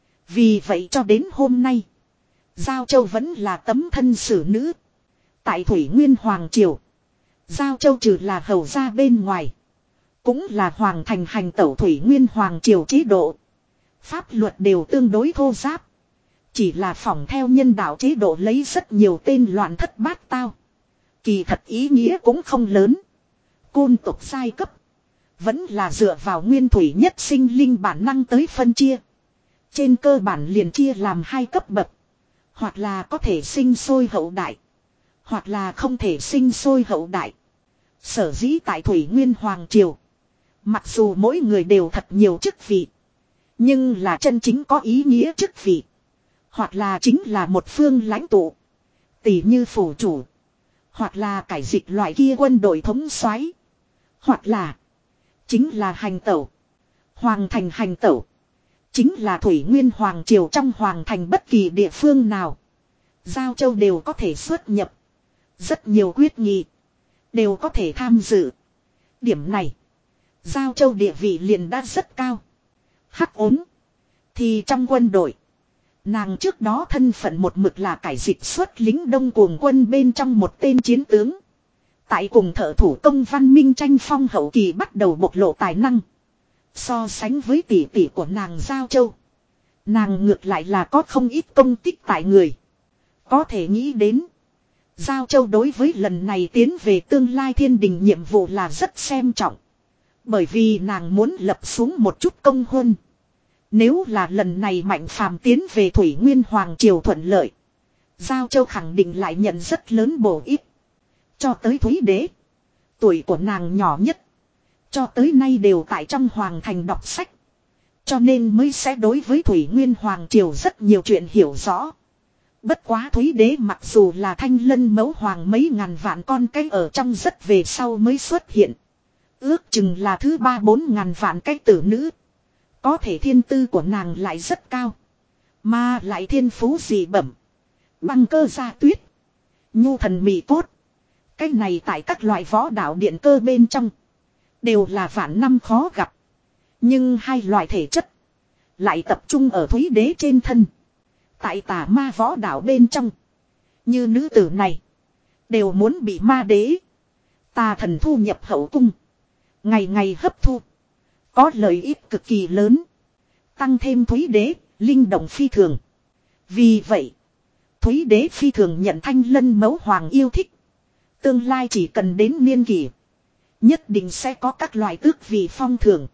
Vì vậy cho đến hôm nay, Giao Châu vẫn là tấm thân xử nữ. Tại Thủy Nguyên Hoàng Triều, Giao Châu trừ là hầu gia bên ngoài, cũng là hoàng thành hành tẩu Thủy Nguyên Hoàng Triều chế độ. Pháp luật đều tương đối thô giáp. Chỉ là phỏng theo nhân đạo chế độ lấy rất nhiều tên loạn thất bát tao. Kỳ thật ý nghĩa cũng không lớn. Côn tộc giai cấp vẫn là dựa vào nguyên thủy nhất sinh linh bản năng tới phân chia. Trên cơ bản liền chia làm hai cấp bậc. Hoặc là có thể sinh sôi hậu đại, hoặc là không thể sinh sôi hậu đại. Sở dĩ tại Thủy Nguyên Hoàng Triều, mặc dù mỗi người đều thật nhiều chức vị, nhưng là chân chính có ý nghĩa chức vị, hoặc là chính là một phương lãnh tụ, tỷ như phủ chủ, hoặc là cải dịch loại kia quân đội thống soái, hoặc là chính là hành tẩu. Hoàng thành hành tẩu chính là Thủy Nguyên Hoàng Triều trong hoàng thành bất kỳ địa phương nào, Giao Châu đều có thể xuất nhập. Rất nhiều quyết nghị đều có thể tham dự. Điểm này, Giao Châu địa vị liền đã rất cao. Hắc ốm thì trong quân đội, nàng trước đó thân phận một mực là cải dịch xuất lính Đông Cuồng quân bên trong một tên chiến tướng. Tại cùng thợ thủ công văn minh tranh phong hậu kỳ bắt đầu bộc lộ tài năng. So sánh với tỷ tỷ của nàng Giao Châu, nàng ngược lại là có không ít công tích tại người. Có thể nghĩ đến, Giao Châu đối với lần này tiến về tương lai thiên đình nhiệm vụ là rất xem trọng. Bởi vì nàng muốn lập xuống một chút công huân. Nếu là lần này Mạnh Phàm tiến về Thủy Nguyên Hoàng Triều thuận lợi, Giao Châu khẳng định lại nhận rất lớn bổ ích. Cho tới Thúy Đế, tuổi của nàng nhỏ nhất, cho tới nay đều tại trong hoàng thành đọc sách. Cho nên mới sẽ đối với Thủy Nguyên Hoàng Triều rất nhiều chuyện hiểu rõ. Bất quá Thúy Đế mặc dù là Thanh Lân Mẫu Hoàng mấy ngàn vạn con cái ở trong rất về sau mới xuất hiện. Ước chừng là thứ ba bốn ngàn vạn cái tử nữ. Có thể thiên tư của nàng lại rất cao. Mà lại thiên phú dị bẩm. Băng cơ gia tuyết, nhu thần mị cốt. Cái này tại các loại võ đạo điện cơ bên trong đều là vạn năm khó gặp. Nhưng hai loại thể chất lại tập trung ở Thúy Đế trên thân. Tại tà ma võ đạo bên trong, như nữ tử này đều muốn bị ma đế, tà thần thu nhập hậu cung, ngày ngày hấp thu, có lợi ích cực kỳ lớn. Tăng thêm Thúy Đế linh động phi thường. Vì vậy Thúy Đế phi thường nhận Thanh Lân Mẫu Hoàng yêu thích. Tương lai chỉ cần đến niên kỷ, nhất định sẽ có các loại tước vị phong thưởng.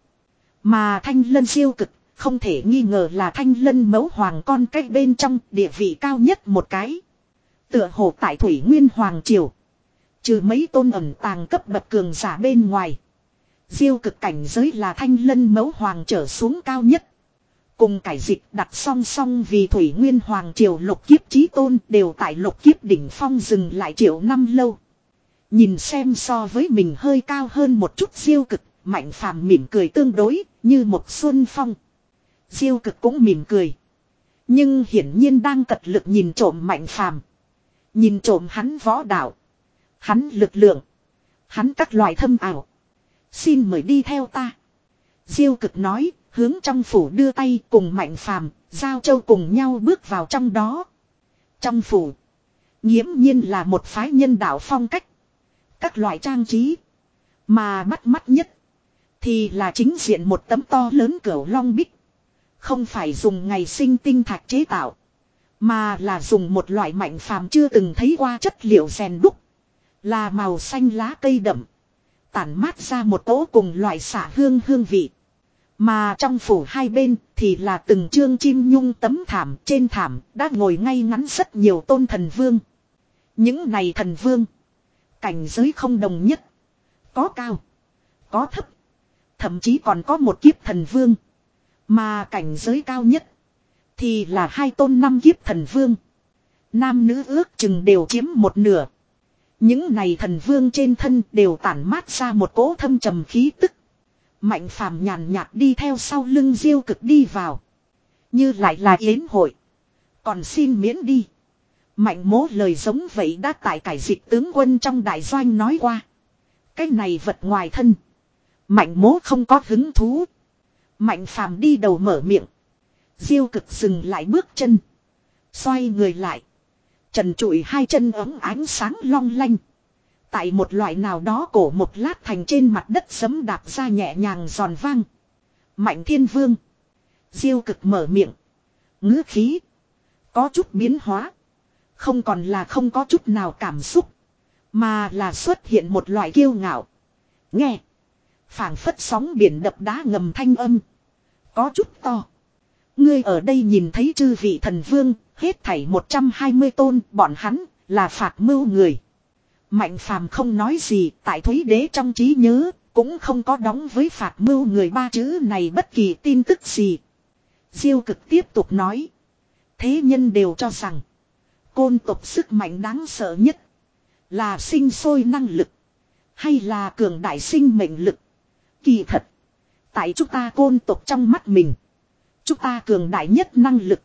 Mà Thanh Lân siêu cực không thể nghi ngờ là Thanh Lân Mẫu Hoàng con cách bên trong địa vị cao nhất một cái. Tựa hồ tại Thủy Nguyên Hoàng Triều, trừ mấy tôn ẩn tàng cấp bậc cường giả bên ngoài, diêu cực cảnh giới là Thanh Lân Mẫu Hoàng trở xuống cao nhất. Cùng cải dịch đặt song song vì Thủy Nguyên Hoàng Triều lục kiếp chí tôn đều tại lục kiếp đỉnh phong dừng lại triệu năm lâu. Nhìn xem so với mình hơi cao hơn một chút diêu cực, Mạnh Phàm mỉm cười tương đối như một xuân phong. Diêu cực cũng mỉm cười, nhưng hiển nhiên đang cật lực nhìn trộm Mạnh Phàm, nhìn trộm hắn võ đạo, hắn lực lượng, hắn các loại thâm ảo. Xin mời đi theo ta, Diêu cực nói, hướng trong phủ đưa tay, cùng Mạnh Phàm, Giao Châu cùng nhau bước vào trong đó. Trong phủ nghiễm nhiên là một phái nhân đạo phong cách, các loại trang trí, mà bắt mắt nhất thì là chính diện một tấm to lớn cửu long bích. Không phải dùng ngày sinh tinh thạch chế tạo, mà là dùng một loại Mạnh Phàm chưa từng thấy qua chất liệu rèn đúc, là màu xanh lá cây đậm, tản mát ra một cỗ cùng loại xả hương hương vị. Mà trong phủ hai bên thì là từng chương chim nhung tấm thảm, trên thảm đã ngồi ngay ngắn rất nhiều tôn thần vương. Những này thần vương cảnh giới không đồng nhất, có cao, có thấp, thậm chí còn có một kiếp thần vương. Mà cảnh giới cao nhất thì là hai tôn năm kiếp thần vương. Nam nữ ước chừng đều chiếm một nửa. Những này thần vương trên thân đều tản mát ra một cỗ thâm trầm khí tức. Mạnh Phàm nhàn nhạt đi theo sau lưng diêu cực đi vào. Như lại là yến hội. Còn xin miễn đi. Mạnh mố lời giống vậy đã tại cải dịch tướng quân trong đại doanh nói qua. Cái này vật ngoài thân. Mạnh mố không có hứng thú. Mạnh phàm đi đầu mở miệng. Diêu cực dừng lại bước chân. Xoay người lại. Trần trụi hai chân ấm ánh sáng long lanh. Tại một loại nào đó cổ một lát thành trên mặt đất sấm đạp ra nhẹ nhàng giòn vang. Mạnh thiên vương. Diêu cực mở miệng. Ngữ khí. Có chút biến hóa. Không còn là không có chút nào cảm xúc. Mà là xuất hiện một loại kiêu ngạo. Nghe. Phảng phất sóng biển đập đá ngầm thanh âm. Có chút to. Ngươi ở đây nhìn thấy chư vị thần vương. Hết thảy một trăm hai mươi tôn. Bọn hắn là phạt mưu người. Mạnh phàm không nói gì. Tại Thúy Đế trong trí nhớ. Cũng không có đóng với phạt mưu người ba chữ này bất kỳ tin tức gì. Diêu cực tiếp tục nói. Thế nhân đều cho rằng. Côn tộc sức mạnh đáng sợ nhất. Là sinh sôi năng lực. Hay là cường đại sinh mệnh lực. Kỳ thật. Tại chúng ta côn tộc trong mắt mình. Chúng ta cường đại nhất năng lực.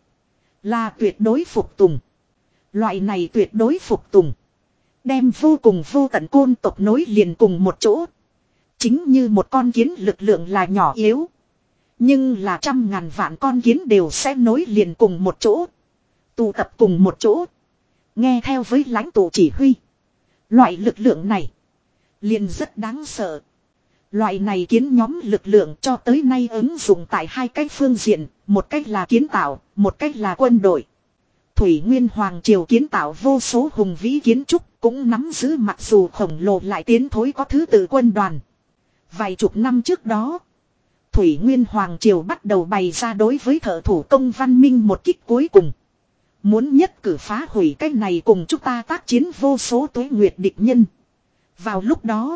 Là tuyệt đối phục tùng. Loại này tuyệt đối phục tùng. Đem vô cùng vô tận côn tộc nối liền cùng một chỗ. Chính như một con kiến lực lượng là nhỏ yếu. Nhưng là trăm ngàn vạn con kiến đều sẽ nối liền cùng một chỗ. Tụ tập cùng một chỗ. Nghe theo với lãnh tụ chỉ huy. Loại lực lượng này. Liền rất đáng sợ. Loại này kiến nhóm lực lượng cho tới nay ứng dụng tại hai cái phương diện. Một cách là kiến tạo, một cách là quân đội. Thủy Nguyên Hoàng Triều kiến tạo vô số hùng vĩ kiến trúc. Cũng nắm giữ mặc dù khổng lồ lại tiến thối có thứ tự quân đoàn. Vài chục năm trước đó. Thủy Nguyên Hoàng Triều bắt đầu bày ra đối với thợ thủ công văn minh một kích cuối cùng. Muốn nhất cử phá hủy cái này cùng chúng ta tác chiến vô số tuế nguyệt địch nhân. Vào lúc đó.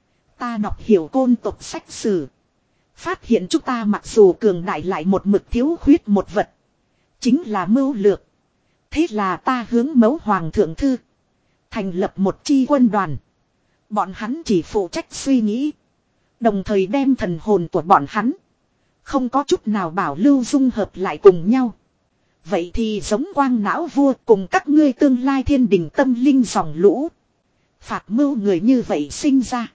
Ta đọc hiểu côn tộc sách sử. Phát hiện chúng ta mặc dù cường đại lại một mực thiếu khuyết một vật. Chính là mưu lược. Thế là ta hướng mẫu hoàng thượng thư. Thành lập một chi quân đoàn. Bọn hắn chỉ phụ trách suy nghĩ. Đồng thời đem thần hồn của bọn hắn. Không có chút nào bảo lưu dung hợp lại cùng nhau. Vậy thì giống quang não vua cùng các ngươi tương lai thiên đình tâm linh dòng lũ. Phạt mưu người như vậy sinh ra.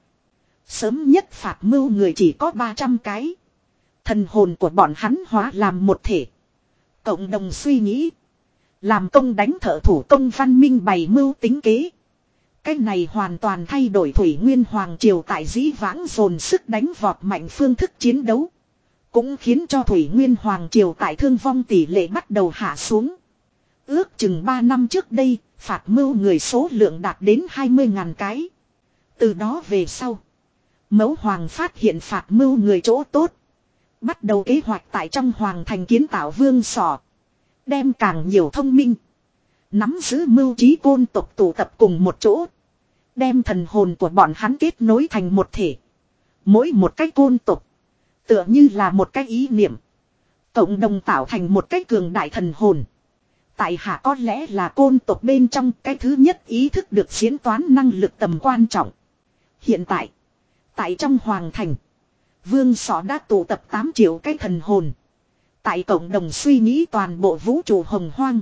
Sớm nhất phạt mưu người chỉ có ba trăm cái. Thần hồn của bọn hắn hóa làm một thể. Cộng đồng suy nghĩ. Làm công đánh thợ thủ công văn minh bày mưu tính kế. Cái này hoàn toàn thay đổi Thủy Nguyên Hoàng Triều tại dĩ vãng dồn sức đánh vọt mạnh phương thức chiến đấu. Cũng khiến cho Thủy Nguyên Hoàng Triều tại thương vong tỷ lệ bắt đầu hạ xuống. Ước chừng ba năm trước đây, phạt mưu người số lượng đạt đến hai mươi ngàn cái. Từ đó về sau, Mẫu Hoàng phát hiện phạt mưu người chỗ tốt. Bắt đầu kế hoạch tại trong Hoàng thành kiến tạo vương sỏ. Đem càng nhiều thông minh. Nắm giữ mưu trí côn tộc tụ tập cùng một chỗ. Đem thần hồn của bọn hắn kết nối thành một thể. Mỗi một cái côn tộc. Tựa như là một cái ý niệm. Cộng đồng tạo thành một cái cường đại thần hồn. Tại hạ có lẽ là côn tộc bên trong cái thứ nhất ý thức được diễn toán năng lực tầm quan trọng. Hiện tại. Tại trong Hoàng thành. Vương Sọ đã tụ tập tám triệu cái thần hồn. Tại cộng đồng suy nghĩ toàn bộ vũ trụ hồng hoang.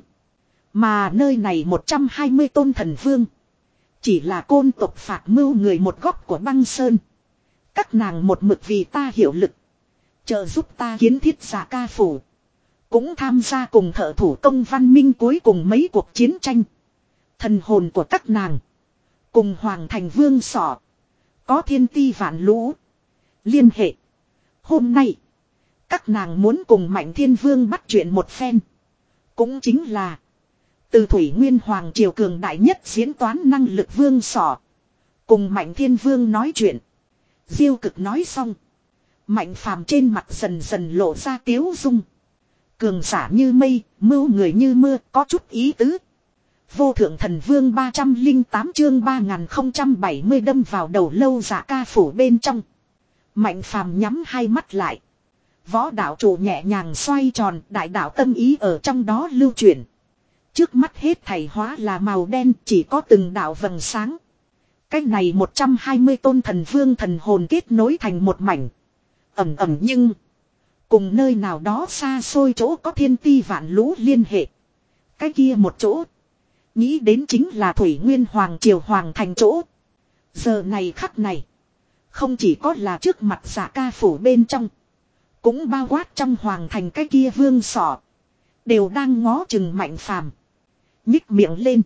Mà nơi này một trăm hai mươi tôn thần vương. Chỉ là côn tộc phạt mưu người một góc của băng sơn. Các nàng một mực vì ta hiệu lực. Trợ giúp ta kiến thiết giả ca phủ. Cũng tham gia cùng thợ thủ công văn minh cuối cùng mấy cuộc chiến tranh. Thần hồn của các nàng. Cùng Hoàng thành vương sọ. Có thiên ti vạn lũ. Liên hệ. Hôm nay. Các nàng muốn cùng Mạnh Thiên Vương bắt chuyện một phen. Cũng chính là. Từ Thủy Nguyên Hoàng Triều cường đại nhất diễn toán năng lực vương sọ. Cùng Mạnh Thiên Vương nói chuyện. Diêu cực nói xong. Mạnh phàm trên mặt dần dần lộ ra tiếu dung. Cường giả như mây, mưu người như mưa, có chút ý tứ. Vô thượng thần vương ba trăm lẻ tám chương ba nghìn không trăm bảy mươi đâm vào đầu lâu giả ca phủ bên trong. Mạnh phàm nhắm hai mắt lại. Võ đạo chủ nhẹ nhàng xoay tròn, đại đạo tâm ý ở trong đó lưu chuyển. Trước mắt hết thảy hóa là màu đen, chỉ có từng đạo vầng sáng. Cách này một trăm hai mươi tôn thần vương thần hồn kết nối thành một mảnh. Ẩm ẩm nhưng Cùng nơi nào đó xa xôi chỗ có thiên ti vạn lũ liên hệ. Cái kia một chỗ. Nghĩ đến chính là Thủy Nguyên Hoàng Triều Hoàng thành chỗ. Giờ này khắc này. Không chỉ có là trước mặt Dạ Ca phủ bên trong. Cũng bao quát trong Hoàng thành cái kia vương sọ. Đều đang ngó chừng Mạnh Phàm. Nhích miệng lên.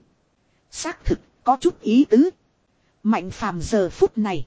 Xác thực có chút ý tứ. Mạnh Phàm giờ phút này.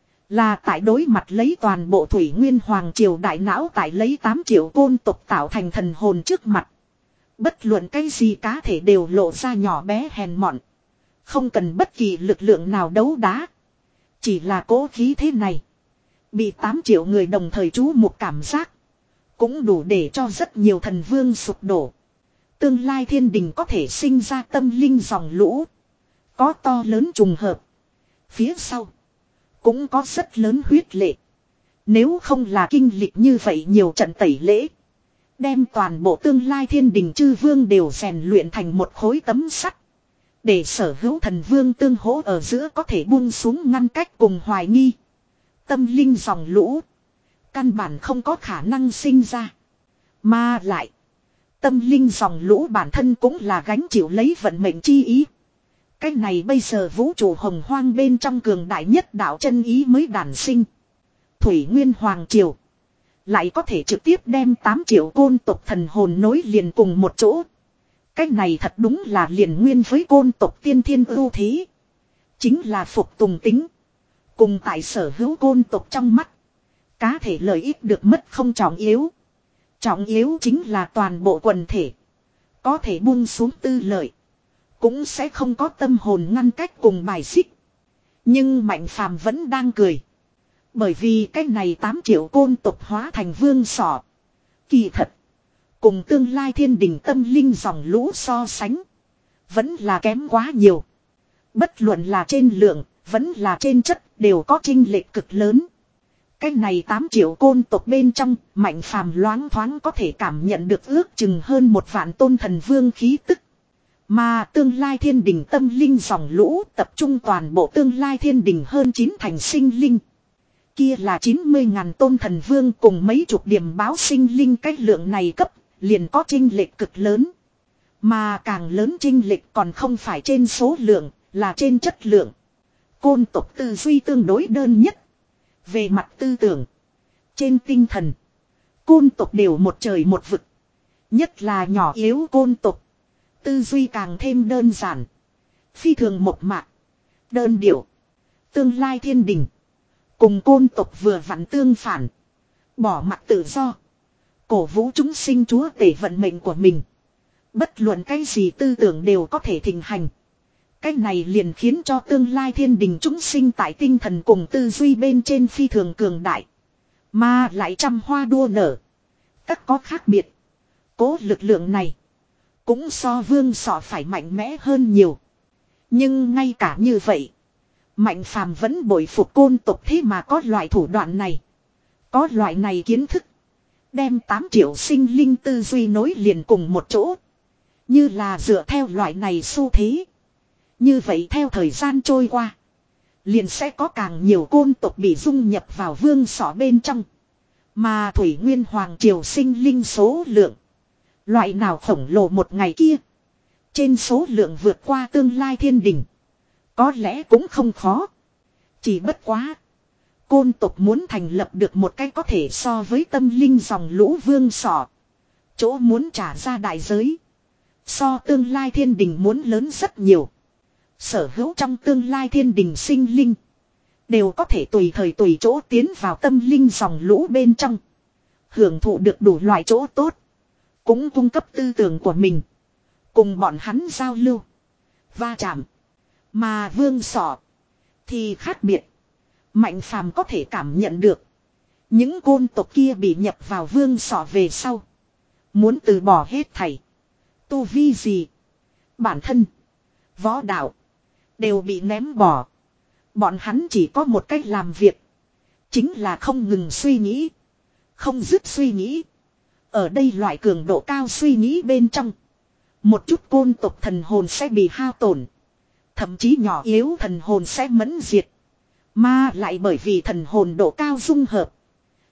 Là tại đối mặt lấy toàn bộ Thủy Nguyên Hoàng Triều đại não tại lấy tám triệu côn tộc tạo thành thần hồn trước mặt. Bất luận cái gì cá thể đều lộ ra nhỏ bé hèn mọn. Không cần bất kỳ lực lượng nào đấu đá. Chỉ là cố khí thế này. Bị tám triệu người đồng thời chú một cảm giác. Cũng đủ để cho rất nhiều thần vương sụp đổ. Tương lai thiên đình có thể sinh ra tâm linh dòng lũ. Có to lớn trùng hợp. Phía sau. Cũng có rất lớn huyết lệ. Nếu không là kinh lịch như vậy nhiều trận tẩy lễ. Đem toàn bộ tương lai thiên đình chư vương đều rèn luyện thành một khối tấm sắt. Để sở hữu thần vương tương hỗ ở giữa có thể buông xuống ngăn cách cùng hoài nghi. Tâm linh dòng lũ. Căn bản không có khả năng sinh ra. Mà lại. Tâm linh dòng lũ bản thân cũng là gánh chịu lấy vận mệnh chi ý. Cái này bây giờ vũ trụ hồng hoang bên trong cường đại nhất đạo chân ý mới đản sinh. Thủy Nguyên Hoàng Triều. Lại có thể trực tiếp đem tám triệu côn tộc thần hồn nối liền cùng một chỗ. Cái này thật đúng là liền nguyên với côn tộc tiên thiên ưu thế. Chính là phục tùng tính. Cùng tại sở hữu côn tộc trong mắt. Cá thể lợi ích được mất không trọng yếu. Trọng yếu chính là toàn bộ quần thể. Có thể buông xuống tư lợi. Cũng sẽ không có tâm hồn ngăn cách cùng bài xích. Nhưng Mạnh Phàm vẫn đang cười. Bởi vì cái này tám triệu côn tộc hóa thành vương sọ. Kỳ thật. Cùng tương lai thiên đình tâm linh dòng lũ so sánh. Vẫn là kém quá nhiều. Bất luận là trên lượng, vẫn là trên chất, đều có chênh lệch cực lớn. Cái này tám triệu côn tộc bên trong, Mạnh Phàm loáng thoáng có thể cảm nhận được ước chừng hơn một vạn tôn thần vương khí tức. Mà tương lai thiên đình tâm linh dòng lũ tập trung toàn bộ tương lai thiên đình hơn chín thành sinh linh. Kia là chín mươi ngàn tôn thần vương cùng mấy chục điểm báo sinh linh, cách lượng này cấp, liền có chênh lệch cực lớn. Mà càng lớn chênh lệch còn không phải trên số lượng, là trên chất lượng. Côn tộc tư duy tương đối đơn nhất. Về mặt tư tưởng, trên tinh thần, côn tộc đều một trời một vực. Nhất là nhỏ yếu côn tộc, tư duy càng thêm đơn giản. Phi thường một mạc, đơn điệu. Tương lai thiên đình cùng côn tộc vừa vặn tương phản. Bỏ mặc tự do, cổ vũ chúng sinh chúa tể vận mệnh của mình. Bất luận cái gì tư tưởng đều có thể thịnh hành. Cái này liền khiến cho tương lai thiên đình chúng sinh tại tinh thần cùng tư duy bên trên phi thường cường đại. Mà lại trăm hoa đua nở. Các có khác biệt. Cố lực lượng này cũng so vương sọ phải mạnh mẽ hơn nhiều. Nhưng ngay cả như vậy, Mạnh Phàm vẫn bội phục côn tộc thế mà có loại thủ đoạn này. Có loại này kiến thức. Đem tám triệu sinh linh tư duy nối liền cùng một chỗ. Như là dựa theo loại này xu thế. Như vậy theo thời gian trôi qua, liền sẽ có càng nhiều côn tộc bị dung nhập vào vương sọ bên trong. Mà Thủy Nguyên Hoàng Triều sinh linh số lượng, loại nào khổng lồ một ngày kia, trên số lượng vượt qua tương lai thiên đình, có lẽ cũng không khó. Chỉ bất quá, côn tộc muốn thành lập được một cái có thể so với tâm linh dòng lũ vương sọ, chỗ muốn trả ra đại giới, so tương lai thiên đình muốn lớn rất nhiều. Sở hữu trong tương lai thiên đình sinh linh, đều có thể tùy thời tùy chỗ tiến vào tâm linh dòng lũ bên trong. Hưởng thụ được đủ loại chỗ tốt. Cũng cung cấp tư tưởng của mình. Cùng bọn hắn giao lưu. Va chạm. Mà vương sọ thì khác biệt. Mạnh Phàm có thể cảm nhận được. Những côn tộc kia bị nhập vào vương sọ về sau. Muốn từ bỏ hết thảy. Tu vi gì. Bản thân. Võ đạo. Đều bị ném bỏ. Bọn hắn chỉ có một cách làm việc. Chính là không ngừng suy nghĩ. Không dứt suy nghĩ. Ở đây loại cường độ cao suy nghĩ bên trong. Một chút côn tộc thần hồn sẽ bị hao tổn. Thậm chí nhỏ yếu thần hồn sẽ mẫn diệt. Mà lại bởi vì thần hồn độ cao dung hợp.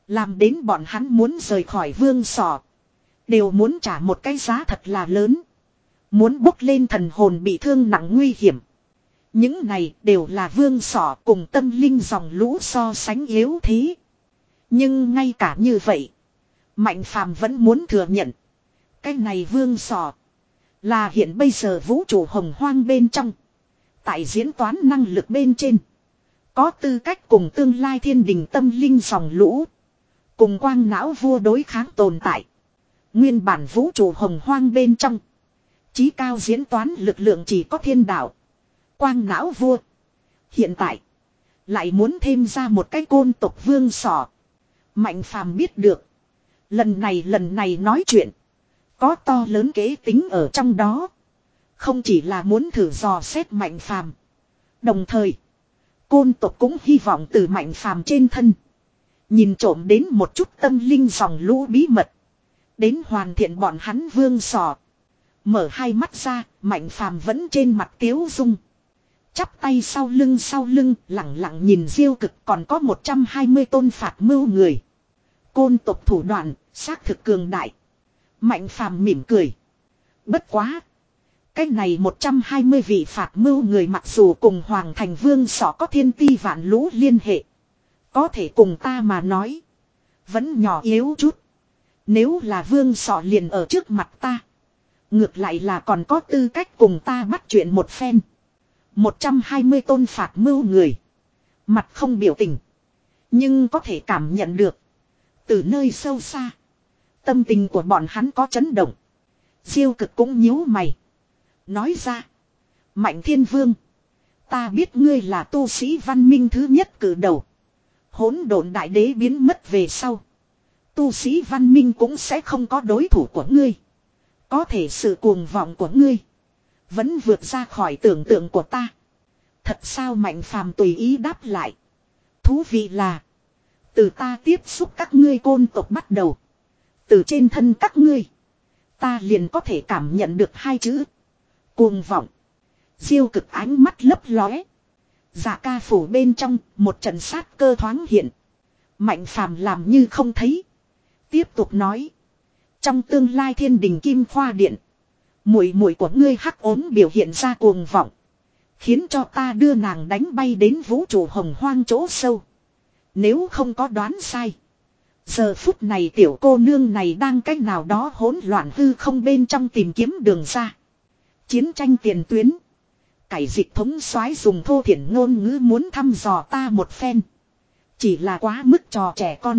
Làm đến bọn hắn muốn rời khỏi vương sỏ. Đều muốn trả một cái giá thật là lớn. Muốn bốc lên thần hồn bị thương nặng nguy hiểm. Những này đều là vương sỏ cùng tâm linh dòng lũ so sánh yếu thế. Nhưng ngay cả như vậy. Mạnh phàm vẫn muốn thừa nhận. Cái này vương sỏ. Là hiện bây giờ vũ trụ hồng hoang bên trong. Tại diễn toán năng lực bên trên. Có tư cách cùng tương lai thiên đình tâm linh dòng lũ. Cùng quang não vua đối kháng tồn tại. Nguyên bản vũ trụ hồng hoang bên trong. Chí cao diễn toán lực lượng chỉ có thiên đạo. Quang não vua. Hiện tại. Lại muốn thêm ra một cái côn tộc vương sỏ. Mạnh phàm biết được. Lần này lần này nói chuyện. Có to lớn kế tính ở trong đó. Không chỉ là muốn thử dò xét mạnh phàm. Đồng thời. Côn tộc cũng hy vọng từ mạnh phàm trên thân. Nhìn trộm đến một chút tâm linh dòng lũ bí mật. Đến hoàn thiện bọn hắn vương sò. Mở hai mắt ra, mạnh phàm vẫn trên mặt tiếu dung. Chắp tay sau lưng sau lưng, lặng lặng nhìn diêu cực còn có một trăm hai mươi tôn phạt mưu người. Côn tộc thủ đoạn, xác thực cường đại. Mạnh phàm mỉm cười. Bất quá. Cái này một trăm hai mươi vị phạt mưu người mặc dù cùng Hoàng Thành Vương sỏ có thiên ti vạn lũ liên hệ. Có thể cùng ta mà nói. Vẫn nhỏ yếu chút. Nếu là vương sọ liền ở trước mặt ta. Ngược lại là còn có tư cách cùng ta bắt chuyện một phen. một trăm hai mươi tôn phạt mưu người. Mặt không biểu tình. Nhưng có thể cảm nhận được. Từ nơi sâu xa. Tâm tình của bọn hắn có chấn động. Diêu cực cũng nhíu mày. Nói ra. Mạnh Thiên Vương. Ta biết ngươi là tu sĩ văn minh thứ nhất cử đầu. Hỗn độn đại đế biến mất về sau. Tu sĩ văn minh cũng sẽ không có đối thủ của ngươi. Có thể sự cuồng vọng của ngươi. Vẫn vượt ra khỏi tưởng tượng của ta. Thật sao Mạnh Phàm tùy ý đáp lại. Thú vị là. Từ ta tiếp xúc các ngươi côn tộc bắt đầu. Từ trên thân các ngươi. Ta liền có thể cảm nhận được hai chữ. Cuồng vọng. Diêu cực ánh mắt lấp lóe. Dạ ca phủ bên trong, một trận sát cơ thoáng hiện. Mạnh phàm làm như không thấy. Tiếp tục nói. Trong tương lai thiên đình kim khoa điện. Muội muội của ngươi hắc ốm biểu hiện ra cuồng vọng. Khiến cho ta đưa nàng đánh bay đến vũ trụ hồng hoang chỗ sâu. Nếu không có đoán sai. Giờ phút này tiểu cô nương này đang cách nào đó hỗn loạn hư không bên trong tìm kiếm đường ra. Chiến tranh tiền tuyến. Cải dịch thống soái dùng thô thiển ngôn ngữ muốn thăm dò ta một phen. Chỉ là quá mức trò trẻ con.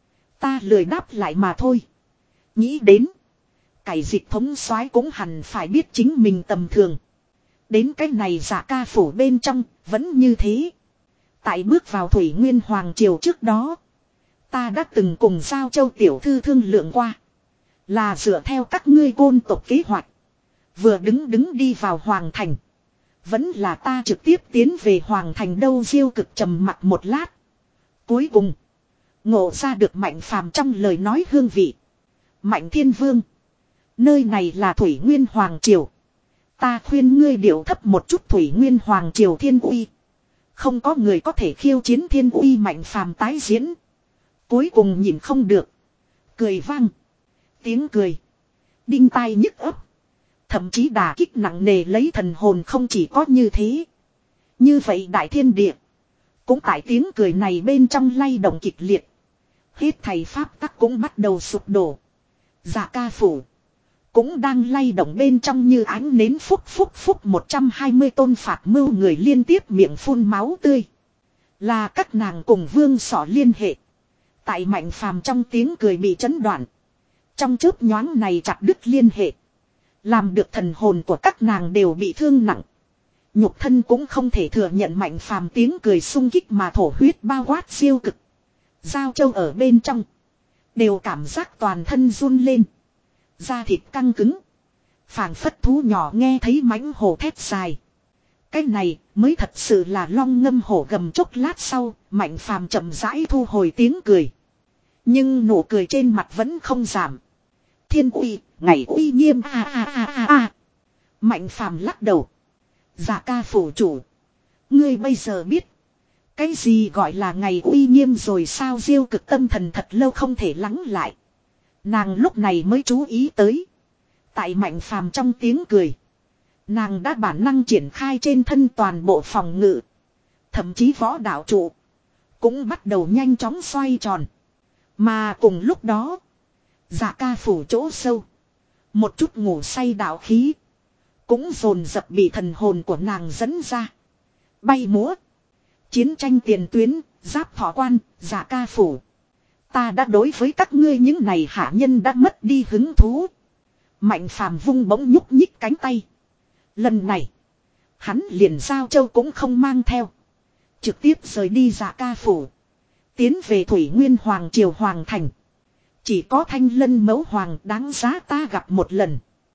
Ta lười đáp lại mà thôi. Nghĩ đến. Cải dịch thống soái cũng hẳn phải biết chính mình tầm thường. Đến cái này giả ca phủ bên trong. Vẫn như thế. Tại bước vào Thủy Nguyên Hoàng Triều trước đó. Ta đã từng cùng Giao Châu tiểu thư thương lượng qua. Là dựa theo các ngươi côn tộc kế hoạch. Vừa đứng đứng đi vào Hoàng Thành. Vẫn là ta trực tiếp tiến về Hoàng Thành đâu. Diêu cực trầm mặt một lát. Cuối cùng. Ngộ ra được Mạnh Phàm trong lời nói hương vị. Mạnh Thiên Vương. Nơi này là Thủy Nguyên Hoàng Triều. Ta khuyên ngươi điều thấp một chút Thủy Nguyên Hoàng Triều thiên uy. Không có người có thể khiêu chiến thiên uy. Mạnh Phàm tái diễn. Cuối cùng nhìn không được. Cười vang. Tiếng cười. Đinh tai nhức ấp. Thậm chí đả kích nặng nề lấy thần hồn không chỉ có như thế. Như vậy đại thiên địa. Cũng tại tiếng cười này bên trong lay động kịch liệt. Hết thầy pháp tắc cũng bắt đầu sụp đổ. Dạ ca phủ. Cũng đang lay động bên trong như ánh nến phúc phúc phúc một trăm hai mươi tôn phạt mưu người liên tiếp miệng phun máu tươi. Là các nàng cùng vương sỏ liên hệ. Tại Mạnh Phàm trong tiếng cười bị chấn đoạn. Trong chớp nhoáng này chặt đứt liên hệ. Làm được thần hồn của các nàng đều bị thương nặng. Nhục thân cũng không thể thừa nhận Mạnh Phàm tiếng cười sung kích mà thổ huyết bao quát siêu cực. Giao Châu ở bên trong. Đều cảm giác toàn thân run lên. Da thịt căng cứng. Phảng phất thú nhỏ nghe thấy mãnh hổ thét dài. Cái này mới thật sự là long ngâm hổ gầm. Chốc lát sau, Mạnh Phàm chậm rãi thu hồi tiếng cười. Nhưng nụ cười trên mặt vẫn không giảm. Thiên uy, ngày uy nghiêm a a a a a. Mạnh Phàm lắc đầu. Dạ ca phủ chủ. Ngươi bây giờ biết. Cái gì gọi là ngày uy nghiêm rồi sao? Diêu Cực tâm thần thật lâu không thể lắng lại. Nàng lúc này mới chú ý tới. Tại Mạnh Phàm trong tiếng cười. Nàng đã bản năng triển khai trên thân toàn bộ phòng ngự. Thậm chí võ đạo trụ. Cũng bắt đầu nhanh chóng xoay tròn. Mà cùng lúc đó. Dạ ca phủ chỗ sâu. Một chút ngủ say đạo khí. Cũng dồn dập bị thần hồn của nàng dẫn ra. Bay múa. Chiến tranh tiền tuyến, giáp thọ quan, dạ ca phủ. Ta đã đối với các ngươi những này hạ nhân đã mất đi hứng thú. Mạnh Phàm vung bỗng nhúc nhích cánh tay. Lần này. Hắn liền Giao Châu cũng không mang theo. Trực tiếp rời đi dạ ca phủ. Tiến về Thủy Nguyên Hoàng Triều Hoàng Thành. Chỉ có Thanh Lân Mẫu Hoàng đáng giá ta gặp một lần.